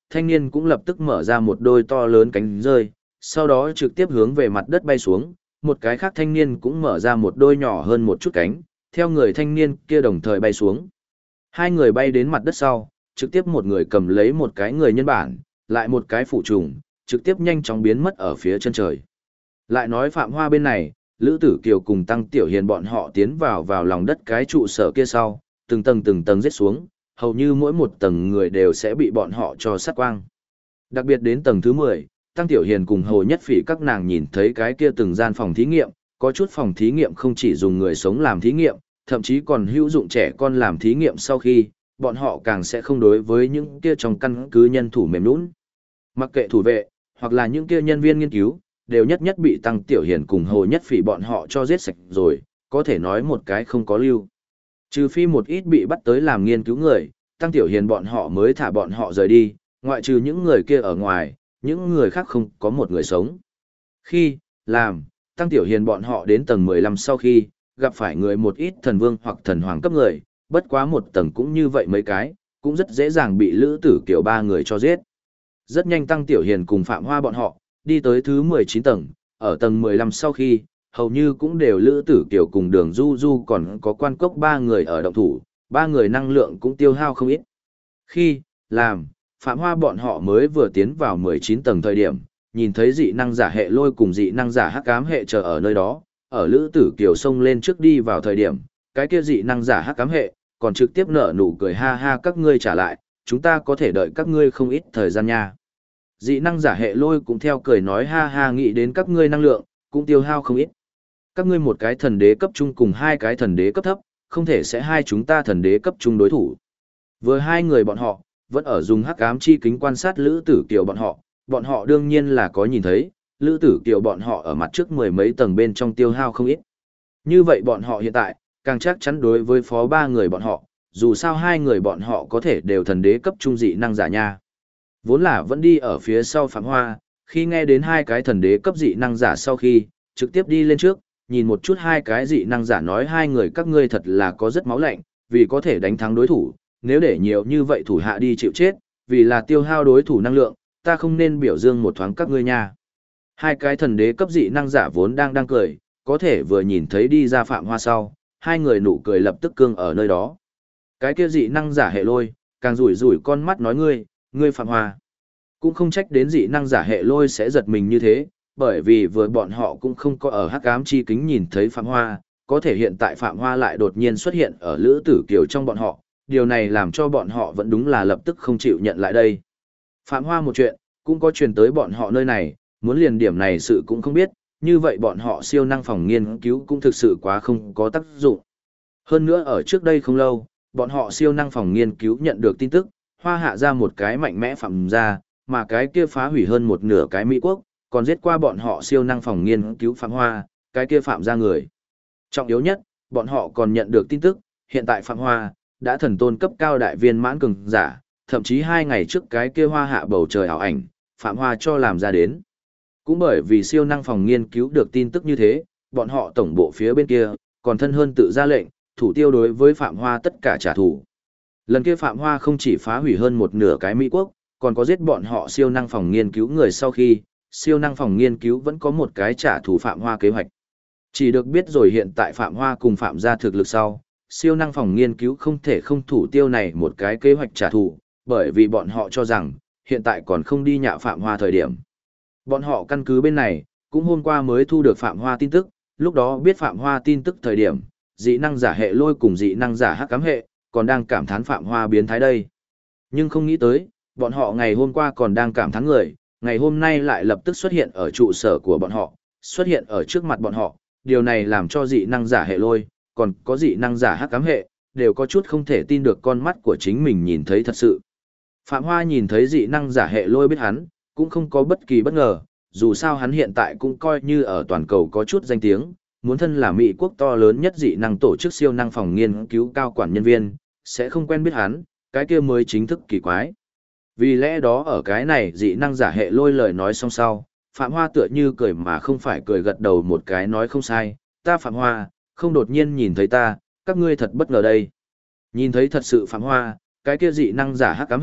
thanh niên cũng lập tức mở ra một đôi to lớn cánh rơi, sau đó trực tiếp hướng về mặt đất bay xuống, một cái khác thanh niên cũng mở ra một đôi nhỏ hơn một chút cánh, theo người thanh niên kia đồng thời bay xuống. Hai người bay đến mặt đất sau, trực tiếp một người cầm lấy một cái người nhân bản, lại một cái phụ trùng, trực tiếp nhanh chóng biến mất ở phía chân trời. Lại nói Phạm Hoa bên này, Lữ Tử Kiều cùng Tăng Tiểu Hiền bọn họ tiến vào lòng đất cái trụ sở kia sau, từng tầng giết xuống, hầu như mỗi một tầng người đều sẽ bị bọn họ cho sát quang. Đặc biệt đến tầng thứ 10, Tăng Tiểu Hiền cùng Hồ Nhất Phỉ các nàng nhìn thấy cái kia từng gian phòng thí nghiệm, có chút phòng thí nghiệm không chỉ dùng người sống làm thí nghiệm, thậm chí còn hữu dụng trẻ con làm thí nghiệm sau khi, bọn họ càng sẽ không đối với những kia trong căn cứ nhân thủ mềm nũng. Mặc kệ thủ vệ, hoặc là những kia nhân viên nghiên cứu, đều nhất nhất bị Tăng Tiểu Hiền cùng Hồ Nhất Phỉ bọn họ cho giết sạch rồi, có thể nói một cái không có lưu. Trừ phi một ít bị bắt tới làm nghiên cứu người, Tăng Tiểu Hiền bọn họ mới thả bọn họ rời đi, ngoại trừ những người kia ở ngoài, những người khác không có một người sống. Khi, làm, Tăng Tiểu Hiền bọn họ đến tầng 15 sau khi, gặp phải người một ít thần vương hoặc thần hoàng cấp người, bất quá một tầng cũng như vậy mấy cái, cũng rất dễ dàng bị Lữ Tử Kiều ba người cho giết. Rất nhanh Tăng Tiểu Hiền cùng Phạm Hoa bọn họ, đi tới thứ 19 tầng, ở tầng 15 sau khi, hầu như cũng đều Lữ Tử Kiều cùng Đường Du Du còn có Quan Cốc ba người ở động thủ, ba người năng lượng cũng tiêu hao không ít. Khi, làm, Phạm Hoa bọn họ mới vừa tiến vào 19 tầng thời điểm, nhìn thấy dị năng giả hệ lôi cùng dị năng giả hắc ám hệ chờ ở nơi đó, ở Lữ Tử Kiều xông lên trước đi vào thời điểm, cái kia dị năng giả hắc ám hệ, còn trực tiếp nở nụ cười ha ha các ngươi trả lại, chúng ta có thể đợi các ngươi không ít thời gian nha. Dị năng giả hệ lôi cũng theo cười nói ha ha nghĩ đến các ngươi năng lượng, cũng tiêu hao không ít. Các ngươi một cái thần đế cấp trung cùng hai cái thần đế cấp thấp, không thể sẽ hai chúng ta thần đế cấp trung đối thủ. Vừa hai người bọn họ, vẫn ở dùng hắc ám chi kính quan sát Lữ Tử Kiều bọn họ đương nhiên là có nhìn thấy, Lữ Tử Kiều bọn họ ở mặt trước mười mấy tầng bên trong tiêu hao không ít. Như vậy bọn họ hiện tại, càng chắc chắn đối với phó ba người bọn họ, dù sao hai người bọn họ có thể đều thần đế cấp trung dị năng giả nha. Vốn là vẫn đi ở phía sau Phạm Hoa, khi nghe đến hai cái thần đế cấp dị năng giả sau khi, trực tiếp đi lên trước, nhìn một chút hai cái dị năng giả nói hai người các ngươi thật là có rất máu lạnh, vì có thể đánh thắng đối thủ, nếu để nhiều như vậy thủ hạ đi chịu chết, vì là tiêu hao đối thủ năng lượng, ta không nên biểu dương một thoáng các ngươi nha. Hai cái thần đế cấp dị năng giả vốn đang cười, có thể vừa nhìn thấy đi ra Phạm Hoa sau, hai người nụ cười lập tức cương ở nơi đó. Cái kia dị năng giả hệ lôi, càng rủi rủi con mắt nói ngươi Phạm Hoa. Cũng không trách đến dị năng giả hệ lôi sẽ giật mình như thế, bởi vì vừa bọn họ cũng không có ở hắc ám chi kính nhìn thấy Phạm Hoa, có thể hiện tại Phạm Hoa lại đột nhiên xuất hiện ở Lữ Tử Kiều trong bọn họ, điều này làm cho bọn họ vẫn đúng là lập tức không chịu nhận lại đây. Phạm Hoa một chuyện, cũng có truyền tới bọn họ nơi này, muốn liền điểm này sự cũng không biết, như vậy bọn họ siêu năng phòng nghiên cứu cũng thực sự quá không có tác dụng. Hơn nữa ở trước đây không lâu, bọn họ siêu năng phòng nghiên cứu nhận được tin tức, Hoa hạ ra một cái mạnh mẽ phạm ra, mà cái kia phá hủy hơn một nửa cái Mỹ quốc, còn giết qua bọn họ siêu năng phòng nghiên cứu Phạm Hoa, cái kia phạm ra người. Trọng yếu nhất, bọn họ còn nhận được tin tức, hiện tại Phạm Hoa đã thần tôn cấp cao đại viên mãn cường giả, thậm chí 2 ngày trước cái kia Hoa hạ bầu trời ảo ảnh, Phạm Hoa cho làm ra đến. Cũng bởi vì siêu năng phòng nghiên cứu được tin tức như thế, bọn họ tổng bộ phía bên kia, còn thân hơn tự ra lệnh, thủ tiêu đối với Phạm Hoa tất cả trả thù. Lần kia Phạm Hoa không chỉ phá hủy hơn một nửa cái Mỹ quốc, còn có giết bọn họ siêu năng phòng nghiên cứu người sau khi, siêu năng phòng nghiên cứu vẫn có một cái trả thù Phạm Hoa kế hoạch. Chỉ được biết rồi hiện tại Phạm Hoa cùng Phạm gia thực lực sau, siêu năng phòng nghiên cứu không thể không thủ tiêu này một cái kế hoạch trả thù, bởi vì bọn họ cho rằng, hiện tại còn không đi nhạo Phạm Hoa thời điểm. Bọn họ căn cứ bên này, cũng hôm qua mới thu được Phạm Hoa tin tức, lúc đó biết Phạm Hoa tin tức thời điểm, dị năng giả hệ lôi cùng dị năng giả hắc ám hệ, còn đang cảm thán Phạm Hoa biến thái đây. Nhưng không nghĩ tới, bọn họ ngày hôm qua còn đang cảm thán người, ngày hôm nay lại lập tức xuất hiện ở trụ sở của bọn họ, xuất hiện ở trước mặt bọn họ, điều này làm cho dị năng giả hệ lôi, còn có dị năng giả hắc ám hệ, đều có chút không thể tin được con mắt của chính mình nhìn thấy thật sự. Phạm Hoa nhìn thấy dị năng giả hệ lôi biết hắn, cũng không có bất kỳ bất ngờ, dù sao hắn hiện tại cũng coi như ở toàn cầu có chút danh tiếng, muốn thân là Mỹ quốc to lớn nhất dị năng tổ chức siêu năng phòng nghiên cứu cao quản nhân viên, sẽ không quen biết hắn, cái kia mới chính thức kỳ quái. Vì lẽ đó ở cái này dị năng giả hệ lôi lời nói xong sau, Phạm Hoa tựa như cười mà không phải cười gật đầu một cái nói không sai, ta Phạm Hoa, không đột nhiên nhìn thấy ta, các ngươi thật bất ngờ đây. Nhìn thấy thật sự Phạm Hoa, cái kia dị năng giả hắc ám hệ,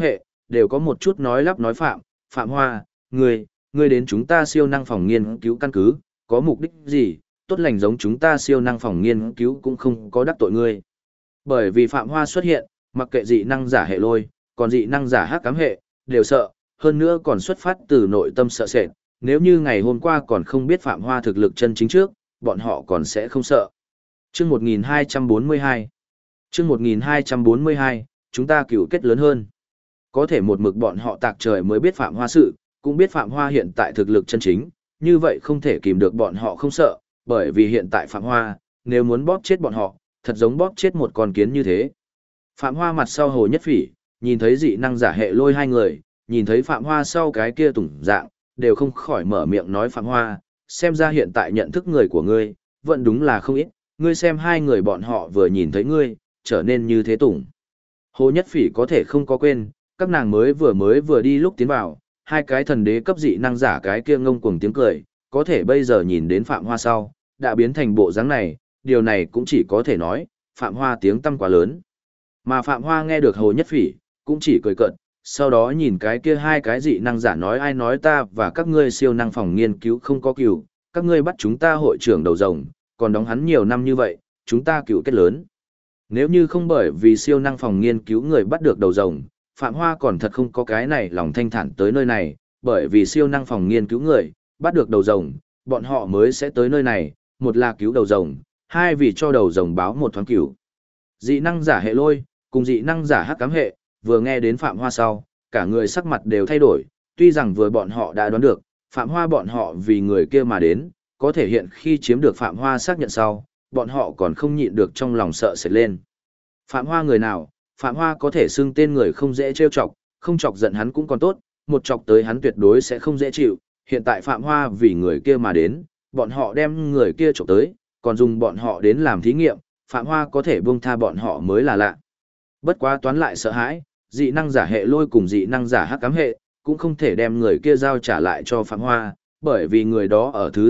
đều có một chút nói lắp nói phạm, Phạm Hoa, ngươi đến chúng ta siêu năng phòng nghiên cứu căn cứ, có mục đích gì, tốt lành giống chúng ta siêu năng phòng nghiên cứu cũng không có đắc tội ngươi. Bởi vì Phạm Hoa xuất hiện, mặc kệ dị năng giả hệ lôi, còn dị năng giả hắc ám hệ, đều sợ, hơn nữa còn xuất phát từ nội tâm sợ sệt, nếu như ngày hôm qua còn không biết Phạm Hoa thực lực chân chính trước, bọn họ còn sẽ không sợ. Chương 1242 Chương 1242, chúng ta cựu kết lớn hơn. Có thể một mực bọn họ tạc trời mới biết Phạm Hoa sự, cũng biết Phạm Hoa hiện tại thực lực chân chính, như vậy không thể kìm được bọn họ không sợ, bởi vì hiện tại Phạm Hoa, nếu muốn bóp chết bọn họ, thật giống bóp chết một con kiến như thế. Phạm Hoa mặt sau Hồ Nhất Phỉ, nhìn thấy dị năng giả hệ lôi hai người, nhìn thấy Phạm Hoa sau cái kia tủng dạng, đều không khỏi mở miệng nói Phạm Hoa, xem ra hiện tại nhận thức người của ngươi, vẫn đúng là không ít, ngươi xem hai người bọn họ vừa nhìn thấy ngươi, trở nên như thế tủng. Hồ Nhất Phỉ có thể không có quên, các nàng mới vừa đi lúc tiến vào, hai cái thần đế cấp dị năng giả cái kia ngông cuồng tiếng cười, có thể bây giờ nhìn đến Phạm Hoa sau, đã biến thành bộ dáng này, điều này cũng chỉ có thể nói, Phạm Hoa tiếng tăm quá lớn. Mà Phạm Hoa nghe được Hồ Nhất Phỉ, cũng chỉ cười cợt, sau đó nhìn cái kia hai cái dị năng giả nói ai nói ta và các ngươi siêu năng phòng nghiên cứu không có cừu, các ngươi bắt chúng ta hội trưởng đầu rồng, còn đóng hắn nhiều năm như vậy, chúng ta cừu kết lớn. Nếu như không bởi vì siêu năng phòng nghiên cứu người bắt được đầu rồng, Phạm Hoa còn thật không có cái này lòng thanh thản tới nơi này, bởi vì siêu năng phòng nghiên cứu người, bắt được đầu rồng, bọn họ mới sẽ tới nơi này, một là cứu đầu rồng, hai vì cho đầu rồng báo một thoáng cửu. Dị năng giả hệ lôi, cùng dị năng giả hắc ám hệ, vừa nghe đến Phạm Hoa sau, cả người sắc mặt đều thay đổi, tuy rằng vừa bọn họ đã đoán được, Phạm Hoa bọn họ vì người kia mà đến, có thể hiện khi chiếm được Phạm Hoa xác nhận sau, bọn họ còn không nhịn được trong lòng sợ sệt lên. Phạm Hoa người nào, Phạm Hoa có thể xưng tên người không dễ trêu chọc, không chọc giận hắn cũng còn tốt, một chọc tới hắn tuyệt đối sẽ không dễ chịu, hiện tại Phạm Hoa vì người kia mà đến, bọn họ đem người kia chọc tới, còn dùng bọn họ đến làm thí nghiệm, Phạm Hoa có thể buông tha bọn họ mới là lạ. Bất quá toán lại sợ hãi, dị năng giả hệ lôi cùng dị năng giả hắc ám hệ, cũng không thể đem người kia giao trả lại cho Phạm Hoa, bởi vì người đó ở thứ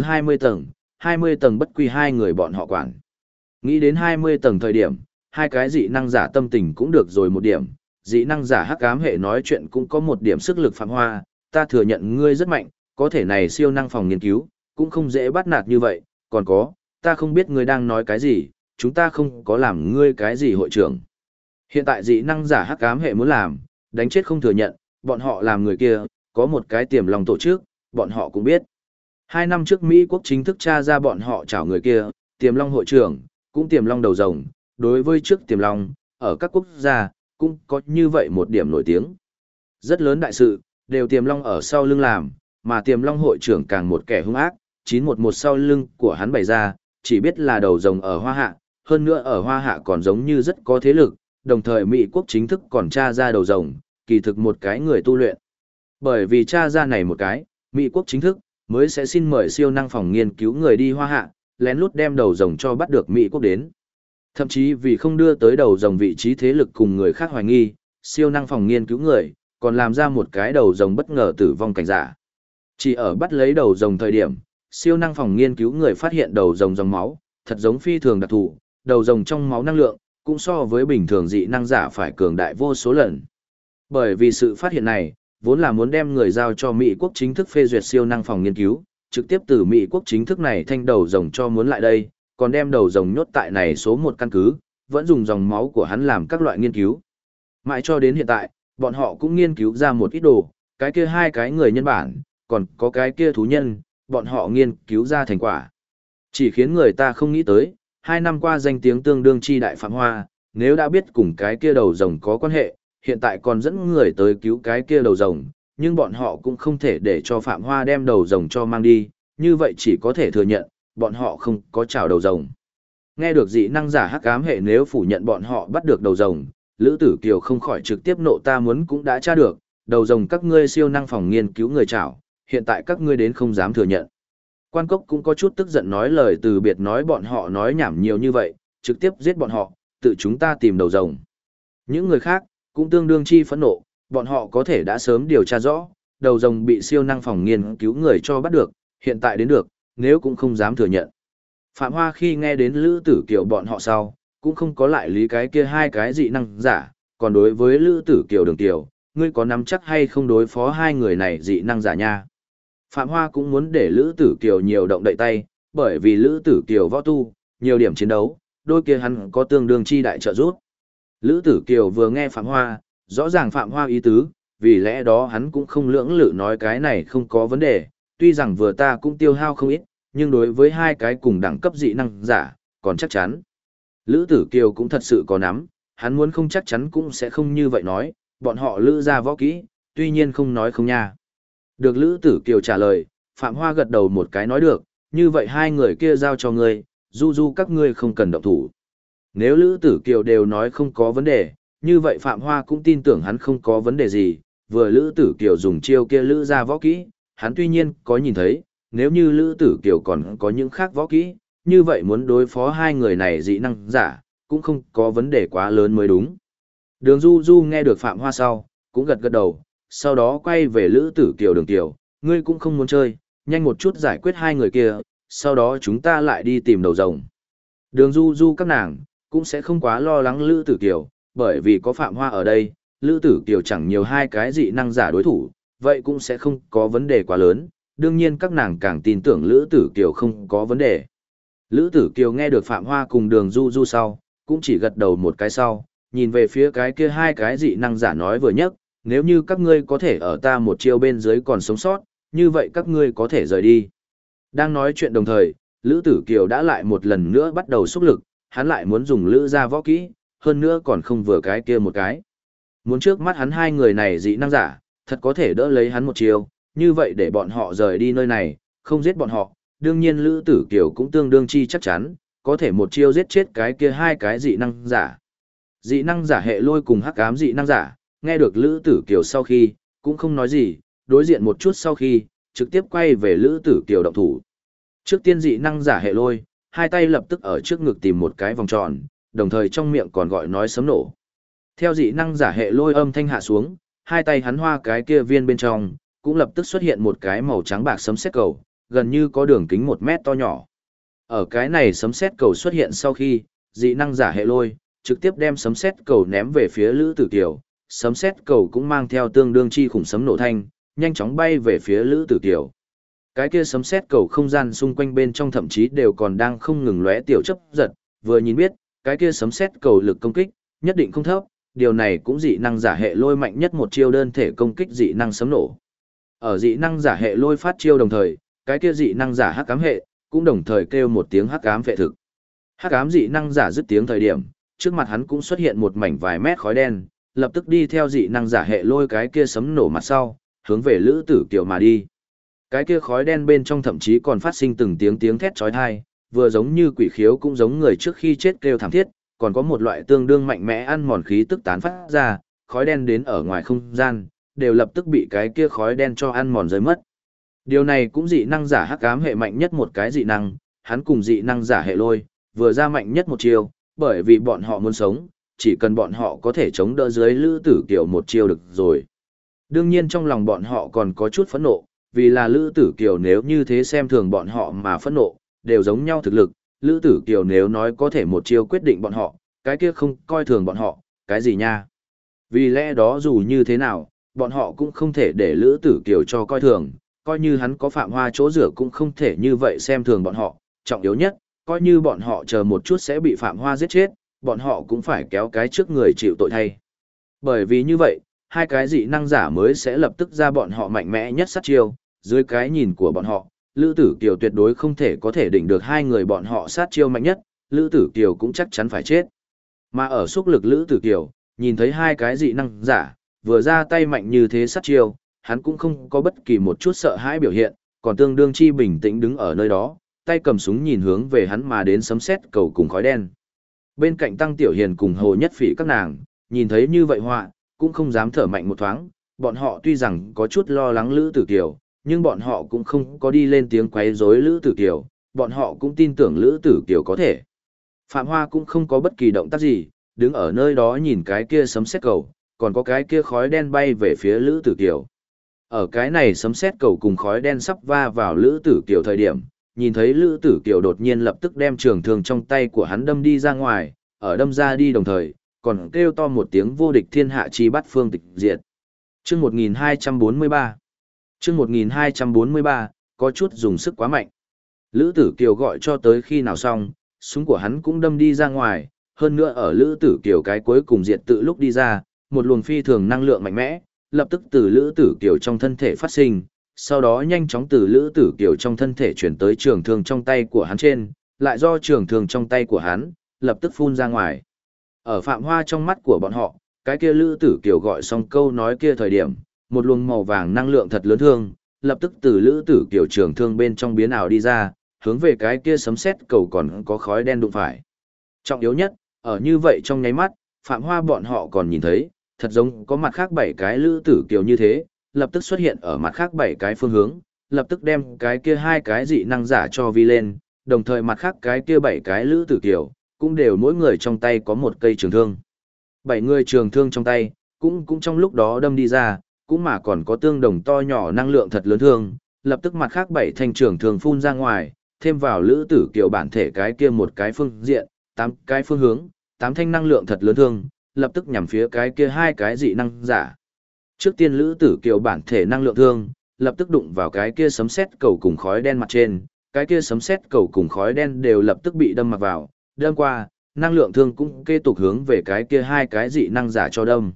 20 tầng bất quy hai người bọn họ quản. Nghĩ đến 20 tầng thời điểm, hai cái dị năng giả tâm tình cũng được rồi một điểm, dị năng giả hắc ám hệ nói chuyện cũng có một điểm sức lực Phạm Hoa, ta thừa nhận ngươi rất mạnh, có thể này siêu năng phòng nghiên cứu, cũng không dễ bắt nạt như vậy, còn có, ta không biết ngươi đang nói cái gì, chúng ta không có làm ngươi cái gì hội trưởng. Hiện tại dị năng giả hắc ám hệ muốn làm, đánh chết không thừa nhận, bọn họ làm người kia, có một cái tiềm lòng tổ chức, bọn họ cũng biết. 2 năm trước Mỹ quốc chính thức tra ra bọn họ chảo người kia, tiềm long hội trưởng, cũng tiềm long đầu rồng, đối với trước tiềm long, ở các quốc gia, cũng có như vậy một điểm nổi tiếng. Rất lớn đại sự, đều tiềm long ở sau lưng làm, mà tiềm long hội trưởng càng một kẻ hung ác, 911 sau lưng của hắn bày ra, chỉ biết là đầu rồng ở Hoa Hạ, hơn nữa ở Hoa Hạ còn giống như rất có thế lực, đồng thời Mỹ quốc chính thức còn tra ra đầu rồng, kỳ thực một cái người tu luyện. Bởi vì tra ra này một cái, Mỹ quốc chính thức, mới sẽ xin mời siêu năng phòng nghiên cứu người đi Hoa Hạ, lén lút đem đầu rồng cho bắt được Mỹ quốc đến. Thậm chí vì không đưa tới đầu rồng vị trí thế lực cùng người khác hoài nghi, siêu năng phòng nghiên cứu người, còn làm ra một cái đầu rồng bất ngờ tử vong cảnh giả. Chỉ ở bắt lấy đầu rồng thời điểm, siêu năng phòng nghiên cứu người phát hiện đầu rồng dòng máu, thật giống phi thường đặc thù, đầu rồng trong máu năng lượng, cũng so với bình thường dị năng giả phải cường đại vô số lần. Bởi vì sự phát hiện này, vốn là muốn đem người giao cho Mỹ quốc chính thức phê duyệt siêu năng phòng nghiên cứu, trực tiếp từ Mỹ quốc chính thức này thanh đầu rồng cho muốn lại đây, còn đem đầu rồng nhốt tại này số 1 căn cứ, vẫn dùng dòng máu của hắn làm các loại nghiên cứu. Mãi cho đến hiện tại, bọn họ cũng nghiên cứu ra một ít đồ, cái kia hai cái người nhân bản, còn có cái kia thú nhân, bọn họ nghiên cứu ra thành quả. Chỉ khiến người ta không nghĩ tới, 2 năm qua danh tiếng tương đương chi đại Phạm Hoa, nếu đã biết cùng cái kia đầu rồng có quan hệ, hiện tại còn dẫn người tới cứu cái kia đầu rồng, nhưng bọn họ cũng không thể để cho Phạm Hoa đem đầu rồng cho mang đi, như vậy chỉ có thể thừa nhận, bọn họ không có chảo đầu rồng. Nghe được dị năng giả hắc ám hệ nếu phủ nhận bọn họ bắt được đầu rồng, Lữ Tử Kiều không khỏi trực tiếp nộ ta muốn cũng đã tra được, đầu rồng các ngươi siêu năng phòng nghiên cứu người chảo, hiện tại các ngươi đến không dám thừa nhận. Quan Cốc cũng có chút tức giận nói lời từ biệt nói bọn họ nói nhảm nhiều như vậy, trực tiếp giết bọn họ, tự chúng ta tìm đầu rồng. Những người khác, cũng tương đương chi phẫn nộ, bọn họ có thể đã sớm điều tra rõ, đầu rồng bị siêu năng phòng nghiên cứu người cho bắt được, hiện tại đến được, nếu cũng không dám thừa nhận. Phạm Hoa khi nghe đến Lữ Tử Kiều bọn họ sau, cũng không có lại lý cái kia hai cái dị năng giả, còn đối với Lữ Tử Kiều Đường Kiều, ngươi có nắm chắc hay không đối phó hai người này dị năng giả nha. Phạm Hoa cũng muốn để Lữ Tử Kiều nhiều động đậy tay, bởi vì Lữ Tử Kiều võ tu, nhiều điểm chiến đấu, đôi kia hắn có tương đương chi đại trợ giúp. Lữ Tử Kiều vừa nghe Phạm Hoa, rõ ràng Phạm Hoa ý tứ, vì lẽ đó hắn cũng không lưỡng lự nói cái này không có vấn đề, tuy rằng vừa ta cũng tiêu hao không ít, nhưng đối với hai cái cùng đẳng cấp dị năng giả, còn chắc chắn. Lữ Tử Kiều cũng thật sự có nắm, hắn muốn không chắc chắn cũng sẽ không như vậy nói, bọn họ Lữ ra võ kỹ, tuy nhiên không nói không nha. Được Lữ Tử Kiều trả lời, Phạm Hoa gật đầu một cái nói được, như vậy hai người kia giao cho ngươi, du du các ngươi không cần động thủ. Nếu Lữ Tử Kiều đều nói không có vấn đề, như vậy Phạm Hoa cũng tin tưởng hắn không có vấn đề gì, vừa Lữ Tử Kiều dùng chiêu kia Lữ ra võ kỹ, hắn tuy nhiên có nhìn thấy, nếu như Lữ Tử Kiều còn có những khác võ kỹ, như vậy muốn đối phó hai người này dị năng giả, cũng không có vấn đề quá lớn mới đúng. Đường Du Du nghe được Phạm Hoa sau, cũng gật gật đầu, sau đó quay về Lữ Tử Kiều Đường Kiều, ngươi cũng không muốn chơi, nhanh một chút giải quyết hai người kia, sau đó chúng ta lại đi tìm đầu rồng. Đường Du Du các nàng, cũng sẽ không quá lo lắng Lữ Tử Kiều, bởi vì có Phạm Hoa ở đây, Lữ Tử Kiều chẳng nhiều hai cái dị năng giả đối thủ, vậy cũng sẽ không có vấn đề quá lớn, đương nhiên các nàng càng tin tưởng Lữ Tử Kiều không có vấn đề. Lữ Tử Kiều nghe được Phạm Hoa cùng Đường Du Du sau, cũng chỉ gật đầu một cái sau, nhìn về phía cái kia hai cái dị năng giả nói vừa nhất, nếu như các ngươi có thể ở ta một chiêu bên dưới còn sống sót, như vậy các ngươi có thể rời đi. Đang nói chuyện đồng thời, Lữ Tử Kiều đã lại một lần nữa bắt đầu xúc lực, hắn lại muốn dùng Lữ ra võ kỹ, hơn nữa còn không vừa cái kia một cái. Muốn trước mắt hắn hai người này dị năng giả, thật có thể đỡ lấy hắn một chiêu, như vậy để bọn họ rời đi nơi này, không giết bọn họ, đương nhiên Lữ Tử Kiều cũng tương đương chi chắc chắn, có thể một chiêu giết chết cái kia hai cái dị năng giả. Dị năng giả hệ lôi cùng hắc ám dị năng giả, nghe được Lữ Tử Kiều sau khi, cũng không nói gì, đối diện một chút sau khi, trực tiếp quay về Lữ Tử Kiều động thủ. Trước tiên dị năng giả hệ lôi, hai tay lập tức ở trước ngực tìm một cái vòng tròn, đồng thời trong miệng còn gọi nói sấm nổ. Theo dị năng giả hệ lôi âm thanh hạ xuống, hai tay hắn hoa cái kia viên bên trong, cũng lập tức xuất hiện một cái màu trắng bạc sấm sét cầu, gần như có đường kính 1 mét to nhỏ. Ở cái này sấm sét cầu xuất hiện sau khi, dị năng giả hệ lôi, trực tiếp đem sấm sét cầu ném về phía Lữ Tử Kiều, sấm sét cầu cũng mang theo tương đương chi khủng sấm nổ thanh, nhanh chóng bay về phía Lữ Tử Kiều. Cái kia sấm sét cầu không gian xung quanh bên trong thậm chí đều còn đang không ngừng lóe tiểu chấp giật, vừa nhìn biết, cái kia sấm sét cầu lực công kích, nhất định không thấp, điều này cũng dị năng giả hệ lôi mạnh nhất một chiêu đơn thể công kích dị năng sấm nổ. Ở dị năng giả hệ lôi phát chiêu đồng thời, cái kia dị năng giả hắc ám hệ, cũng đồng thời kêu một tiếng hắc ám vệ thực. Hắc ám dị năng giả dứt tiếng thời điểm, trước mặt hắn cũng xuất hiện một mảnh vài mét khói đen, lập tức đi theo dị năng giả hệ lôi cái kia sấm nổ mặt sau, hướng về Lữ Tử Kiều mà đi. Cái kia khói đen bên trong thậm chí còn phát sinh từng tiếng tiếng thét chói tai, vừa giống như quỷ khiếu cũng giống người trước khi chết kêu thảm thiết, còn có một loại tương đương mạnh mẽ ăn mòn khí tức tán phát ra, khói đen đến ở ngoài không gian, đều lập tức bị cái kia khói đen cho ăn mòn rơi mất. Điều này cũng dị năng giả hắc ám hệ mạnh nhất một cái dị năng, hắn cùng dị năng giả hệ lôi, vừa ra mạnh nhất một chiêu, bởi vì bọn họ muốn sống, chỉ cần bọn họ có thể chống đỡ dưới Lữ Tử Kiều một chiêu được rồi. Đương nhiên trong lòng bọn họ còn có chút phẫn nộ, vì là Lữ Tử Kiều nếu như thế xem thường bọn họ mà phẫn nộ, đều giống nhau thực lực, Lữ Tử Kiều nếu nói có thể một chiêu quyết định bọn họ, cái kia không coi thường bọn họ, cái gì nha. Vì lẽ đó dù như thế nào, bọn họ cũng không thể để Lữ Tử Kiều cho coi thường, coi như hắn có Phạm Hoa chỗ rửa cũng không thể như vậy xem thường bọn họ, trọng yếu nhất, coi như bọn họ chờ một chút sẽ bị Phạm Hoa giết chết, bọn họ cũng phải kéo cái trước người chịu tội thay. Bởi vì như vậy, hai cái dị năng giả mới sẽ lập tức ra bọn họ mạnh mẽ nhất sát chiêu, dưới cái nhìn của bọn họ, Lữ Tử Kiều tuyệt đối không thể có thể đỉnh được hai người bọn họ sát chiêu mạnh nhất, Lữ Tử Kiều cũng chắc chắn phải chết. Mà ở xúc lực Lữ Tử Kiều, nhìn thấy hai cái dị năng giả, vừa ra tay mạnh như thế sát chiêu, hắn cũng không có bất kỳ một chút sợ hãi biểu hiện, còn tương đương chi bình tĩnh đứng ở nơi đó, tay cầm súng nhìn hướng về hắn mà đến sấm sét cầu cùng khói đen. Bên cạnh Tăng Tiểu Hiền cùng Hồ Nhất Phỉ các nàng, nhìn thấy như vậy họa, cũng không dám thở mạnh một thoáng, bọn họ tuy rằng có chút lo lắng Lữ Tử Kiều, nhưng bọn họ cũng không có đi lên tiếng quấy rối Lữ Tử Kiều, bọn họ cũng tin tưởng Lữ Tử Kiều có thể. Phạm Hoa cũng không có bất kỳ động tác gì, đứng ở nơi đó nhìn cái kia sấm sét cầu, còn có cái kia khói đen bay về phía Lữ Tử Kiều. Ở cái này sấm sét cầu cùng khói đen sắp va vào Lữ Tử Kiều thời điểm, nhìn thấy Lữ Tử Kiều đột nhiên lập tức đem trường thương trong tay của hắn đâm đi ra ngoài, ở đâm ra đi đồng thời, còn kêu to một tiếng vô địch thiên hạ chi bát phương tịch diệt. Chương 1243. Chương 1243, có chút dùng sức quá mạnh. Lữ Tử Kiều gọi cho tới khi nào xong, súng của hắn cũng đâm đi ra ngoài, hơn nữa ở Lữ Tử Kiều cái cuối cùng diệt tự lúc đi ra, một luồng phi thường năng lượng mạnh mẽ, lập tức từ Lữ Tử Kiều trong thân thể phát sinh, sau đó nhanh chóng từ Lữ Tử Kiều trong thân thể chuyển tới trường thương trong tay của hắn trên, lại do trường thương trong tay của hắn, lập tức phun ra ngoài. Ở Phạm Hoa trong mắt của bọn họ, cái kia Lữ Tử Kiều gọi xong câu nói kia thời điểm, một luồng màu vàng năng lượng thật lớn thương, lập tức từ Lữ Tử Kiều trường thương bên trong biến ảo đi ra, hướng về cái kia sấm sét cầu còn có khói đen đụng phải. Trọng yếu nhất, ở như vậy trong nháy mắt, Phạm Hoa bọn họ còn nhìn thấy, thật giống có mặt khác 7 cái Lữ Tử Kiều như thế, lập tức xuất hiện ở mặt khác 7 cái phương hướng, lập tức đem cái kia 2 cái dị năng giả cho vi lên, đồng thời mặt khác cái kia 7 cái Lữ Tử Kiều, cũng đều mỗi người trong tay có một cây trường thương. 7 người trường thương trong tay, cũng trong lúc đó đâm đi ra, cũng mà còn có tương đồng to nhỏ năng lượng thật lớn thương, lập tức mặt khác 7 thanh trường thương phun ra ngoài, thêm vào Lữ Tử Kiều bản thể cái kia một cái phương diện, 8 cái phương hướng, 8 thanh năng lượng thật lớn thương, lập tức nhằm phía cái kia 2 cái dị năng giả. Trước tiên Lữ Tử Kiều bản thể năng lượng thương, lập tức đụng vào cái kia sấm sét cầu cùng khói đen mặt trên, cái kia sấm sét cầu cùng khói đen đều lập tức bị đâm mặc vào, đâm qua, năng lượng thương cũng kế tục hướng về cái kia 2 cái dị năng giả cho đâm.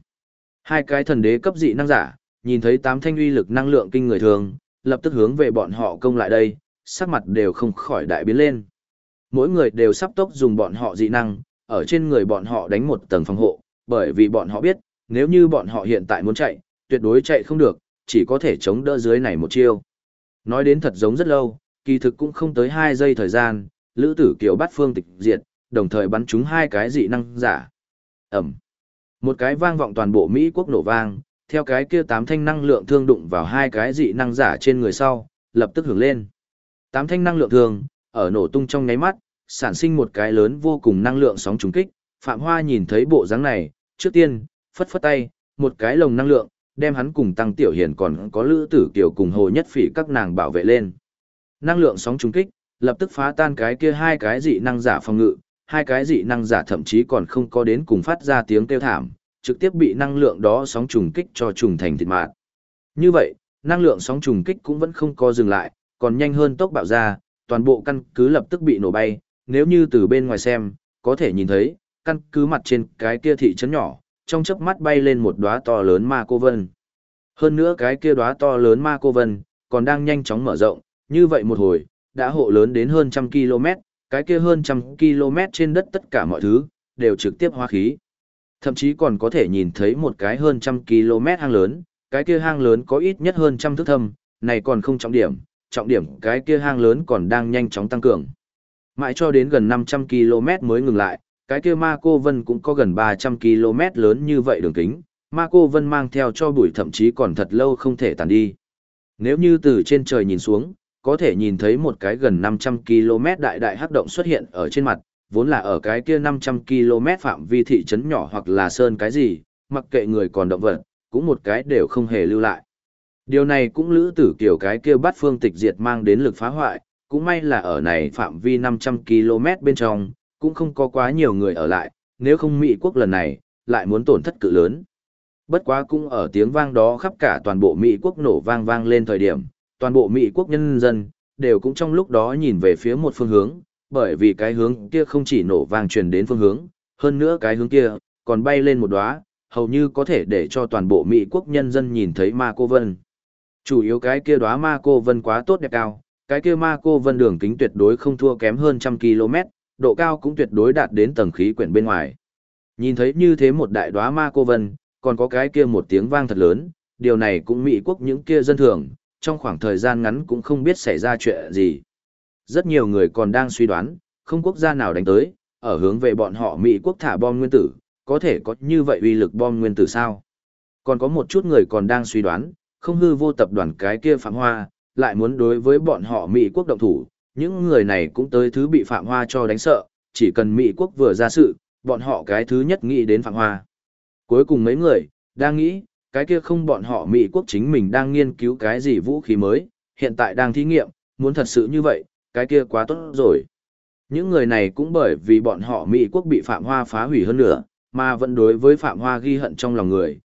2 cái thần đế cấp dị năng giả, nhìn thấy 8 thanh uy lực năng lượng kinh người thường, lập tức hướng về bọn họ công lại đây, sắc mặt đều không khỏi đại biến lên. Mỗi người đều sắp tốc dùng bọn họ dị năng, ở trên người bọn họ đánh một tầng phòng hộ, bởi vì bọn họ biết, nếu như bọn họ hiện tại muốn chạy, tuyệt đối chạy không được, chỉ có thể chống đỡ dưới này một chiêu. Nói đến thật giống rất lâu, kỳ thực cũng không tới 2 giây thời gian, Lữ Tử Kiều bắt phương tịch diệt, đồng thời bắn trúng 2 cái dị năng giả. Ẩm. Một cái vang vọng toàn bộ Mỹ quốc nổ vang, theo cái kia 8 thanh năng lượng thương đụng vào 2 cái dị năng giả trên người sau, lập tức hưởng lên. 8 thanh năng lượng thương, ở nổ tung trong nháy mắt, sản sinh một cái lớn vô cùng năng lượng sóng trùng kích. Phạm Hoa nhìn thấy bộ dáng này, trước tiên, phất phất tay, một cái lồng năng lượng, đem hắn cùng Tăng Tiểu Hiền còn có Lữ Tử Kiều cùng Hồ Nhất Phỉ các nàng bảo vệ lên. Năng lượng sóng trùng kích, lập tức phá tan cái kia 2 cái dị năng giả phòng ngự, 2 cái dị năng giả thậm chí còn không có đến cùng phát ra tiếng kêu thảm, trực tiếp bị năng lượng đó sóng trùng kích cho trùng thành thịt mạt. Như vậy, năng lượng sóng trùng kích cũng vẫn không có dừng lại, còn nhanh hơn tốc bạo ra, toàn bộ căn cứ lập tức bị nổ bay, nếu như từ bên ngoài xem, có thể nhìn thấy, căn cứ mặt trên cái kia thị trấn nhỏ, trong chớp mắt bay lên một đóa to lớn ma cô vân. Hơn nữa cái kia đóa to lớn ma cô vân, còn đang nhanh chóng mở rộng, như vậy một hồi, đã hộ lớn đến hơn 100 km, cái kia hơn 100 km trên đất tất cả mọi thứ, đều trực tiếp hóa khí. Thậm chí còn có thể nhìn thấy một cái hơn 100 km hang lớn, cái kia hang lớn có ít nhất hơn 100 thước thâm, này còn không trọng điểm cái kia hang lớn còn đang nhanh chóng tăng cường. Mãi cho đến gần 500 km mới ngừng lại, cái kia Ma Cô Vân cũng có gần 300 km lớn như vậy đường kính, Ma Cô Vân mang theo cho bụi thậm chí còn thật lâu không thể tàn đi. Nếu như từ trên trời nhìn xuống, có thể nhìn thấy một cái gần 500 km đại đại hắc động xuất hiện ở trên mặt, vốn là ở cái kia 500 km phạm vi thị trấn nhỏ hoặc là sơn cái gì, mặc kệ người còn động vật, cũng một cái đều không hề lưu lại. Điều này cũng Lữ Tử Kiều cái kia bắt phương tịch diệt mang đến lực phá hoại, cũng may là ở này phạm vi 500 km bên trong, cũng không có quá nhiều người ở lại, nếu không Mỹ quốc lần này, lại muốn tổn thất cự lớn. Bất quá cũng ở tiếng vang đó khắp cả toàn bộ Mỹ quốc nổ vang vang lên thời điểm, toàn bộ Mỹ quốc nhân dân, đều cũng trong lúc đó nhìn về phía một phương hướng, bởi vì cái hướng kia không chỉ nổ vang truyền đến phương hướng, hơn nữa cái hướng kia, còn bay lên một đóa, hầu như có thể để cho toàn bộ Mỹ quốc nhân dân nhìn thấy Ma Cô Vân. Chủ yếu cái kia đóa Ma Cô Vân quá tốt đẹp cao, cái kia Ma Cô Vân đường kính tuyệt đối không thua kém hơn 100 km, độ cao cũng tuyệt đối đạt đến tầng khí quyển bên ngoài. Nhìn thấy như thế một đại đóa Ma Cô Vân, còn có cái kia một tiếng vang thật lớn, điều này cũng Mỹ quốc những kia dân thường, trong khoảng thời gian ngắn cũng không biết xảy ra chuyện gì. Rất nhiều người còn đang suy đoán, không quốc gia nào đánh tới, ở hướng về bọn họ Mỹ quốc thả bom nguyên tử, có thể có như vậy uy lực bom nguyên tử sao? Còn có một chút người còn đang suy đoán, không hư vô tập đoàn cái kia Phạm Hoa, lại muốn đối với bọn họ Mỹ quốc động thủ, những người này cũng tới thứ bị Phạm Hoa cho đánh sợ, chỉ cần Mỹ quốc vừa ra sự, bọn họ cái thứ nhất nghĩ đến Phạm Hoa. Cuối cùng mấy người, đang nghĩ, cái kia không bọn họ Mỹ quốc chính mình đang nghiên cứu cái gì vũ khí mới, hiện tại đang thí nghiệm, muốn thật sự như vậy, cái kia quá tốt rồi. Những người này cũng bởi vì bọn họ Mỹ quốc bị Phạm Hoa phá hủy hơn nữa, mà vẫn đối với Phạm Hoa ghi hận trong lòng người,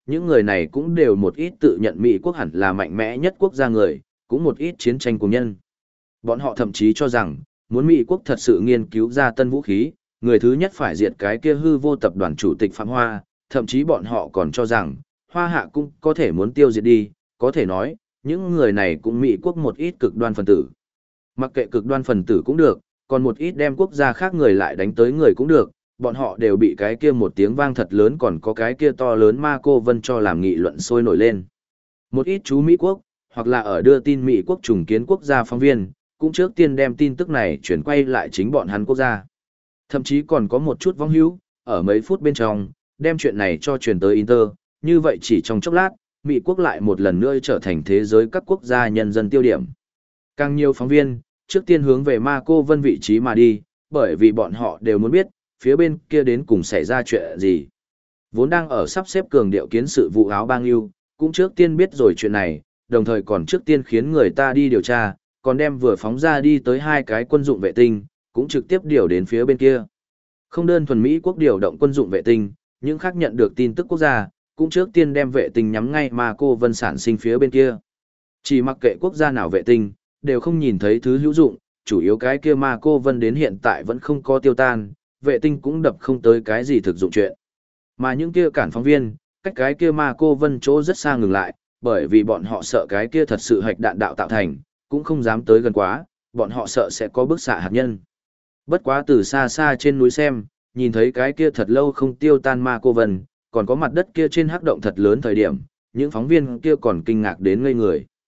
Những người này cũng đều một ít tự nhận Mỹ quốc hẳn là mạnh mẽ nhất quốc gia người, cũng một ít chiến tranh cùng nhân. Bọn họ thậm chí cho rằng, muốn Mỹ quốc thật sự nghiên cứu ra tân vũ khí, người thứ nhất phải diệt cái kia hư vô tập đoàn chủ tịch Phạm Hoa, thậm chí bọn họ còn cho rằng, Hoa Hạ cũng có thể muốn tiêu diệt đi, có thể nói, những người này cũng Mỹ quốc một ít cực đoan phần tử. Mặc kệ cực đoan phần tử cũng được, còn một ít đem quốc gia khác người lại đánh tới người cũng được, bọn họ đều bị cái kia một tiếng vang thật lớn còn có cái kia to lớn ma cô vân cho làm nghị luận sôi nổi lên. Một ít chú Mỹ quốc, hoặc là ở đưa tin Mỹ quốc trùng kiến quốc gia phóng viên, cũng trước tiên đem tin tức này chuyển quay lại chính bọn hắn quốc gia. Thậm chí còn có một chút vong hữu, ở mấy phút bên trong, đem chuyện này cho truyền tới Inter, như vậy chỉ trong chốc lát, Mỹ quốc lại một lần nữa trở thành thế giới các quốc gia nhân dân tiêu điểm. Càng nhiều phóng viên, trước tiên hướng về Ma Cô Vân vị trí mà đi, bởi vì bọn họ đều muốn biết, phía bên kia đến cùng xảy ra chuyện gì. Vốn đang ở sắp xếp cường điệu kiến sự vụ áo bang yêu, cũng trước tiên biết rồi chuyện này, đồng thời còn trước tiên khiến người ta đi điều tra, còn đem vừa phóng ra đi tới 2 cái quân dụng vệ tinh, cũng trực tiếp điều đến phía bên kia. Không đơn thuần Mỹ quốc điều động quân dụng vệ tinh, những khác nhận được tin tức quốc gia, cũng trước tiên đem vệ tinh nhắm ngay Ma Cô Vân sản sinh phía bên kia. Chỉ mặc kệ quốc gia nào vệ tinh, đều không nhìn thấy thứ hữu dụng, chủ yếu cái kia Ma Cô Vân đến hiện tại vẫn không có tiêu tan, vệ tinh cũng đập không tới cái gì thực dụng chuyện. Mà những kia cản phóng viên, cách cái kia Ma Cô Vân chỗ rất xa ngừng lại, bởi vì bọn họ sợ cái kia thật sự hạch đạn đạo tạo thành, cũng không dám tới gần quá, bọn họ sợ sẽ có bức xạ hạt nhân. Bất quá từ xa xa trên núi xem, nhìn thấy cái kia thật lâu không tiêu tan Ma Cô Vân, còn có mặt đất kia trên hắc động thật lớn thời điểm, những phóng viên kia còn kinh ngạc đến ngây người.